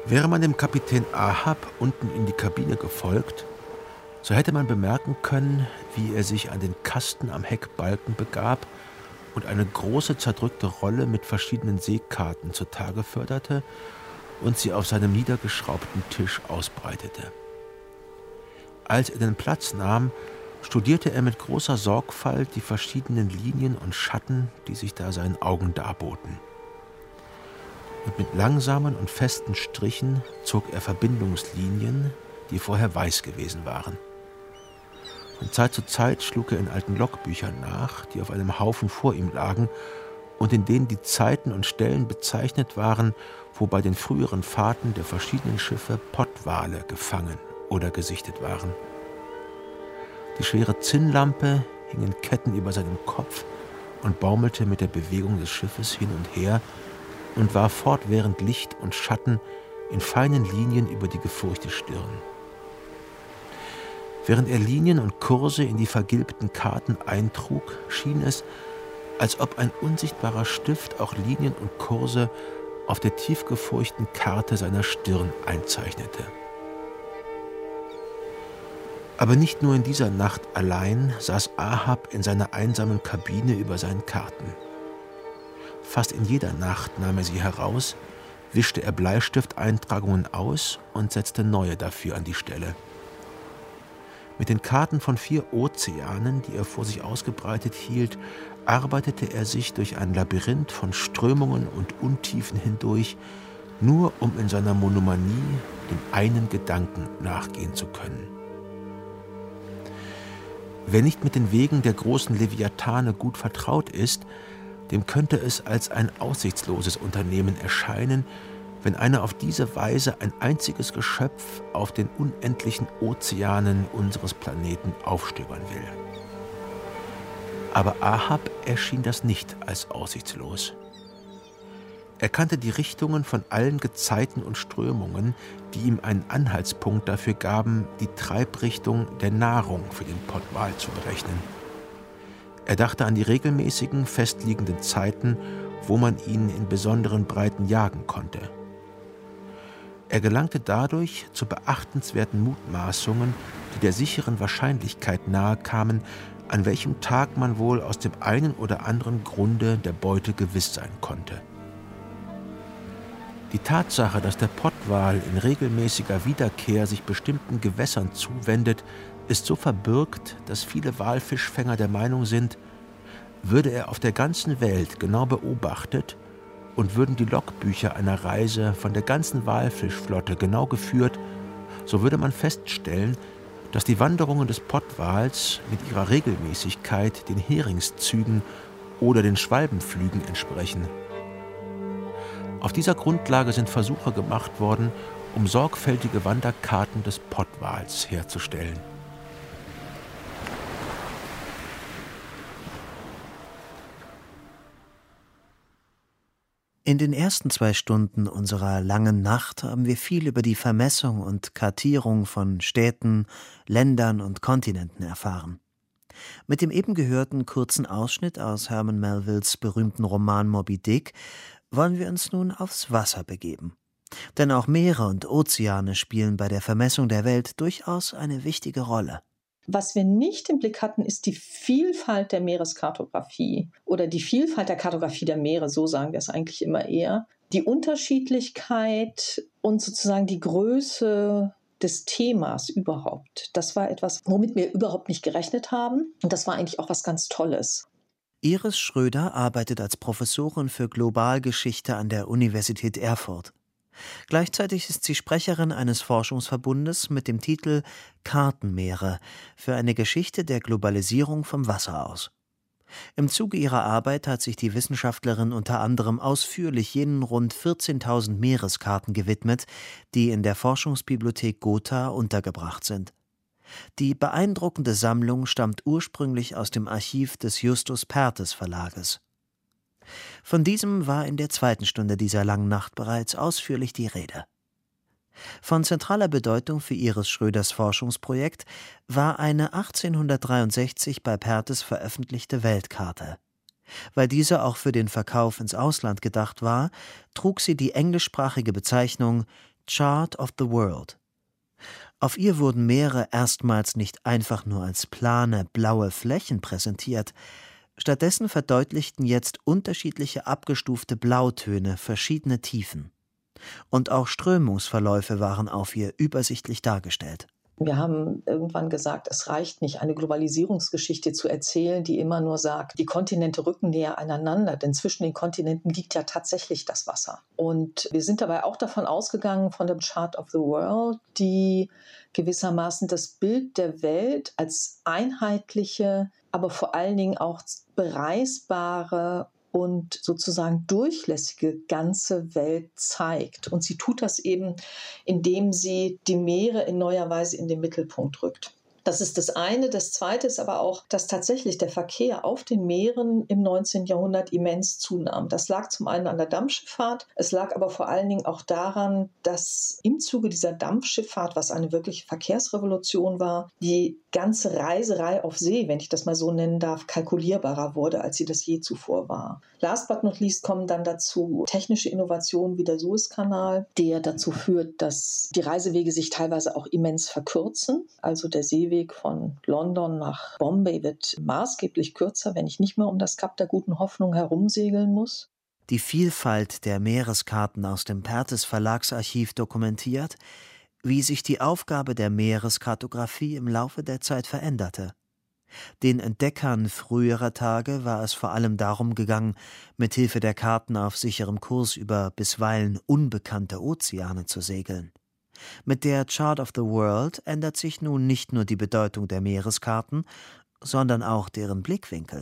Wäre man dem Kapitän Ahab unten in die Kabine gefolgt, so hätte man bemerken können, wie er sich an den Kasten am Heckbalken begab und eine große zerdrückte Rolle mit verschiedenen Seekarten zutage förderte und sie auf seinem niedergeschraubten Tisch ausbreitete. Als er den Platz nahm, studierte er mit großer Sorgfalt die verschiedenen Linien und Schatten, die sich da seinen Augen darboten. Und mit langsamen und festen Strichen zog er Verbindungslinien, die vorher weiß gewesen waren. Von Zeit zu Zeit schlug er in alten Logbüchern nach, die auf einem Haufen vor ihm lagen und in denen die Zeiten und Stellen bezeichnet waren, wo bei den früheren Fahrten der verschiedenen Schiffe Pottwale gefangen oder gesichtet waren. Die schwere Zinnlampe hing in Ketten über seinem Kopf und baumelte mit der Bewegung des Schiffes hin und her und warf fortwährend Licht und Schatten in feinen Linien über die gefurchte Stirn. Während er Linien und Kurse in die vergilbten Karten eintrug, schien es, als ob ein unsichtbarer Stift auch Linien und Kurse auf der tiefgefurchten Karte seiner Stirn einzeichnete. Aber nicht nur in dieser Nacht allein saß Ahab in seiner einsamen Kabine über seinen Karten. Fast in jeder Nacht nahm er sie heraus, wischte er Bleistifteintragungen aus und setzte neue dafür an die Stelle. Mit den Karten von 4 Ozeanen, die er vor sich ausgebreitet hielt, arbeitete er sich durch ein Labyrinth von Strömungen und Untiefen hindurch, nur um in seiner Monomanie dem einen Gedanken nachgehen zu können. Wer nicht mit den Wegen der großen Leviathane gut vertraut ist, dem könnte es als ein aussichtsloses Unternehmen erscheinen, wenn einer auf diese Weise ein einziges Geschöpf auf den unendlichen Ozeanen unseres Planeten aufstöbern will. Aber Ahab erschien das nicht als aussichtslos. Er kannte die Richtungen von allen Gezeiten und Strömungen, die ihm einen Anhaltspunkt dafür gaben, die Treibrichtung der Nahrung für den Pottwal zu berechnen. Er dachte an die regelmäßigen, festliegenden Zeiten, wo man ihn in besonderen Breiten jagen konnte. Er gelangte dadurch zu beachtenswerten Mutmaßungen, die der sicheren Wahrscheinlichkeit nahe kamen, an welchem Tag man wohl aus dem einen oder anderen Grunde der Beute gewiss sein konnte. Die Tatsache, dass der Pottwal in regelmäßiger Wiederkehr sich bestimmten Gewässern zuwendet, ist so verbürgt, dass viele Walfischfänger der Meinung sind, würde er auf der ganzen Welt genau beobachtet und würden die Logbücher einer Reise von der ganzen Walfischflotte genau geführt, so würde man feststellen, dass die Wanderungen des Pottwals mit ihrer Regelmäßigkeit den Heringszügen oder den Schwalbenflügen entsprechen. Auf dieser Grundlage sind Versuche gemacht worden, um sorgfältige Wanderkarten des Pottwals herzustellen. In den ersten 2 Stunden unserer langen Nacht haben wir viel über die Vermessung und Kartierung von Städten, Ländern und Kontinenten erfahren. Mit dem eben gehörten kurzen Ausschnitt aus Herman Melvilles berühmten Roman Moby Dick wollen wir uns nun aufs Wasser begeben. Denn auch Meere und Ozeane spielen bei der Vermessung der Welt durchaus eine wichtige Rolle. Was wir nicht im Blick hatten, ist die Vielfalt der Meereskartografie oder die Vielfalt der Kartografie der Meere, so sagen wir es eigentlich immer eher. Die Unterschiedlichkeit und sozusagen die Größe des Themas überhaupt. Das war etwas, womit wir überhaupt nicht gerechnet haben. Und das war eigentlich auch was ganz Tolles. Iris Schröder arbeitet als Professorin für Globalgeschichte an der Universität Erfurt. Gleichzeitig ist sie Sprecherin eines Forschungsverbundes mit dem Titel Kartenmeere für eine Geschichte der Globalisierung vom Wasser aus. Im Zuge ihrer Arbeit hat sich die Wissenschaftlerin unter anderem ausführlich jenen rund 14.000 Meereskarten gewidmet, die in der Forschungsbibliothek Gotha untergebracht sind. Die beeindruckende Sammlung stammt ursprünglich aus dem Archiv des Justus Perthes Verlages. Von diesem war in der 2. Stunde dieser langen Nacht bereits ausführlich die Rede. Von zentraler Bedeutung für Iris Schröders Forschungsprojekt war eine 1863 bei Perthes veröffentlichte Weltkarte. Weil diese auch für den Verkauf ins Ausland gedacht war, trug sie die englischsprachige Bezeichnung Chart of the World. Auf ihr wurden Meere erstmals nicht einfach nur als plane, blaue Flächen präsentiert. Stattdessen verdeutlichten jetzt unterschiedliche abgestufte Blautöne verschiedene Tiefen. Und auch Strömungsverläufe waren auf ihr übersichtlich dargestellt. Wir haben irgendwann gesagt, es reicht nicht, eine Globalisierungsgeschichte zu erzählen, die immer nur sagt, die Kontinente rücken näher aneinander, denn zwischen den Kontinenten liegt ja tatsächlich das Wasser. Und wir sind dabei auch davon ausgegangen, von der Chart of the World, die gewissermaßen das Bild der Welt als einheitliche, aber vor allen Dingen auch bereisbare und sozusagen durchlässige ganze Welt zeigt. Und sie tut das eben, indem sie die Meere in neuer Weise in den Mittelpunkt rückt. Das ist das eine. Das zweite ist aber auch, dass tatsächlich der Verkehr auf den Meeren im 19. Jahrhundert immens zunahm. Das lag zum einen an der Dampfschifffahrt, es lag aber vor allen Dingen auch daran, dass im Zuge dieser Dampfschifffahrt, was eine wirkliche Verkehrsrevolution war, die ganze Reiserei auf See, wenn ich das mal so nennen darf, kalkulierbarer wurde, als sie das je zuvor war. Last but not least kommen dann dazu technische Innovationen wie der Suezkanal, der dazu führt, dass die Reisewege sich teilweise auch immens verkürzen. Also der Seeweg von London nach Bombay wird maßgeblich kürzer, wenn ich nicht mehr um das Kap der Guten Hoffnung herumsegeln muss. Die Vielfalt der Meereskarten aus dem Perthes Verlagsarchiv dokumentiert, wie sich die Aufgabe der Meereskartographie im Laufe der Zeit veränderte. Den Entdeckern früherer Tage war es vor allem darum gegangen, mit Hilfe der Karten auf sicherem Kurs über bisweilen unbekannte Ozeane zu segeln. Mit der Chart of the World ändert sich nun nicht nur die Bedeutung der Meereskarten, sondern auch deren Blickwinkel.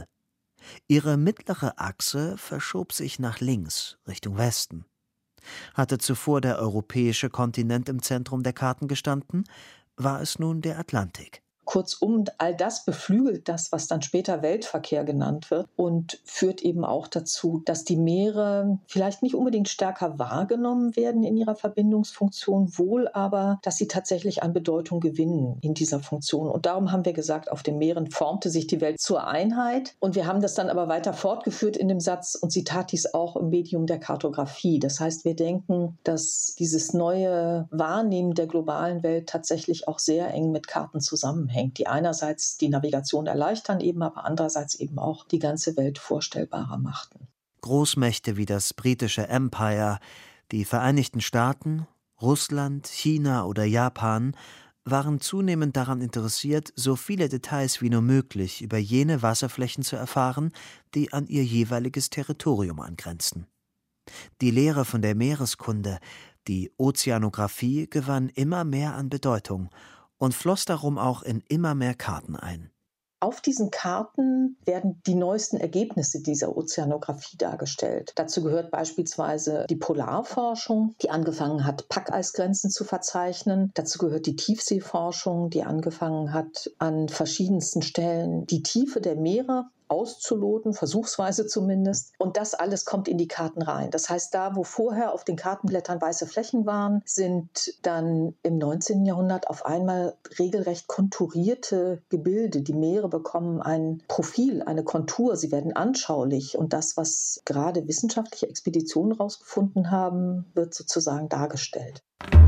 Ihre mittlere Achse verschob sich nach links, Richtung Westen. Hatte zuvor der europäische Kontinent im Zentrum der Karten gestanden, war es nun der Atlantik. Kurzum, all das beflügelt das, was dann später Weltverkehr genannt wird und führt eben auch dazu, dass die Meere vielleicht nicht unbedingt stärker wahrgenommen werden in ihrer Verbindungsfunktion, wohl aber, dass sie tatsächlich an Bedeutung gewinnen in dieser Funktion. Und darum haben wir gesagt, auf den Meeren formte sich die Welt zur Einheit und wir haben das dann aber weiter fortgeführt in dem Satz und sie tat dies auch im Medium der Kartografie. Das heißt, wir denken, dass dieses neue Wahrnehmen der globalen Welt tatsächlich auch sehr eng mit Karten zusammenhängt, die einerseits die Navigation erleichtern, eben aber andererseits eben auch die ganze Welt vorstellbarer machten. Großmächte wie das britische Empire, die Vereinigten Staaten, Russland, China oder Japan waren zunehmend daran interessiert, so viele Details wie nur möglich über jene Wasserflächen zu erfahren, die an ihr jeweiliges Territorium angrenzten. Die Lehre von der Meereskunde, die Ozeanographie, gewann immer mehr an Bedeutung und floss darum auch in immer mehr Karten ein. Auf diesen Karten werden die neuesten Ergebnisse dieser Ozeanographie dargestellt. Dazu gehört beispielsweise die Polarforschung, die angefangen hat, Packeisgrenzen zu verzeichnen. Dazu gehört die Tiefseeforschung, die angefangen hat, an verschiedensten Stellen die Tiefe der Meere auszuloten, versuchsweise zumindest. Und das alles kommt in die Karten rein. Das heißt, da, wo vorher auf den Kartenblättern weiße Flächen waren, sind dann im 19. Jahrhundert auf einmal regelrecht konturierte Gebilde. Die Meere bekommen ein Profil, eine Kontur, sie werden anschaulich. Und das, was gerade wissenschaftliche Expeditionen herausgefunden haben, wird sozusagen dargestellt.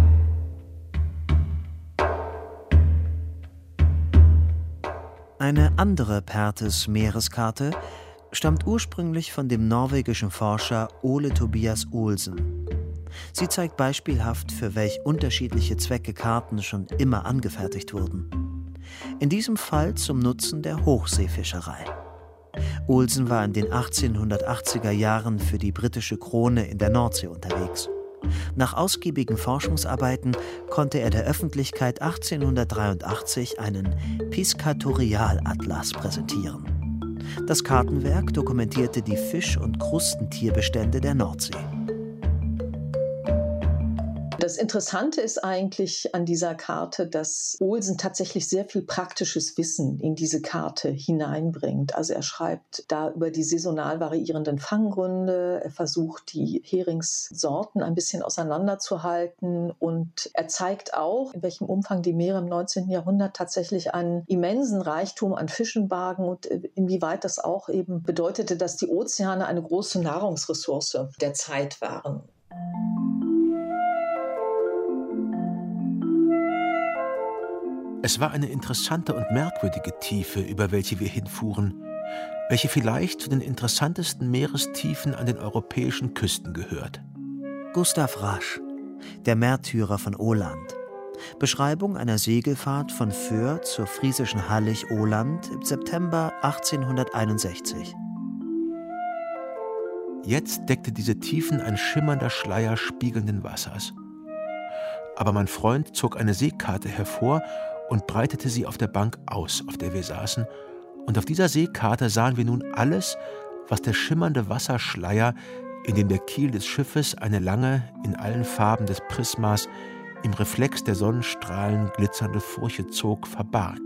Eine andere Perthes-Meereskarte stammt ursprünglich von dem norwegischen Forscher Ole Tobias Olsen. Sie zeigt beispielhaft, für welch unterschiedliche Zwecke Karten schon immer angefertigt wurden. In diesem Fall zum Nutzen der Hochseefischerei. Olsen war in den 1880er Jahren für die britische Krone in der Nordsee unterwegs. Nach ausgiebigen Forschungsarbeiten konnte er der Öffentlichkeit 1883 einen Piscatorialatlas präsentieren. Das Kartenwerk dokumentierte die Fisch- und Krustentierbestände der Nordsee. Das Interessante ist eigentlich an dieser Karte, dass Olsen tatsächlich sehr viel praktisches Wissen in diese Karte hineinbringt. Also er schreibt da über die saisonal variierenden Fanggründe, er versucht die Heringssorten ein bisschen auseinanderzuhalten und er zeigt auch, in welchem Umfang die Meere im 19. Jahrhundert tatsächlich einen immensen Reichtum an Fischen bargen und inwieweit das auch eben bedeutete, dass die Ozeane eine große Nahrungsressource der Zeit waren. Es war eine interessante und merkwürdige Tiefe, über welche wir hinfuhren, welche vielleicht zu den interessantesten Meerestiefen an den europäischen Küsten gehört. Gustav Rasch, der Märtyrer von Åland. Beschreibung einer Segelfahrt von Föhr zur friesischen Hallig Åland im September 1861. Jetzt deckte diese Tiefen ein schimmernder Schleier spiegelnden Wassers. Aber mein Freund zog eine Seekarte hervor und breitete sie auf der Bank aus, auf der wir saßen, und auf dieser Seekarte sahen wir nun alles, was der schimmernde Wasserschleier, in dem der Kiel des Schiffes eine lange, in allen Farben des Prismas, im Reflex der Sonnenstrahlen glitzernde Furche zog, verbarg.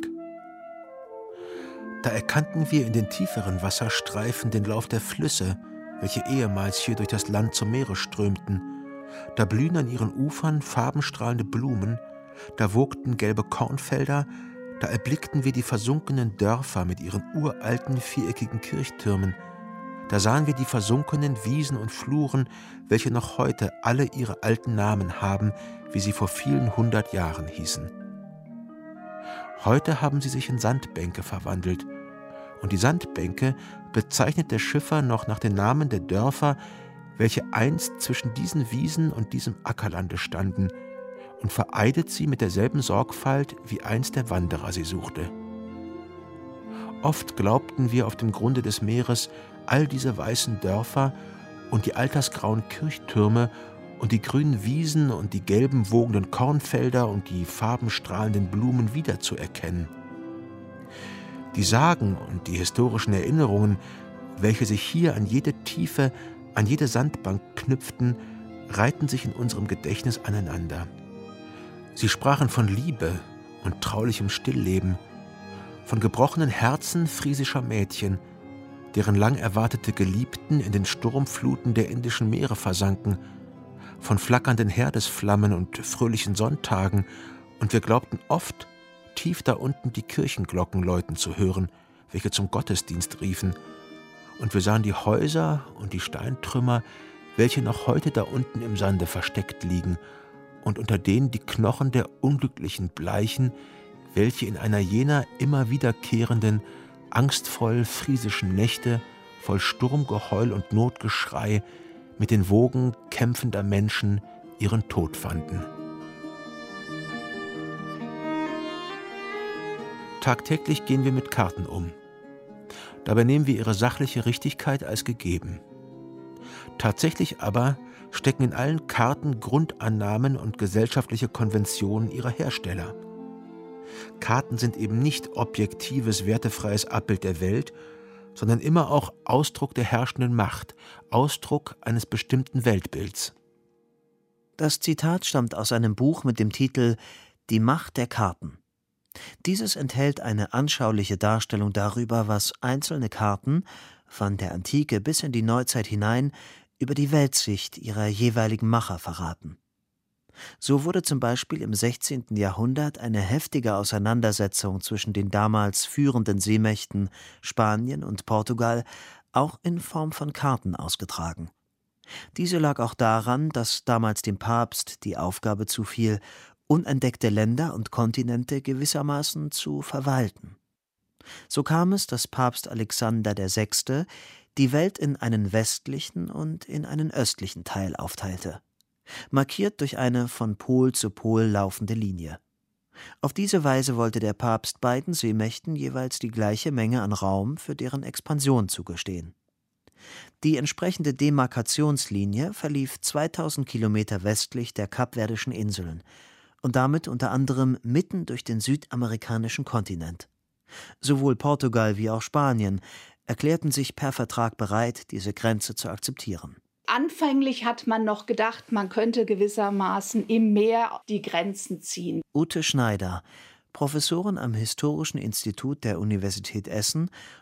Da erkannten wir in den tieferen Wasserstreifen den Lauf der Flüsse, welche ehemals hier durch das Land zum Meere strömten. Da blühen an ihren Ufern farbenstrahlende Blumen, da wogten gelbe Kornfelder, da erblickten wir die versunkenen Dörfer mit ihren uralten viereckigen Kirchtürmen, da sahen wir die versunkenen Wiesen und Fluren, welche noch heute alle ihre alten Namen haben, wie sie vor vielen 100 Jahren hießen. Heute haben sie sich in Sandbänke verwandelt, und die Sandbänke bezeichnet der Schiffer noch nach den Namen der Dörfer, welche einst zwischen diesen Wiesen und diesem Ackerlande standen, und vereidet sie mit derselben Sorgfalt, wie einst der Wanderer sie suchte. Oft glaubten wir auf dem Grunde des Meeres all diese weißen Dörfer und die altersgrauen Kirchtürme und die grünen Wiesen und die gelben wogenden Kornfelder und die farbenstrahlenden Blumen wiederzuerkennen. Die Sagen und die historischen Erinnerungen, welche sich hier an jede Tiefe, an jede Sandbank knüpften, reihten sich in unserem Gedächtnis aneinander. Sie sprachen von Liebe und traulichem Stillleben, von gebrochenen Herzen friesischer Mädchen, deren lang erwartete Geliebten in den Sturmfluten der indischen Meere versanken, von flackernden Herdesflammen und fröhlichen Sonntagen, und wir glaubten oft, tief da unten die Kirchenglocken läuten zu hören, welche zum Gottesdienst riefen, und wir sahen die Häuser und die Steintrümmer, welche noch heute da unten im Sande versteckt liegen, und unter denen die Knochen der unglücklichen Bleichen, welche in einer jener immer wiederkehrenden, angstvoll friesischen Nächte, voll Sturmgeheul und Notgeschrei, mit den Wogen kämpfender Menschen ihren Tod fanden. Tagtäglich gehen wir mit Karten um. Dabei nehmen wir ihre sachliche Richtigkeit als gegeben. Tatsächlich aber stecken in allen Karten Grundannahmen und gesellschaftliche Konventionen ihrer Hersteller. Karten sind eben nicht objektives, wertefreies Abbild der Welt, sondern immer auch Ausdruck der herrschenden Macht, Ausdruck eines bestimmten Weltbilds. Das Zitat stammt aus einem Buch mit dem Titel »Die Macht der Karten«. Dieses enthält eine anschauliche Darstellung darüber, was einzelne Karten, von der Antike bis in die Neuzeit hinein, über die Weltsicht ihrer jeweiligen Macher verraten. So wurde zum Beispiel im 16. Jahrhundert eine heftige Auseinandersetzung zwischen den damals führenden Seemächten Spanien und Portugal auch in Form von Karten ausgetragen. Diese lag auch daran, dass damals dem Papst die Aufgabe zufiel, unentdeckte Länder und Kontinente gewissermaßen zu verwalten. So kam es, dass Papst Alexander VI. Die Welt in einen westlichen und in einen östlichen Teil aufteilte, markiert durch eine von Pol zu Pol laufende Linie. Auf diese Weise wollte der Papst beiden Seemächten jeweils die gleiche Menge an Raum für deren Expansion zugestehen. Die entsprechende Demarkationslinie verlief 2000 Kilometer westlich der Kapverdischen Inseln und damit unter anderem mitten durch den südamerikanischen Kontinent. Sowohl Portugal wie auch Spanien erklärten sich per Vertrag bereit, diese Grenze zu akzeptieren. Anfänglich hat man noch gedacht, man könnte gewissermaßen im Meer die Grenzen ziehen. Ute Schneider, Professorin am Historischen Institut der Universität Essen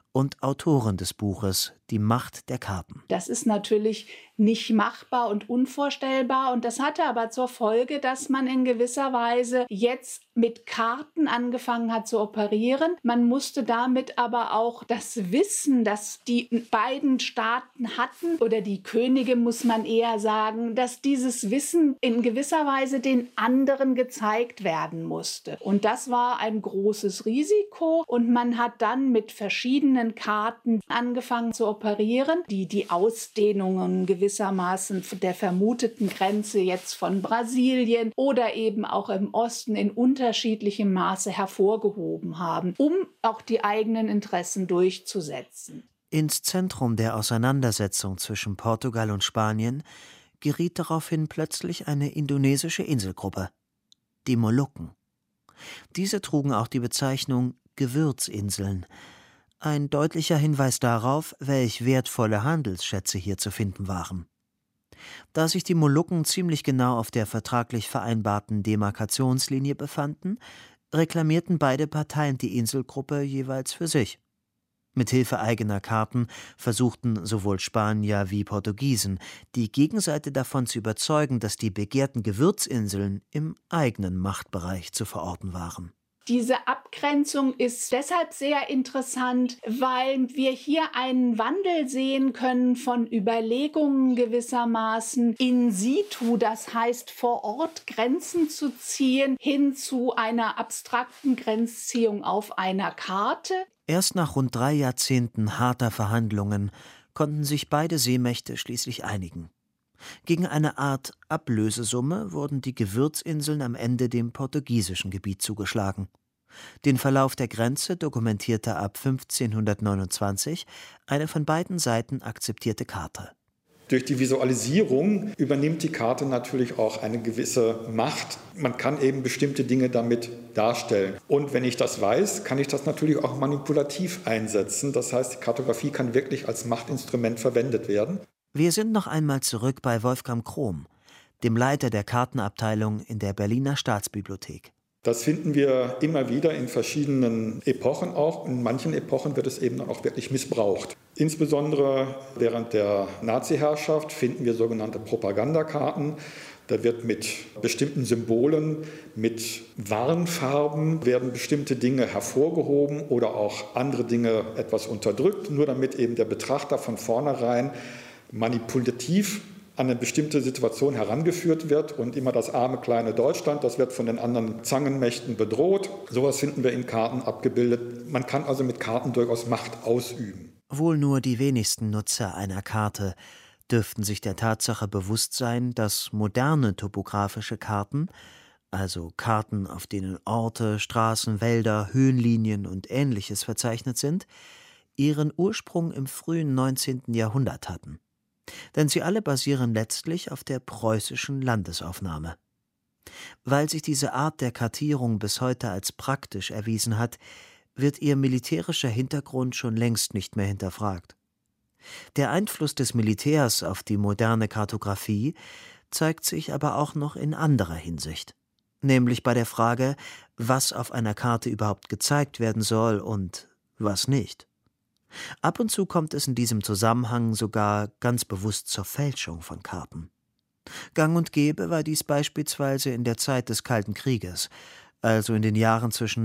und Autorin des Buches Die Macht der Karten. Das ist natürlich nicht machbar und unvorstellbar. Und das hatte aber zur Folge, dass man in gewisser Weise jetzt mit Karten angefangen hat zu operieren. Man musste damit aber auch das Wissen, das die beiden Staaten hatten, oder die Könige, muss man eher sagen, dass dieses Wissen in gewisser Weise den anderen gezeigt werden musste. Und das war ein großes Risiko. Und man hat dann mit verschiedenen Karten angefangen zu operieren, die Ausdehnungen gewissermaßen der vermuteten Grenze jetzt von Brasilien oder eben auch im Osten in unterschiedlichem Maße hervorgehoben haben, um auch die eigenen Interessen durchzusetzen. Ins Zentrum der Auseinandersetzung zwischen Portugal und Spanien geriet daraufhin plötzlich eine indonesische Inselgruppe, die Molukken. Diese trugen auch die Bezeichnung Gewürzinseln, ein deutlicher Hinweis darauf, welch wertvolle Handelsschätze hier zu finden waren. Da sich die Molukken ziemlich genau auf der vertraglich vereinbarten Demarkationslinie befanden, reklamierten beide Parteien die Inselgruppe jeweils für sich. Mithilfe eigener Karten versuchten sowohl Spanier wie Portugiesen, die Gegenseite davon zu überzeugen, dass die begehrten Gewürzinseln im eigenen Machtbereich zu verorten waren. Diese Abgrenzung ist deshalb sehr interessant, weil wir hier einen Wandel sehen können von Überlegungen gewissermaßen in situ, das heißt vor Ort Grenzen zu ziehen, hin zu einer abstrakten Grenzziehung auf einer Karte. Erst nach rund 3 Jahrzehnten harter Verhandlungen konnten sich beide Seemächte schließlich einigen. Gegen eine Art Ablösesumme wurden die Gewürzinseln am Ende dem portugiesischen Gebiet zugeschlagen. Den Verlauf der Grenze dokumentierte ab 1529 eine von beiden Seiten akzeptierte Karte. Durch die Visualisierung übernimmt die Karte natürlich auch eine gewisse Macht. Man kann eben bestimmte Dinge damit darstellen. Und wenn ich das weiß, kann ich das natürlich auch manipulativ einsetzen. Das heißt, die Kartografie kann wirklich als Machtinstrument verwendet werden. Wir sind noch einmal zurück bei Wolfgang Krohm, dem Leiter der Kartenabteilung in der Berliner Staatsbibliothek. Das finden wir immer wieder in verschiedenen Epochen auch. In manchen Epochen wird es eben dann auch wirklich missbraucht. Insbesondere während der Nazi-Herrschaft finden wir sogenannte Propagandakarten. Da wird mit bestimmten Symbolen, mit Warnfarben werden bestimmte Dinge hervorgehoben oder auch andere Dinge etwas unterdrückt, nur damit eben der Betrachter von vornherein manipulativ an eine bestimmte Situation herangeführt wird und immer das arme kleine Deutschland, das wird von den anderen Zangenmächten bedroht. Sowas finden wir in Karten abgebildet. Man kann also mit Karten durchaus Macht ausüben. Wohl nur die wenigsten Nutzer einer Karte dürften sich der Tatsache bewusst sein, dass moderne topografische Karten, also Karten, auf denen Orte, Straßen, Wälder, Höhenlinien und Ähnliches verzeichnet sind, ihren Ursprung im frühen 19. Jahrhundert hatten. Denn sie alle basieren letztlich auf der preußischen Landesaufnahme. Weil sich diese Art der Kartierung bis heute als praktisch erwiesen hat, wird ihr militärischer Hintergrund schon längst nicht mehr hinterfragt. Der Einfluss des Militärs auf die moderne Kartografie zeigt sich aber auch noch in anderer Hinsicht, nämlich bei der Frage, was auf einer Karte überhaupt gezeigt werden soll und was nicht. Ab und zu kommt es in diesem Zusammenhang sogar ganz bewusst zur Fälschung von Karten. Gang und gäbe war dies beispielsweise in der Zeit des Kalten Krieges, also in den Jahren zwischen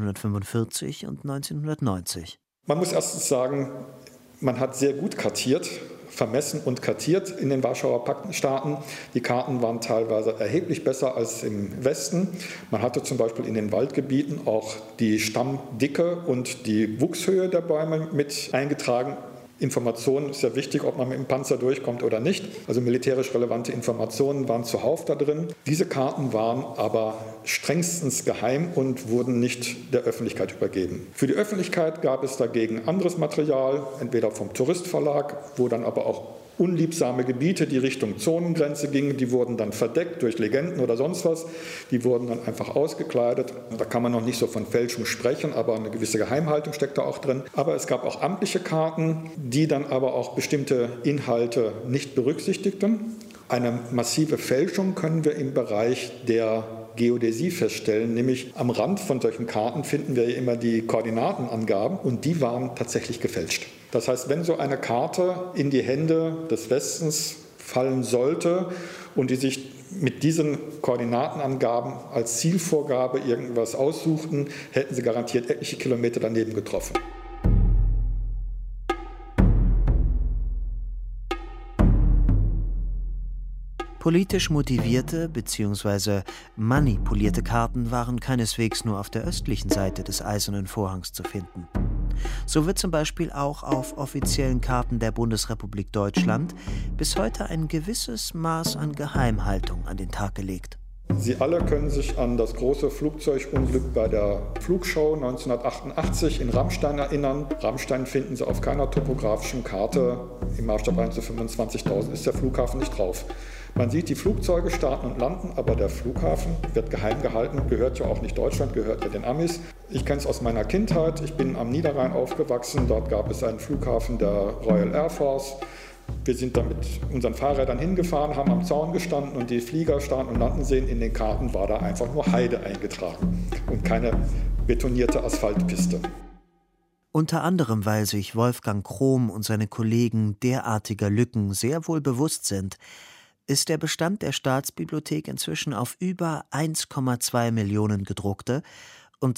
1945 und 1990. Man muss erstens sagen, man hat sehr gut kartiert, vermessen und kartiert in den Warschauer Paktstaaten. Die Karten waren teilweise erheblich besser als im Westen. Man hatte zum Beispiel in den Waldgebieten auch die Stammdicke und die Wuchshöhe der Bäume mit eingetragen. Informationen ist ja wichtig, ob man mit dem Panzer durchkommt oder nicht. Also militärisch relevante Informationen waren zuhauf da drin. Diese Karten waren aber strengstens geheim und wurden nicht der Öffentlichkeit übergeben. Für die Öffentlichkeit gab es dagegen anderes Material, entweder vom Touristverlag, wo dann aber auch unliebsame Gebiete, die Richtung Zonengrenze gingen, die wurden dann verdeckt durch Legenden oder sonst was. Die wurden dann einfach ausgekleidet. Da kann man noch nicht so von Fälschung sprechen, aber eine gewisse Geheimhaltung steckt da auch drin. Aber es gab auch amtliche Karten, die dann aber auch bestimmte Inhalte nicht berücksichtigten. Eine massive Fälschung können wir im Bereich der Geodäsie feststellen, nämlich am Rand von solchen Karten finden wir immer die Koordinatenangaben und die waren tatsächlich gefälscht. Das heißt, wenn so eine Karte in die Hände des Westens fallen sollte und die sich mit diesen Koordinatenangaben als Zielvorgabe irgendwas aussuchten, hätten sie garantiert etliche Kilometer daneben getroffen. Politisch motivierte bzw. manipulierte Karten waren keineswegs nur auf der östlichen Seite des Eisernen Vorhangs zu finden. So wird zum Beispiel auch auf offiziellen Karten der Bundesrepublik Deutschland bis heute ein gewisses Maß an Geheimhaltung an den Tag gelegt. Sie alle können sich an das große Flugzeugunglück bei der Flugschau 1988 in Ramstein erinnern. Ramstein finden Sie auf keiner topografischen Karte. Im Maßstab 1 zu 25.000 ist der Flughafen nicht drauf. Man sieht, die Flugzeuge starten und landen, aber der Flughafen wird geheim gehalten, gehört ja auch nicht Deutschland, gehört ja den Amis. Ich kenne es aus meiner Kindheit, ich bin am Niederrhein aufgewachsen, dort gab es einen Flughafen der Royal Air Force. Wir sind da mit unseren Fahrrädern hingefahren, haben am Zaun gestanden und die Flieger starten und landen sehen. In den Karten war da einfach nur Heide eingetragen und keine betonierte Asphaltpiste. Unter anderem, weil sich Wolfgang Chrom und seine Kollegen derartiger Lücken sehr wohl bewusst sind, ist der Bestand der Staatsbibliothek inzwischen auf über 1,2 Millionen gedruckte und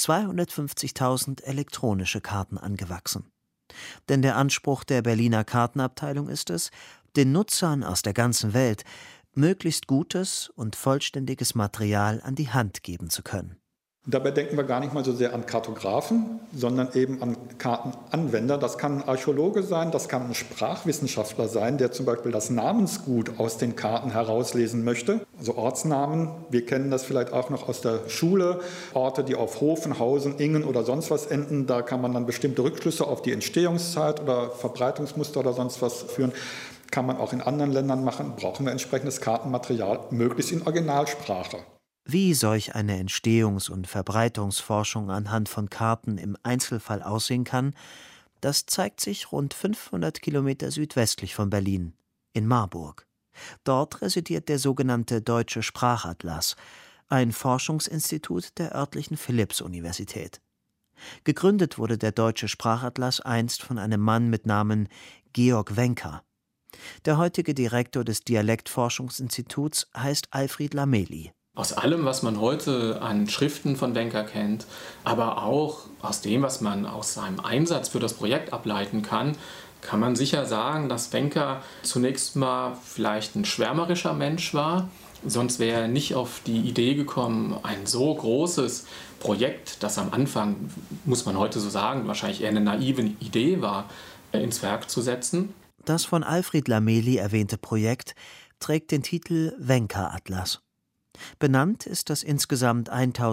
250.000 elektronische Karten angewachsen. Denn der Anspruch der Berliner Kartenabteilung ist es, den Nutzern aus der ganzen Welt möglichst gutes und vollständiges Material an die Hand geben zu können. Dabei denken wir gar nicht mal so sehr an Kartografen, sondern eben an Kartenanwender. Das kann ein Archäologe sein, das kann ein Sprachwissenschaftler sein, der zum Beispiel das Namensgut aus den Karten herauslesen möchte. Also Ortsnamen, wir kennen das vielleicht auch noch aus der Schule. Orte, die auf Hofen, Hausen, Ingen oder sonst was enden, da kann man dann bestimmte Rückschlüsse auf die Entstehungszeit oder Verbreitungsmuster oder sonst was führen. Kann man auch in anderen Ländern machen, brauchen wir entsprechendes Kartenmaterial, möglichst in Originalsprache. Wie solch eine Entstehungs- und Verbreitungsforschung anhand von Karten im Einzelfall aussehen kann, das zeigt sich rund 500 Kilometer südwestlich von Berlin, in Marburg. Dort residiert der sogenannte Deutsche Sprachatlas, ein Forschungsinstitut der örtlichen Philipps-Universität. Gegründet wurde der Deutsche Sprachatlas einst von einem Mann mit Namen Georg Wencker. Der heutige Direktor des Dialektforschungsinstituts heißt Alfred Lamelli. Aus allem, was man heute an Schriften von Wencker kennt, aber auch aus dem, was man aus seinem Einsatz für das Projekt ableiten kann man sicher sagen, dass Wencker zunächst mal vielleicht ein schwärmerischer Mensch war. Sonst wäre er nicht auf die Idee gekommen, ein so großes Projekt, das am Anfang, muss man heute so sagen, wahrscheinlich eher eine naive Idee war, ins Werk zu setzen. Das von Alfred Lamelli erwähnte Projekt trägt den Titel Wencker-Atlas. Benannt ist das insgesamt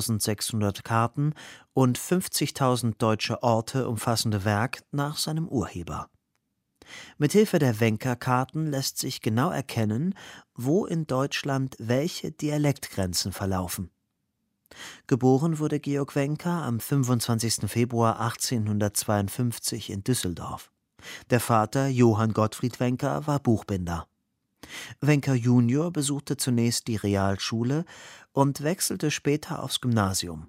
1600 Karten und 50.000 deutsche Orte umfassende Werk nach seinem Urheber. Mithilfe der Wencker-Karten lässt sich genau erkennen, wo in Deutschland welche Dialektgrenzen verlaufen. Geboren wurde Georg Wencker am 25. Februar 1852 in Düsseldorf. Der Vater, Johann Gottfried Wencker, war Buchbinder. Wencker Junior besuchte zunächst die Realschule und wechselte später aufs Gymnasium.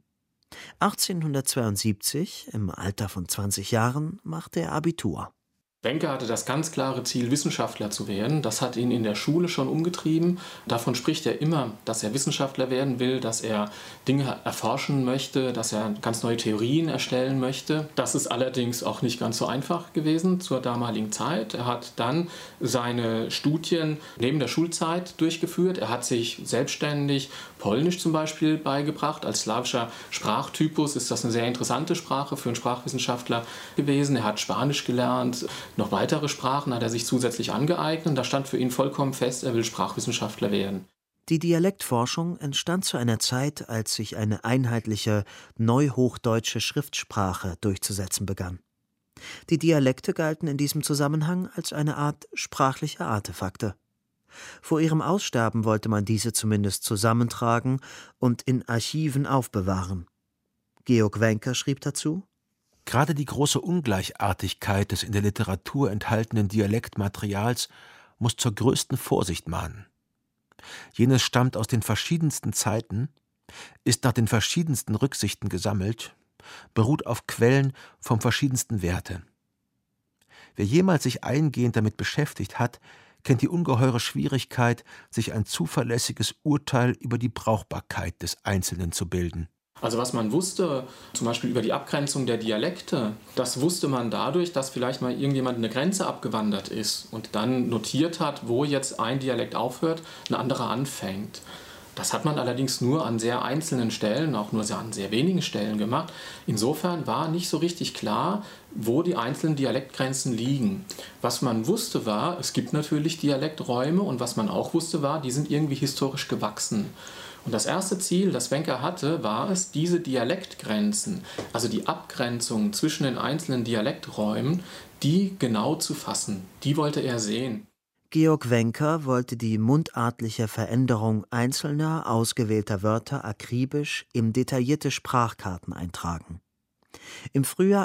1872, im Alter von 20 Jahren, machte er Abitur. Wencker hatte das ganz klare Ziel, Wissenschaftler zu werden. Das hat ihn in der Schule schon umgetrieben. Davon spricht er immer, dass er Wissenschaftler werden will, dass er Dinge erforschen möchte, dass er ganz neue Theorien erstellen möchte. Das ist allerdings auch nicht ganz so einfach gewesen zur damaligen Zeit. Er hat dann seine Studien neben der Schulzeit durchgeführt. Er hat sich selbstständig Polnisch zum Beispiel beigebracht. Als slawischer Sprachtypus ist das eine sehr interessante Sprache für einen Sprachwissenschaftler gewesen. Er hat Spanisch gelernt. Noch weitere Sprachen hat er sich zusätzlich angeeignet. Da stand für ihn vollkommen fest, er will Sprachwissenschaftler werden. Die Dialektforschung entstand zu einer Zeit, als sich eine einheitliche neuhochdeutsche Schriftsprache durchzusetzen begann. Die Dialekte galten in diesem Zusammenhang als eine Art sprachliche Artefakte. Vor ihrem Aussterben wollte man diese zumindest zusammentragen und in Archiven aufbewahren. Georg Wencker schrieb dazu: Gerade die große Ungleichartigkeit des in der Literatur enthaltenen Dialektmaterials muss zur größten Vorsicht mahnen. Jenes stammt aus den verschiedensten Zeiten, ist nach den verschiedensten Rücksichten gesammelt, beruht auf Quellen vom verschiedensten Werte. Wer jemals sich eingehend damit beschäftigt hat, kennt die ungeheure Schwierigkeit, sich ein zuverlässiges Urteil über die Brauchbarkeit des Einzelnen zu bilden. Also was man wusste, zum Beispiel über die Abgrenzung der Dialekte, das wusste man dadurch, dass vielleicht mal irgendjemand eine Grenze abgewandert ist und dann notiert hat, wo jetzt ein Dialekt aufhört, ein anderer anfängt. Das hat man allerdings nur an sehr einzelnen Stellen, auch nur an sehr wenigen Stellen gemacht. Insofern war nicht so richtig klar, wo die einzelnen Dialektgrenzen liegen. Was man wusste war, es gibt natürlich Dialekträume und was man auch wusste war, die sind irgendwie historisch gewachsen. Und das erste Ziel, das Wencker hatte, war es, diese Dialektgrenzen, also die Abgrenzung zwischen den einzelnen Dialekträumen, die genau zu fassen. Die wollte er sehen. Georg Wencker wollte die mundartliche Veränderung einzelner, ausgewählter Wörter akribisch in detaillierte Sprachkarten eintragen. Im Frühjahr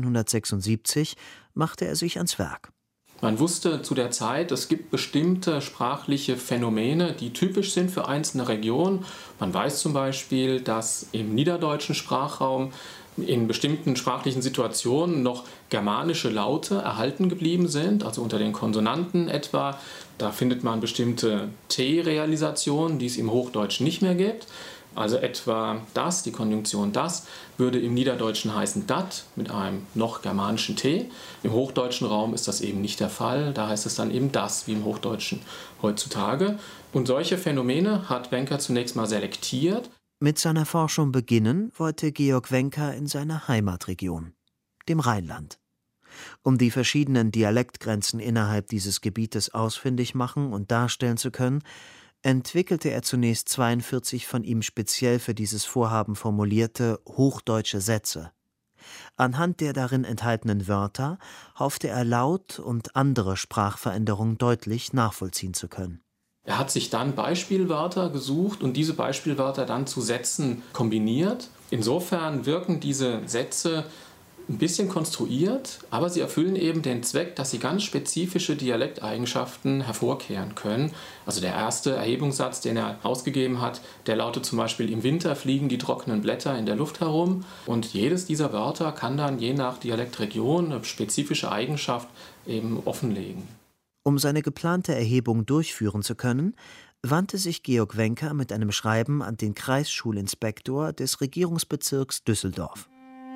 1876 machte er sich ans Werk. Man wusste zu der Zeit, es gibt bestimmte sprachliche Phänomene, die typisch sind für einzelne Regionen. Man weiß zum Beispiel, dass im niederdeutschen Sprachraum in bestimmten sprachlichen Situationen noch germanische Laute erhalten geblieben sind, also unter den Konsonanten etwa. Da findet man bestimmte T-Realisationen, die es im Hochdeutschen nicht mehr gibt. Also etwa das, die Konjunktion das, würde im Niederdeutschen heißen dat mit einem noch germanischen T. Im hochdeutschen Raum ist das eben nicht der Fall, da heißt es dann eben das, wie im Hochdeutschen heutzutage. Und solche Phänomene hat Wencker zunächst mal selektiert. Mit seiner Forschung beginnen wollte Georg Wencker in seiner Heimatregion, dem Rheinland. Um die verschiedenen Dialektgrenzen innerhalb dieses Gebietes ausfindig machen und darstellen zu können, entwickelte er zunächst 42 von ihm speziell für dieses Vorhaben formulierte hochdeutsche Sätze. Anhand der darin enthaltenen Wörter hoffte er Laut- und andere Sprachveränderungen deutlich nachvollziehen zu können. Er hat sich dann Beispielwörter gesucht und diese Beispielwörter dann zu Sätzen kombiniert. Insofern wirken diese Sätze ein bisschen konstruiert, aber sie erfüllen eben den Zweck, dass sie ganz spezifische Dialekteigenschaften hervorkehren können. Also der erste Erhebungssatz, den er ausgegeben hat, der lautet zum Beispiel: Im Winter fliegen die trockenen Blätter in der Luft herum. Und jedes dieser Wörter kann dann je nach Dialektregion eine spezifische Eigenschaft eben offenlegen. Um seine geplante Erhebung durchführen zu können, wandte sich Georg Wencker mit einem Schreiben an den Kreisschulinspektor des Regierungsbezirks Düsseldorf.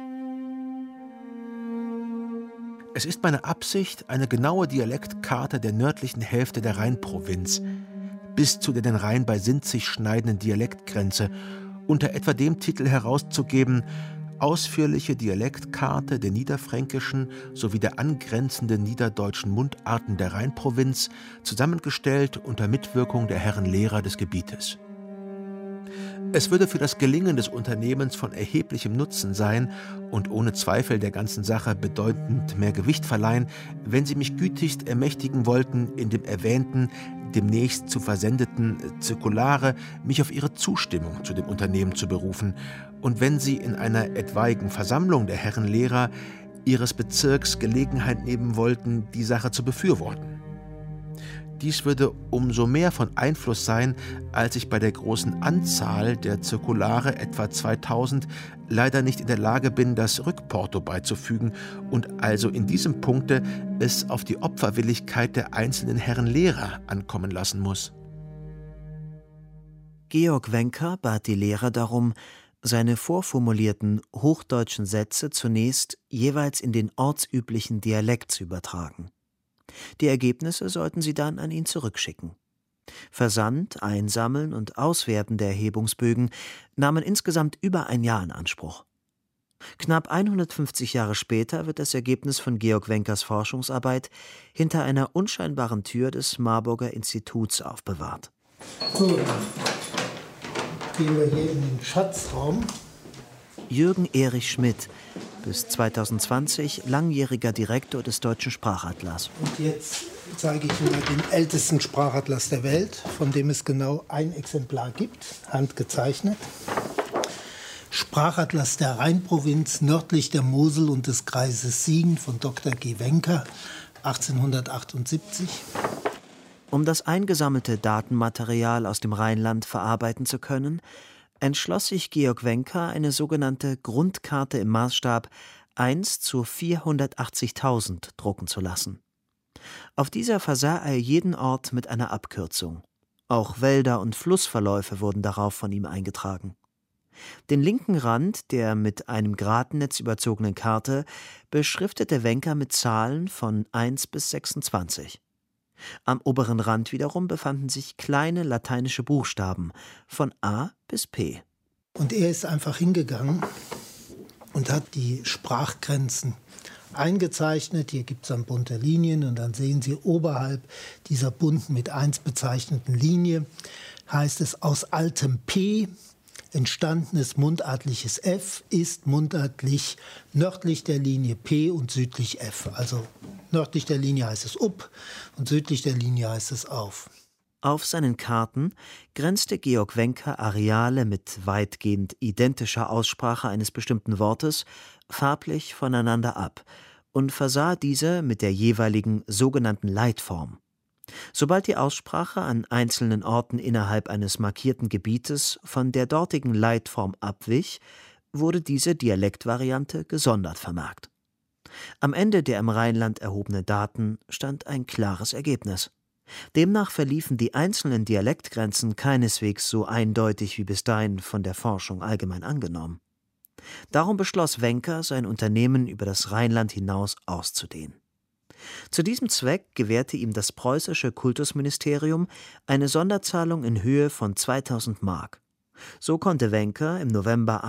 Es ist meine Absicht, eine genaue Dialektkarte der nördlichen Hälfte der Rheinprovinz bis zu der den Rhein bei Sinzig schneidenden Dialektgrenze unter etwa dem Titel herauszugeben: Ausführliche Dialektkarte der niederfränkischen sowie der angrenzenden niederdeutschen Mundarten der Rheinprovinz, zusammengestellt unter Mitwirkung der Herren Lehrer des Gebietes. Es würde für das Gelingen des Unternehmens von erheblichem Nutzen sein und ohne Zweifel der ganzen Sache bedeutend mehr Gewicht verleihen, wenn Sie mich gütigst ermächtigen wollten, in dem erwähnten, demnächst zu versendeten Zirkulare mich auf Ihre Zustimmung zu dem Unternehmen zu berufen und wenn Sie in einer etwaigen Versammlung der Herren Lehrer Ihres Bezirks Gelegenheit nehmen wollten, die Sache zu befürworten. Dies würde umso mehr von Einfluss sein, als ich bei der großen Anzahl der Zirkulare, etwa 2000, leider nicht in der Lage bin, das Rückporto beizufügen und also in diesem Punkte es auf die Opferwilligkeit der einzelnen Herren Lehrer ankommen lassen muss. Georg Wencker bat die Lehrer darum, seine vorformulierten hochdeutschen Sätze zunächst jeweils in den ortsüblichen Dialekt zu übertragen. Die Ergebnisse sollten sie dann an ihn zurückschicken. Versand, Einsammeln und Auswerten der Erhebungsbögen nahmen insgesamt über ein Jahr in Anspruch. Knapp 150 Jahre später wird das Ergebnis von Georg Wenkers Forschungsarbeit hinter einer unscheinbaren Tür des Marburger Instituts aufbewahrt. So, dann gehen wir hier in den Schatzraum. Jürgen Erich Schmidt, bis 2020 langjähriger Direktor des Deutschen Sprachatlas. Und jetzt zeige ich Ihnen den ältesten Sprachatlas der Welt, von dem es genau ein Exemplar gibt, handgezeichnet. Sprachatlas der Rheinprovinz nördlich der Mosel und des Kreises Siegen von Dr. G. Wencker, 1878. Um das eingesammelte Datenmaterial aus dem Rheinland verarbeiten zu können, entschloss sich Georg Wencker, eine sogenannte Grundkarte im Maßstab 1:480.000 drucken zu lassen. Auf dieser versah er jeden Ort mit einer Abkürzung. Auch Wälder und Flussverläufe wurden darauf von ihm eingetragen. Den linken Rand der mit einem Gratennetz überzogenen Karte beschriftete Wencker mit Zahlen von 1 bis 26. Am oberen Rand wiederum befanden sich kleine lateinische Buchstaben von A bis P. Und er ist einfach hingegangen und hat die Sprachgrenzen eingezeichnet. Hier gibt es dann bunte Linien und dann sehen Sie oberhalb dieser bunten mit 1 bezeichneten Linie, heißt es aus altem P, entstandenes mundartliches F ist mundartlich nördlich der Linie P und südlich F. Also nördlich der Linie heißt es up und südlich der Linie heißt es auf. Auf seinen Karten grenzte Georg Wencker Areale mit weitgehend identischer Aussprache eines bestimmten Wortes farblich voneinander ab und versah diese mit der jeweiligen sogenannten Leitform. Sobald die Aussprache an einzelnen Orten innerhalb eines markierten Gebietes von der dortigen Leitform abwich, wurde diese Dialektvariante gesondert vermerkt. Am Ende der im Rheinland erhobenen Daten stand ein klares Ergebnis. Demnach verliefen die einzelnen Dialektgrenzen keineswegs so eindeutig wie bis dahin von der Forschung allgemein angenommen. Darum beschloss Wencker, sein Unternehmen über das Rheinland hinaus auszudehnen. Zu diesem Zweck gewährte ihm das preußische Kultusministerium eine Sonderzahlung in Höhe von 2000 Mark. So konnte Wencker im November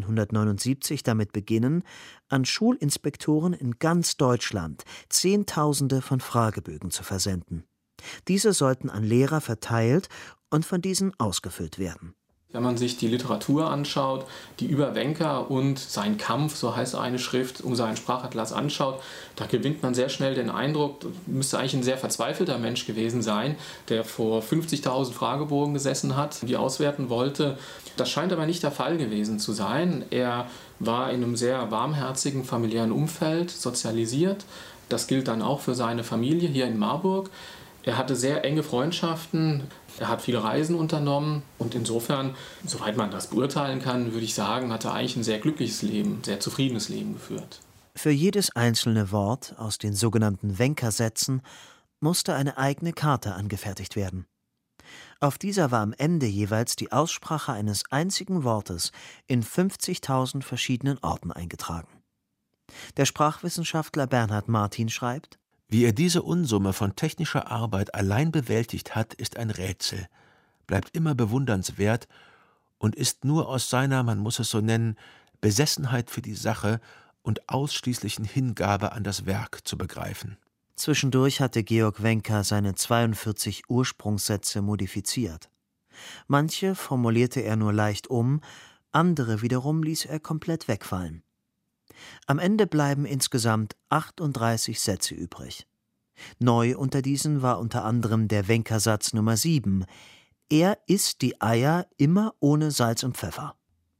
1879 damit beginnen, an Schulinspektoren in ganz Deutschland Zehntausende von Fragebögen zu versenden. Diese sollten an Lehrer verteilt und von diesen ausgefüllt werden. Wenn man sich die Literatur anschaut, die über Wencker und seinen Kampf, so heißt eine Schrift, um seinen Sprachatlas anschaut, da gewinnt man sehr schnell den Eindruck, müsste eigentlich ein sehr verzweifelter Mensch gewesen sein, der vor 50.000 Fragebogen gesessen hat, die auswerten wollte. Das scheint aber nicht der Fall gewesen zu sein. Er war in einem sehr warmherzigen familiären Umfeld sozialisiert. Das gilt dann auch für seine Familie hier in Marburg. Er hatte sehr enge Freundschaften, er hat viele Reisen unternommen und insofern, soweit man das beurteilen kann, würde ich sagen, hat er eigentlich ein sehr glückliches Leben, sehr zufriedenes Leben geführt. Für jedes einzelne Wort aus den sogenannten Wencker-Sätzen musste eine eigene Karte angefertigt werden. Auf dieser war am Ende jeweils die Aussprache eines einzigen Wortes in 50.000 verschiedenen Orten eingetragen. Der Sprachwissenschaftler Bernhard Martin schreibt: Wie er diese Unsumme von technischer Arbeit allein bewältigt hat, ist ein Rätsel, bleibt immer bewundernswert und ist nur aus seiner, man muss es so nennen, Besessenheit für die Sache und ausschließlichen Hingabe an das Werk zu begreifen. Zwischendurch hatte Georg Wencker seine 42 Ursprungssätze modifiziert. Manche formulierte er nur leicht um, andere wiederum ließ er komplett wegfallen. Am Ende bleiben insgesamt 38 Sätze übrig. Neu unter diesen war unter anderem der Wencker-Satz Nummer 7: Er isst die Eier immer ohne Salz und Pfeffer.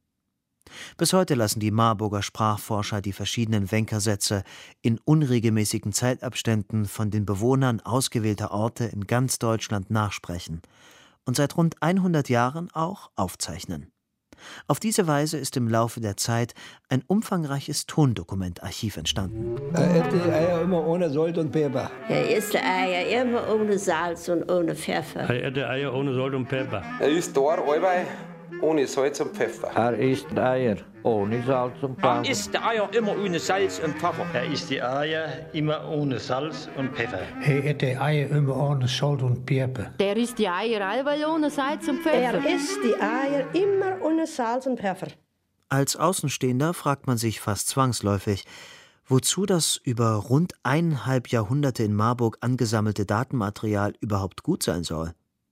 Bis heute lassen die Marburger Sprachforscher die verschiedenen Wencker-Sätze in unregelmäßigen Zeitabständen von den Bewohnern ausgewählter Orte in ganz Deutschland nachsprechen und seit rund 100 Jahren auch aufzeichnen. Auf diese Weise ist im Laufe der Zeit ein umfangreiches Tondokumentarchiv entstanden. Er isst die Eier immer ohne Salz und Pfeffer. Er isst die Eier immer ohne Salz und ohne Pfeffer. Er isst die Eier ohne Salz und Pfeffer. Er isst da allweil ohne Salz und Pfeffer. Er isst die Eier ohne Salz und Pfeffer. Er isst die Eier immer ohne Salz und Pfeffer. Er isst die Eier immer ohne Salz und Pfeffer. Er isst die Eier immer ohne Salz und Pfeffer. Der isst die Eier allweil ohne Salz und Pfeffer. Er isst die Eier immer ohne Salz und Pfeffer. Als Außenstehender fragt man sich fast zwangsläufig, wozu das über rund 1,5 Jahrhunderte in Marburg angesammelte Datenmaterial überhaupt gut sein soll.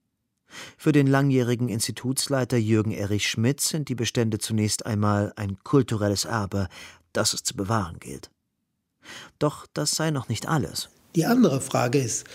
Für den langjährigen Institutsleiter Jürgen Erich Schmidt sind die Bestände zunächst einmal ein kulturelles Erbe, das es zu bewahren gilt. Doch das sei noch nicht alles. Die andere Frage ist,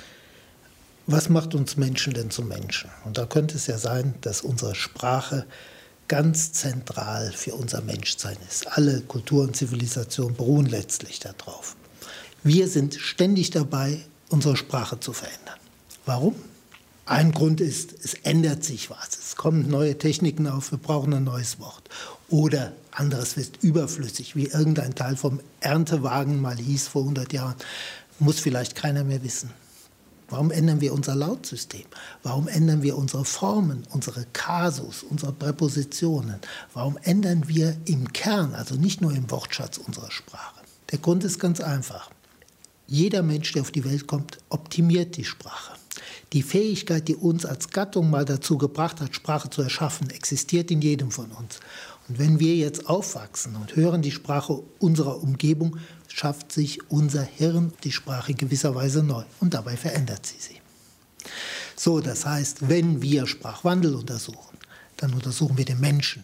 was macht uns Menschen denn zu Menschen? Und da könnte es ja sein, dass unsere Sprache ganz zentral für unser Menschsein ist. Alle Kultur und Zivilisation beruhen letztlich darauf. Wir sind ständig dabei, unsere Sprache zu verändern. Warum? Ein Grund ist, es ändert sich was. Es kommen neue Techniken auf, wir brauchen ein neues Wort. Oder anderes ist überflüssig, wie irgendein Teil vom Erntewagen mal hieß vor 100 Jahren. Muss vielleicht keiner mehr wissen. Warum ändern wir unser Lautsystem? Warum ändern wir unsere Formen, unsere Kasus, unsere Präpositionen? Warum ändern wir im Kern, also nicht nur im Wortschatz unserer Sprache? Der Grund ist ganz einfach. Jeder Mensch, der auf die Welt kommt, optimiert die Sprache. Die Fähigkeit, die uns als Gattung mal dazu gebracht hat, Sprache zu erschaffen, existiert in jedem von uns. Und wenn wir jetzt aufwachsen und hören die Sprache unserer Umgebung, schafft sich unser Hirn die Sprache gewisserweise neu. Und dabei verändert sie. So, das heißt, wenn wir Sprachwandel untersuchen, dann untersuchen wir den Menschen.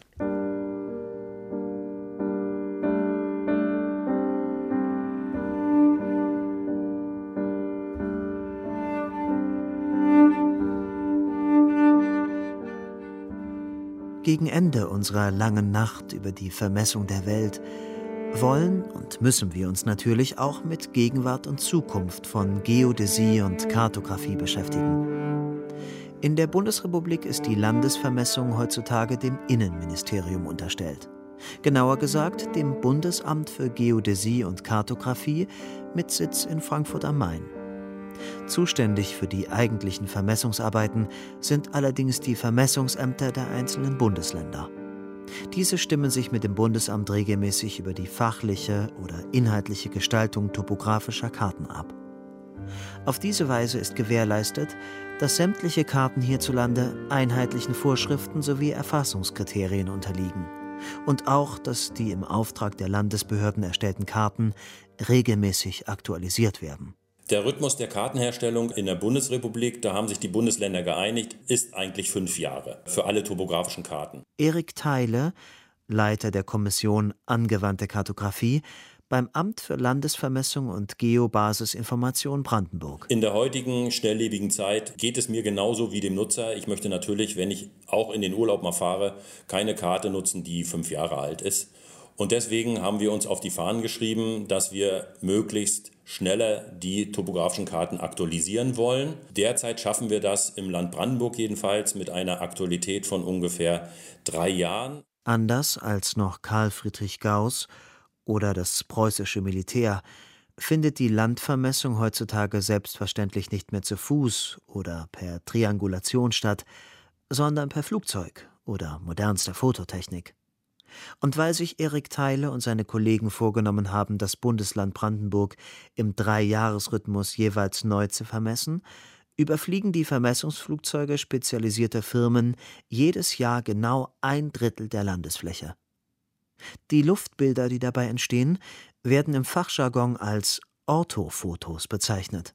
Gegen Ende unserer langen Nacht über die Vermessung der Welt wollen und müssen wir uns natürlich auch mit Gegenwart und Zukunft von Geodäsie und Kartografie beschäftigen. In der Bundesrepublik ist die Landesvermessung heutzutage dem Innenministerium unterstellt. Genauer gesagt dem Bundesamt für Geodäsie und Kartografie mit Sitz in Frankfurt am Main. Zuständig für die eigentlichen Vermessungsarbeiten sind allerdings die Vermessungsämter der einzelnen Bundesländer. Diese stimmen sich mit dem Bundesamt regelmäßig über die fachliche oder inhaltliche Gestaltung topografischer Karten ab. Auf diese Weise ist gewährleistet, dass sämtliche Karten hierzulande einheitlichen Vorschriften sowie Erfassungskriterien unterliegen und auch, dass die im Auftrag der Landesbehörden erstellten Karten regelmäßig aktualisiert werden. Der Rhythmus der Kartenherstellung in der Bundesrepublik, da haben sich die Bundesländer geeinigt, ist eigentlich 5 Jahre für alle topografischen Karten. Erik Theile, Leiter der Kommission Angewandte Kartografie beim Amt für Landesvermessung und Geobasisinformation Brandenburg. In der heutigen schnelllebigen Zeit geht es mir genauso wie dem Nutzer. Ich möchte natürlich, wenn ich auch in den Urlaub mal fahre, keine Karte nutzen, die 5 Jahre alt ist. Und deswegen haben wir uns auf die Fahnen geschrieben, dass wir möglichst schneller die topografischen Karten aktualisieren wollen. Derzeit schaffen wir das im Land Brandenburg jedenfalls mit einer Aktualität von ungefähr 3 Jahren. Anders als noch Karl Friedrich Gauß oder das preußische Militär findet die Landvermessung heutzutage selbstverständlich nicht mehr zu Fuß oder per Triangulation statt, sondern per Flugzeug oder modernster Fototechnik. Und weil sich Erik Theile und seine Kollegen vorgenommen haben, das Bundesland Brandenburg im 3-Jahres-Rhythmus jeweils neu zu vermessen, überfliegen die Vermessungsflugzeuge spezialisierter Firmen jedes Jahr genau 1/3 der Landesfläche. Die Luftbilder, die dabei entstehen, werden im Fachjargon als Orthofotos bezeichnet.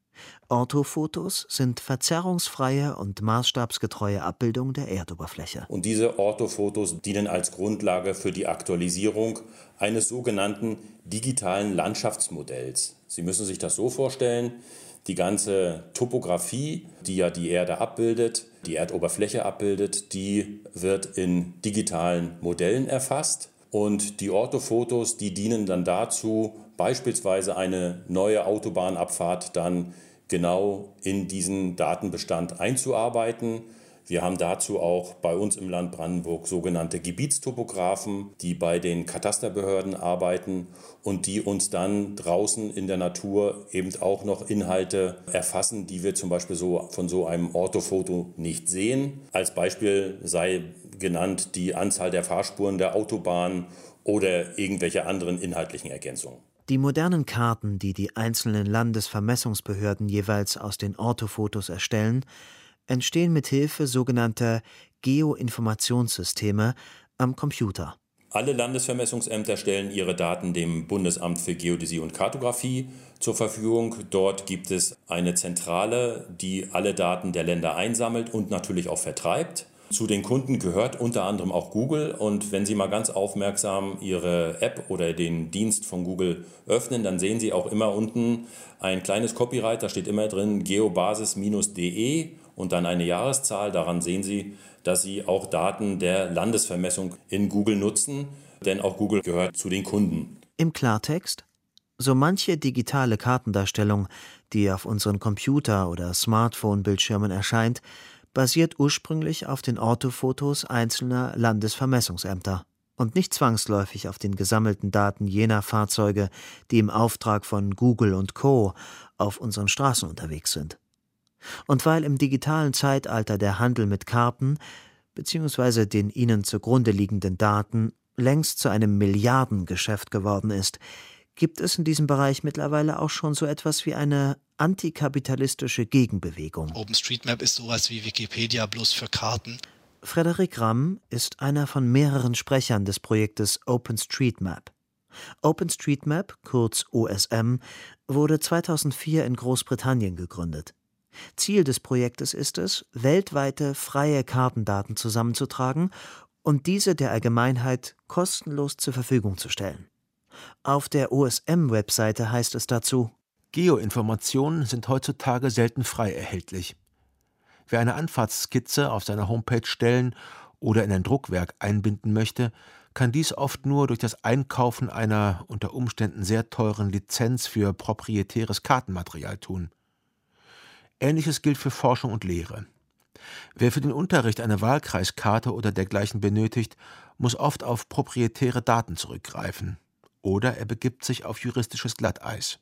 Orthofotos sind verzerrungsfreie und maßstabsgetreue Abbildungen der Erdoberfläche. Und diese Orthofotos dienen als Grundlage für die Aktualisierung eines sogenannten digitalen Landschaftsmodells. Sie müssen sich das so vorstellen, die ganze Topografie, die ja die Erde abbildet, die Erdoberfläche abbildet, die wird in digitalen Modellen erfasst. Und die Orthofotos, die dienen dann dazu, beispielsweise eine neue Autobahnabfahrt dann genau in diesen Datenbestand einzuarbeiten. Wir haben dazu auch bei uns im Land Brandenburg sogenannte Gebietstopografen, die bei den Katasterbehörden arbeiten und die uns dann draußen in der Natur eben auch noch Inhalte erfassen, die wir zum Beispiel so von so einem Orthofoto nicht sehen. Als Beispiel sei genannt die Anzahl der Fahrspuren der Autobahn oder irgendwelche anderen inhaltlichen Ergänzungen. Die modernen Karten, die die einzelnen Landesvermessungsbehörden jeweils aus den Orthofotos erstellen, entstehen mit Hilfe sogenannter Geoinformationssysteme am Computer. Alle Landesvermessungsämter stellen ihre Daten dem Bundesamt für Geodäsie und Kartografie zur Verfügung. Dort gibt es eine Zentrale, die alle Daten der Länder einsammelt und natürlich auch vertreibt. Zu den Kunden gehört unter anderem auch Google. Und wenn Sie mal ganz aufmerksam Ihre App oder den Dienst von Google öffnen, dann sehen Sie auch immer unten ein kleines Copyright. Da steht immer drin geobasis-de und dann eine Jahreszahl. Daran sehen Sie, dass Sie auch Daten der Landesvermessung in Google nutzen. Denn auch Google gehört zu den Kunden. Im Klartext: So manche digitale Kartendarstellung, die auf unseren Computer- oder Smartphone-Bildschirmen erscheint, basiert ursprünglich auf den Orthofotos einzelner Landesvermessungsämter und nicht zwangsläufig auf den gesammelten Daten jener Fahrzeuge, die im Auftrag von Google und Co. auf unseren Straßen unterwegs sind. Und weil im digitalen Zeitalter der Handel mit Karten bzw. den ihnen zugrunde liegenden Daten längst zu einem Milliardengeschäft geworden ist, gibt es in diesem Bereich mittlerweile auch schon so etwas wie eine antikapitalistische Gegenbewegung. OpenStreetMap ist sowas wie Wikipedia bloß für Karten. Frederik Ramm ist einer von mehreren Sprechern des Projektes OpenStreetMap. OpenStreetMap, kurz OSM, wurde 2004 in Großbritannien gegründet. Ziel des Projektes ist es, weltweite freie Kartendaten zusammenzutragen und diese der Allgemeinheit kostenlos zur Verfügung zu stellen. Auf der OSM-Webseite heißt es dazu: Geoinformationen sind heutzutage selten frei erhältlich. Wer eine Anfahrtsskizze auf seiner Homepage stellen oder in ein Druckwerk einbinden möchte, kann dies oft nur durch das Einkaufen einer unter Umständen sehr teuren Lizenz für proprietäres Kartenmaterial tun. Ähnliches gilt für Forschung und Lehre. Wer für den Unterricht eine Wahlkreiskarte oder dergleichen benötigt, muss oft auf proprietäre Daten zurückgreifen. Oder er begibt sich auf juristisches Glatteis.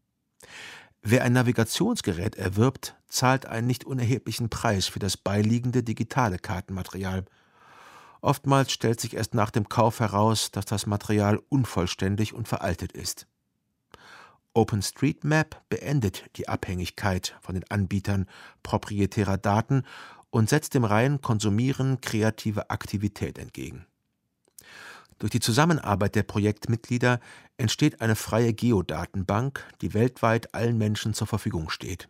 Wer ein Navigationsgerät erwirbt, zahlt einen nicht unerheblichen Preis für das beiliegende digitale Kartenmaterial. Oftmals stellt sich erst nach dem Kauf heraus, dass das Material unvollständig und veraltet ist. OpenStreetMap beendet die Abhängigkeit von den Anbietern proprietärer Daten und setzt dem reinen Konsumieren kreative Aktivität entgegen. Durch die Zusammenarbeit der Projektmitglieder entsteht eine freie Geodatenbank, die weltweit allen Menschen zur Verfügung steht.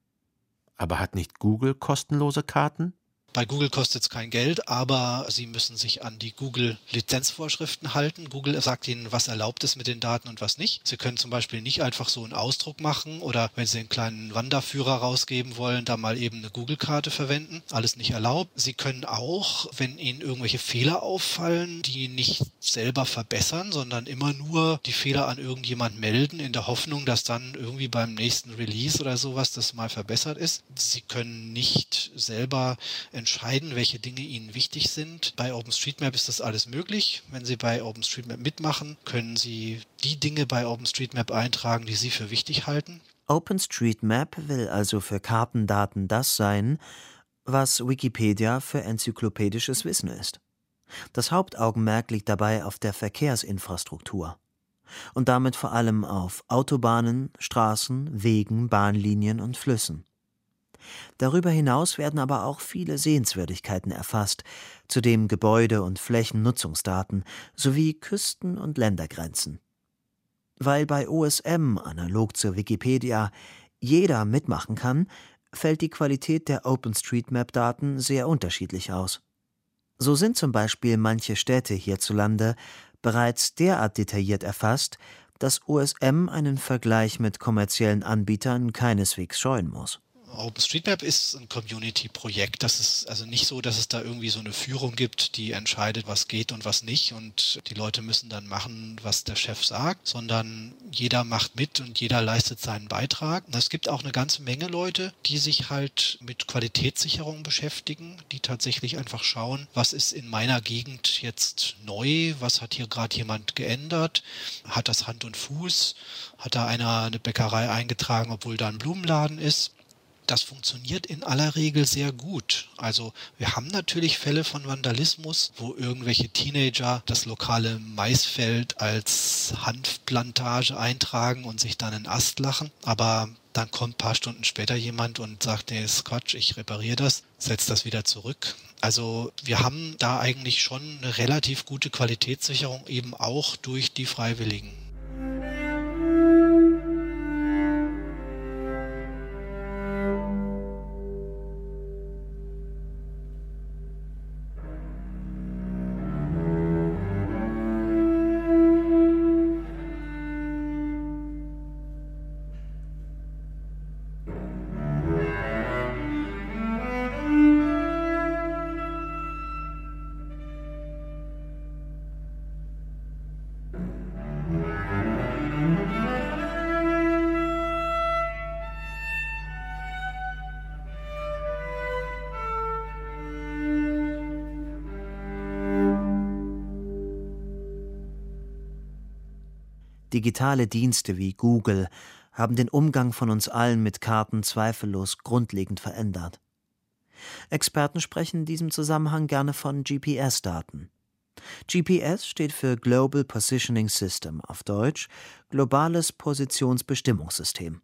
Aber hat nicht Google kostenlose Karten? Bei Google kostet es kein Geld, aber Sie müssen sich an die Google-Lizenzvorschriften halten. Google sagt Ihnen, was erlaubt ist mit den Daten und was nicht. Sie können zum Beispiel nicht einfach so einen Ausdruck machen oder wenn Sie einen kleinen Wanderführer rausgeben wollen, da mal eben eine Google-Karte verwenden. Alles nicht erlaubt. Sie können auch, wenn Ihnen irgendwelche Fehler auffallen, die nicht selber verbessern, sondern immer nur die Fehler an irgendjemand melden, in der Hoffnung, dass dann irgendwie beim nächsten Release oder sowas das mal verbessert ist. Sie können nicht selber entscheiden, welche Dinge Ihnen wichtig sind. Bei OpenStreetMap ist das alles möglich. Wenn Sie bei OpenStreetMap mitmachen, können Sie die Dinge bei OpenStreetMap eintragen, die Sie für wichtig halten. OpenStreetMap will also für Kartendaten das sein, was Wikipedia für enzyklopädisches Wissen ist. Das Hauptaugenmerk liegt dabei auf der Verkehrsinfrastruktur. Und damit vor allem auf Autobahnen, Straßen, Wegen, Bahnlinien und Flüssen. Darüber hinaus werden aber auch viele Sehenswürdigkeiten erfasst, zudem Gebäude- und Flächennutzungsdaten sowie Küsten- und Ländergrenzen. Weil bei OSM, analog zur Wikipedia, jeder mitmachen kann, fällt die Qualität der OpenStreetMap-Daten sehr unterschiedlich aus. So sind zum Beispiel manche Städte hierzulande bereits derart detailliert erfasst, dass OSM einen Vergleich mit kommerziellen Anbietern keineswegs scheuen muss. OpenStreetMap ist ein Community-Projekt. Das ist also nicht so, dass es da irgendwie so eine Führung gibt, die entscheidet, was geht und was nicht und die Leute müssen dann machen, was der Chef sagt, sondern jeder macht mit und jeder leistet seinen Beitrag. Und es gibt auch eine ganze Menge Leute, die sich halt mit Qualitätssicherung beschäftigen, die tatsächlich einfach schauen, was ist in meiner Gegend jetzt neu, was hat hier gerade jemand geändert, hat das Hand und Fuß, hat da einer eine Bäckerei eingetragen, obwohl da ein Blumenladen ist. Das funktioniert in aller Regel sehr gut. Also wir haben natürlich Fälle von Vandalismus, wo irgendwelche Teenager das lokale Maisfeld als Hanfplantage eintragen und sich dann einen Ast lachen. Aber dann kommt ein paar Stunden später jemand und sagt, nee, ist Quatsch, ich repariere das, setzt das wieder zurück. Also wir haben da eigentlich schon eine relativ gute Qualitätssicherung, eben auch durch die Freiwilligen. Digitale Dienste wie Google haben den Umgang von uns allen mit Karten zweifellos grundlegend verändert. Experten sprechen in diesem Zusammenhang gerne von GPS-Daten. GPS steht für Global Positioning System, auf Deutsch globales Positionsbestimmungssystem.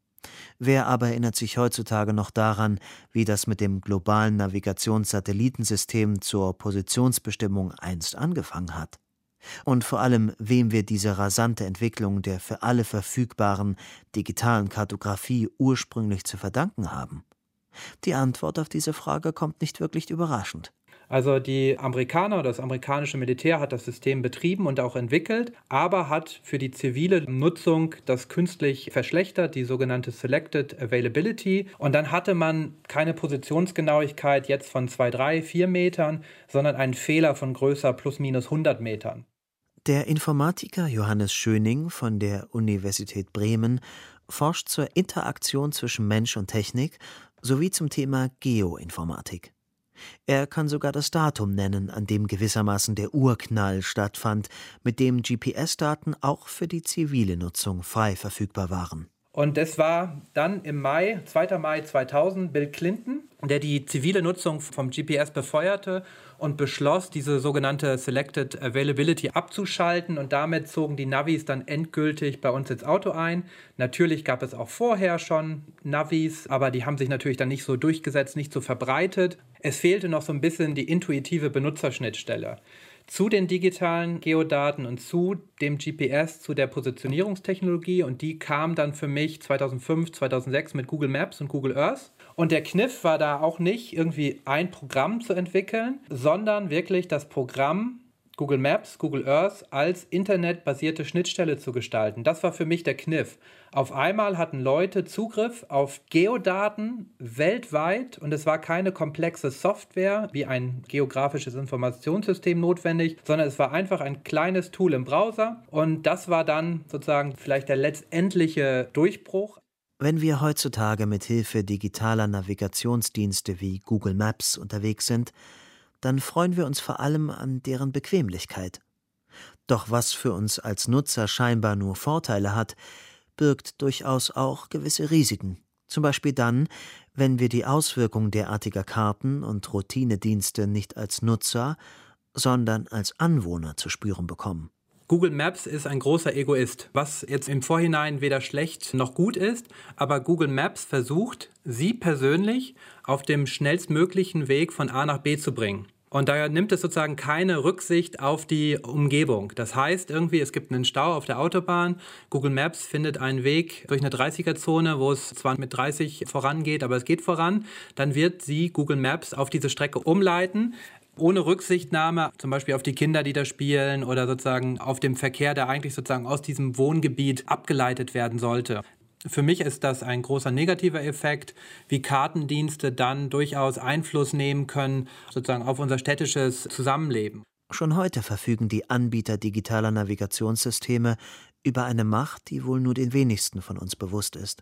Wer aber erinnert sich heutzutage noch daran, wie das mit dem globalen Navigationssatellitensystem zur Positionsbestimmung einst angefangen hat? Und vor allem, wem wir diese rasante Entwicklung der für alle verfügbaren digitalen Kartografie ursprünglich zu verdanken haben? Die Antwort auf diese Frage kommt nicht wirklich überraschend. Also die Amerikaner, das amerikanische Militär hat das System betrieben und auch entwickelt, aber hat für die zivile Nutzung das künstlich verschlechtert, die sogenannte Selected Availability. Und dann hatte man keine Positionsgenauigkeit jetzt von 2, 3, 4 Metern, sondern einen Fehler von größer plus minus 100 Metern. Der Informatiker Johannes Schöning von der Universität Bremen forscht zur Interaktion zwischen Mensch und Technik sowie zum Thema Geoinformatik. Er kann sogar das Datum nennen, an dem gewissermaßen der Urknall stattfand, mit dem GPS-Daten auch für die zivile Nutzung frei verfügbar waren. Und es war dann im Mai, 2. Mai 2000, Bill Clinton, der die zivile Nutzung vom GPS befeuerte und beschloss, diese sogenannte Selected Availability abzuschalten. Und damit zogen die Navis dann endgültig bei uns ins Auto ein. Natürlich gab es auch vorher schon Navis, aber die haben sich natürlich dann nicht so durchgesetzt, nicht so verbreitet. Es fehlte noch so ein bisschen die intuitive Benutzerschnittstelle. Zu den digitalen Geodaten und zu dem GPS, zu der Positionierungstechnologie, und die kam dann für mich 2005, 2006 mit Google Maps und Google Earth. Und der Kniff war da auch nicht irgendwie ein Programm zu entwickeln, sondern wirklich das Programm Google Maps, Google Earth als internetbasierte Schnittstelle zu gestalten. Das war für mich der Kniff. Auf einmal hatten Leute Zugriff auf Geodaten weltweit und es war keine komplexe Software wie ein geografisches Informationssystem notwendig, sondern es war einfach ein kleines Tool im Browser und das war dann sozusagen vielleicht der letztendliche Durchbruch. Wenn wir heutzutage mit Hilfe digitaler Navigationsdienste wie Google Maps unterwegs sind, dann freuen wir uns vor allem an deren Bequemlichkeit. Doch was für uns als Nutzer scheinbar nur Vorteile hat, birgt durchaus auch gewisse Risiken. Zum Beispiel dann, wenn wir die Auswirkungen derartiger Karten und Routinedienste nicht als Nutzer, sondern als Anwohner zu spüren bekommen. Google Maps ist ein großer Egoist, was jetzt im Vorhinein weder schlecht noch gut ist, aber Google Maps versucht, Sie persönlich auf dem schnellstmöglichen Weg von A nach B zu bringen. Und daher nimmt es sozusagen keine Rücksicht auf die Umgebung. Das heißt irgendwie, es gibt einen Stau auf der Autobahn, Google Maps findet einen Weg durch eine 30er-Zone, wo es zwar mit 30 vorangeht, aber es geht voran, dann wird Sie, Google Maps, auf diese Strecke umleiten, ohne Rücksichtnahme zum Beispiel auf die Kinder, die da spielen oder sozusagen auf den Verkehr, der eigentlich sozusagen aus diesem Wohngebiet abgeleitet werden sollte. Für mich ist das ein großer negativer Effekt, wie Kartendienste dann durchaus Einfluss nehmen können sozusagen auf unser städtisches Zusammenleben. Schon heute verfügen die Anbieter digitaler Navigationssysteme über eine Macht, die wohl nur den wenigsten von uns bewusst ist.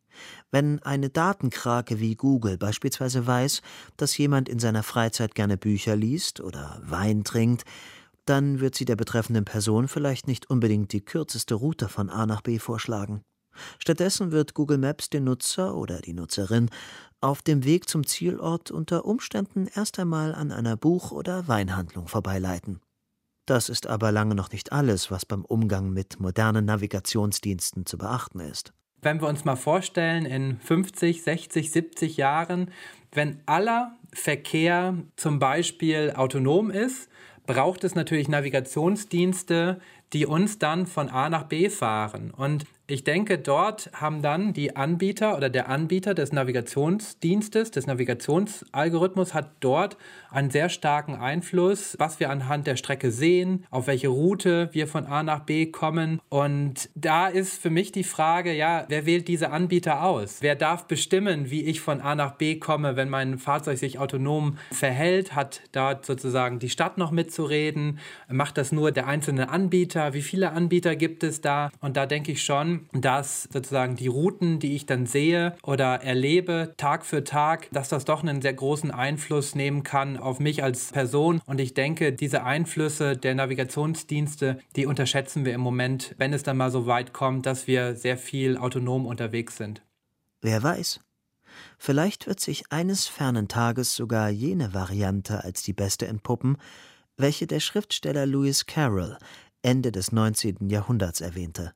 Wenn eine Datenkrake wie Google beispielsweise weiß, dass jemand in seiner Freizeit gerne Bücher liest oder Wein trinkt, dann wird sie der betreffenden Person vielleicht nicht unbedingt die kürzeste Route von A nach B vorschlagen. Stattdessen wird Google Maps den Nutzer oder die Nutzerin auf dem Weg zum Zielort unter Umständen erst einmal an einer Buch- oder Weinhandlung vorbeileiten. Das ist aber lange noch nicht alles, was beim Umgang mit modernen Navigationsdiensten zu beachten ist. Wenn wir uns mal vorstellen, in 50, 60, 70 Jahren, wenn aller Verkehr zum Beispiel autonom ist, braucht es natürlich Navigationsdienste, die uns dann von A nach B fahren. Und ich denke, dort haben dann die Anbieter oder der Anbieter des Navigationsdienstes, des Navigationsalgorithmus hat dort einen sehr starken Einfluss, was wir anhand der Strecke sehen, auf welche Route wir von A nach B kommen. Und da ist für mich die Frage, ja, wer wählt diese Anbieter aus? Wer darf bestimmen, wie ich von A nach B komme, wenn mein Fahrzeug sich autonom verhält? Hat dort sozusagen die Stadt noch mitzureden? Macht das nur der einzelne Anbieter? Wie viele Anbieter gibt es da? Und da denke ich schon, Problem, dass sozusagen die Routen, die ich dann sehe oder erlebe, Tag für Tag, dass das doch einen sehr großen Einfluss nehmen kann auf mich als Person. Und ich denke, diese Einflüsse der Navigationsdienste, die unterschätzen wir im Moment, wenn es dann mal so weit kommt, dass wir sehr viel autonom unterwegs sind. Wer weiß? Vielleicht wird sich eines fernen Tages sogar jene Variante als die beste entpuppen, welche der Schriftsteller Lewis Carroll Ende des 19. Jahrhunderts erwähnte.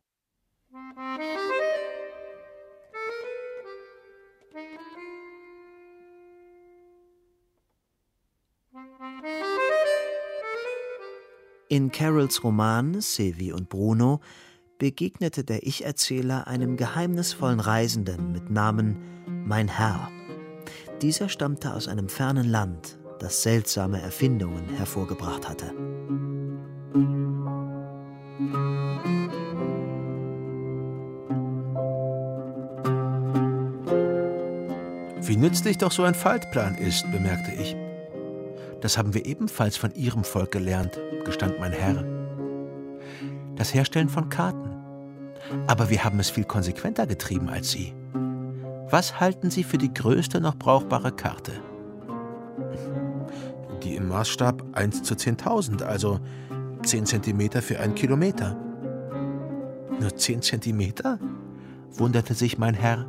In Carrolls Roman Sylvie und Bruno begegnete der Ich-Erzähler einem geheimnisvollen Reisenden mit Namen Mein Herr. Dieser stammte aus einem fernen Land, das seltsame Erfindungen hervorgebracht hatte. Wie nützlich doch so ein Faltplan ist, bemerkte ich. Das haben wir ebenfalls von Ihrem Volk gelernt, gestand mein Herr. Das Herstellen von Karten. Aber wir haben es viel konsequenter getrieben als Sie. Was halten Sie für die größte noch brauchbare Karte? Die im Maßstab 1 zu 10.000, also 10 Zentimeter für 1 Kilometer. Nur 10 Zentimeter? Wunderte sich mein Herr.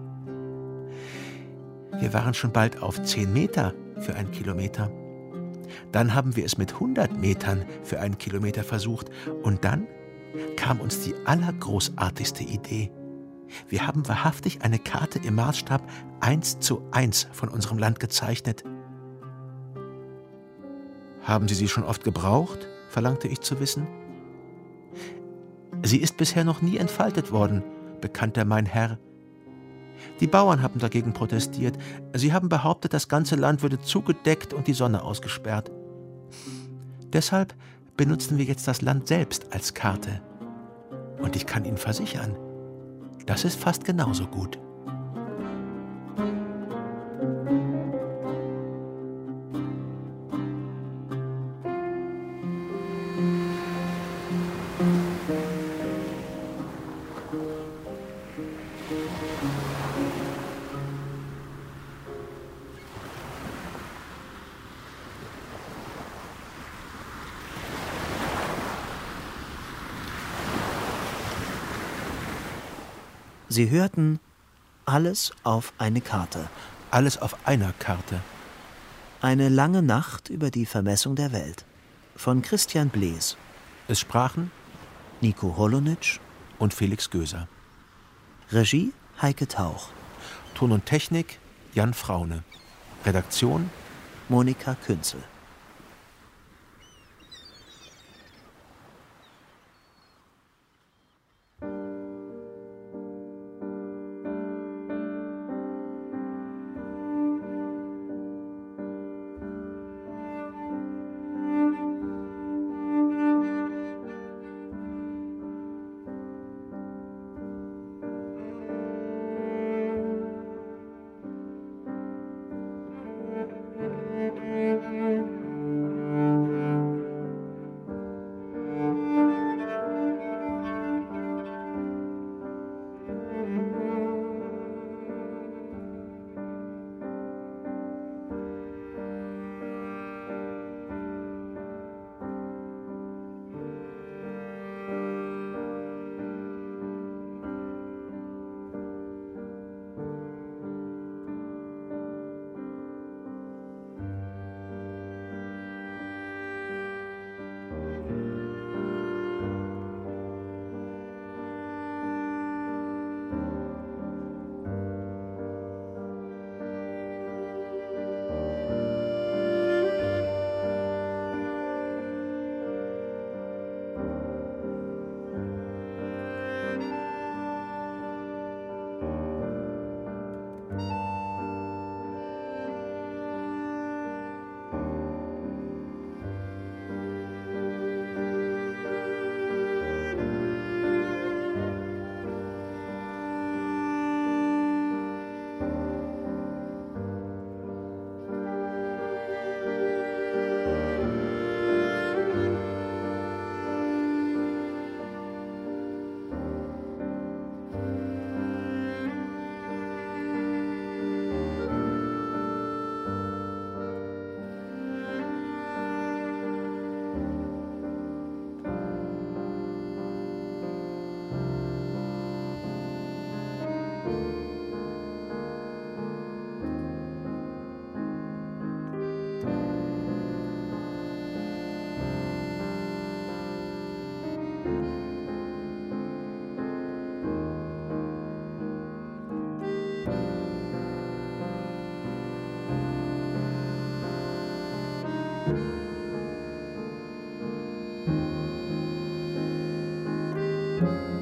Wir waren schon bald auf 10 Meter für 1 Kilometer. Dann haben wir es mit 100 Metern für 1 Kilometer versucht. Und dann kam uns die allergroßartigste Idee. Wir haben wahrhaftig eine Karte im Maßstab 1 zu 1 von unserem Land gezeichnet. Haben Sie sie schon oft gebraucht? Verlangte ich zu wissen. Sie ist bisher noch nie entfaltet worden, bekannte mein Herr. Die Bauern haben dagegen protestiert. Sie haben behauptet, das ganze Land würde zugedeckt und die Sonne ausgesperrt. Deshalb benutzen wir jetzt das Land selbst als Karte. Und ich kann Ihnen versichern, das ist fast genauso gut. Sie hörten Alles auf eine Karte. Alles auf einer Karte. Eine lange Nacht über die Vermessung der Welt. Von Christian Blees. Es sprachen Nico Holonitsch und Felix Göser. Regie Heike Tauch. Ton und Technik Jan Fraune. Redaktion Monika Künzel. Tschüss.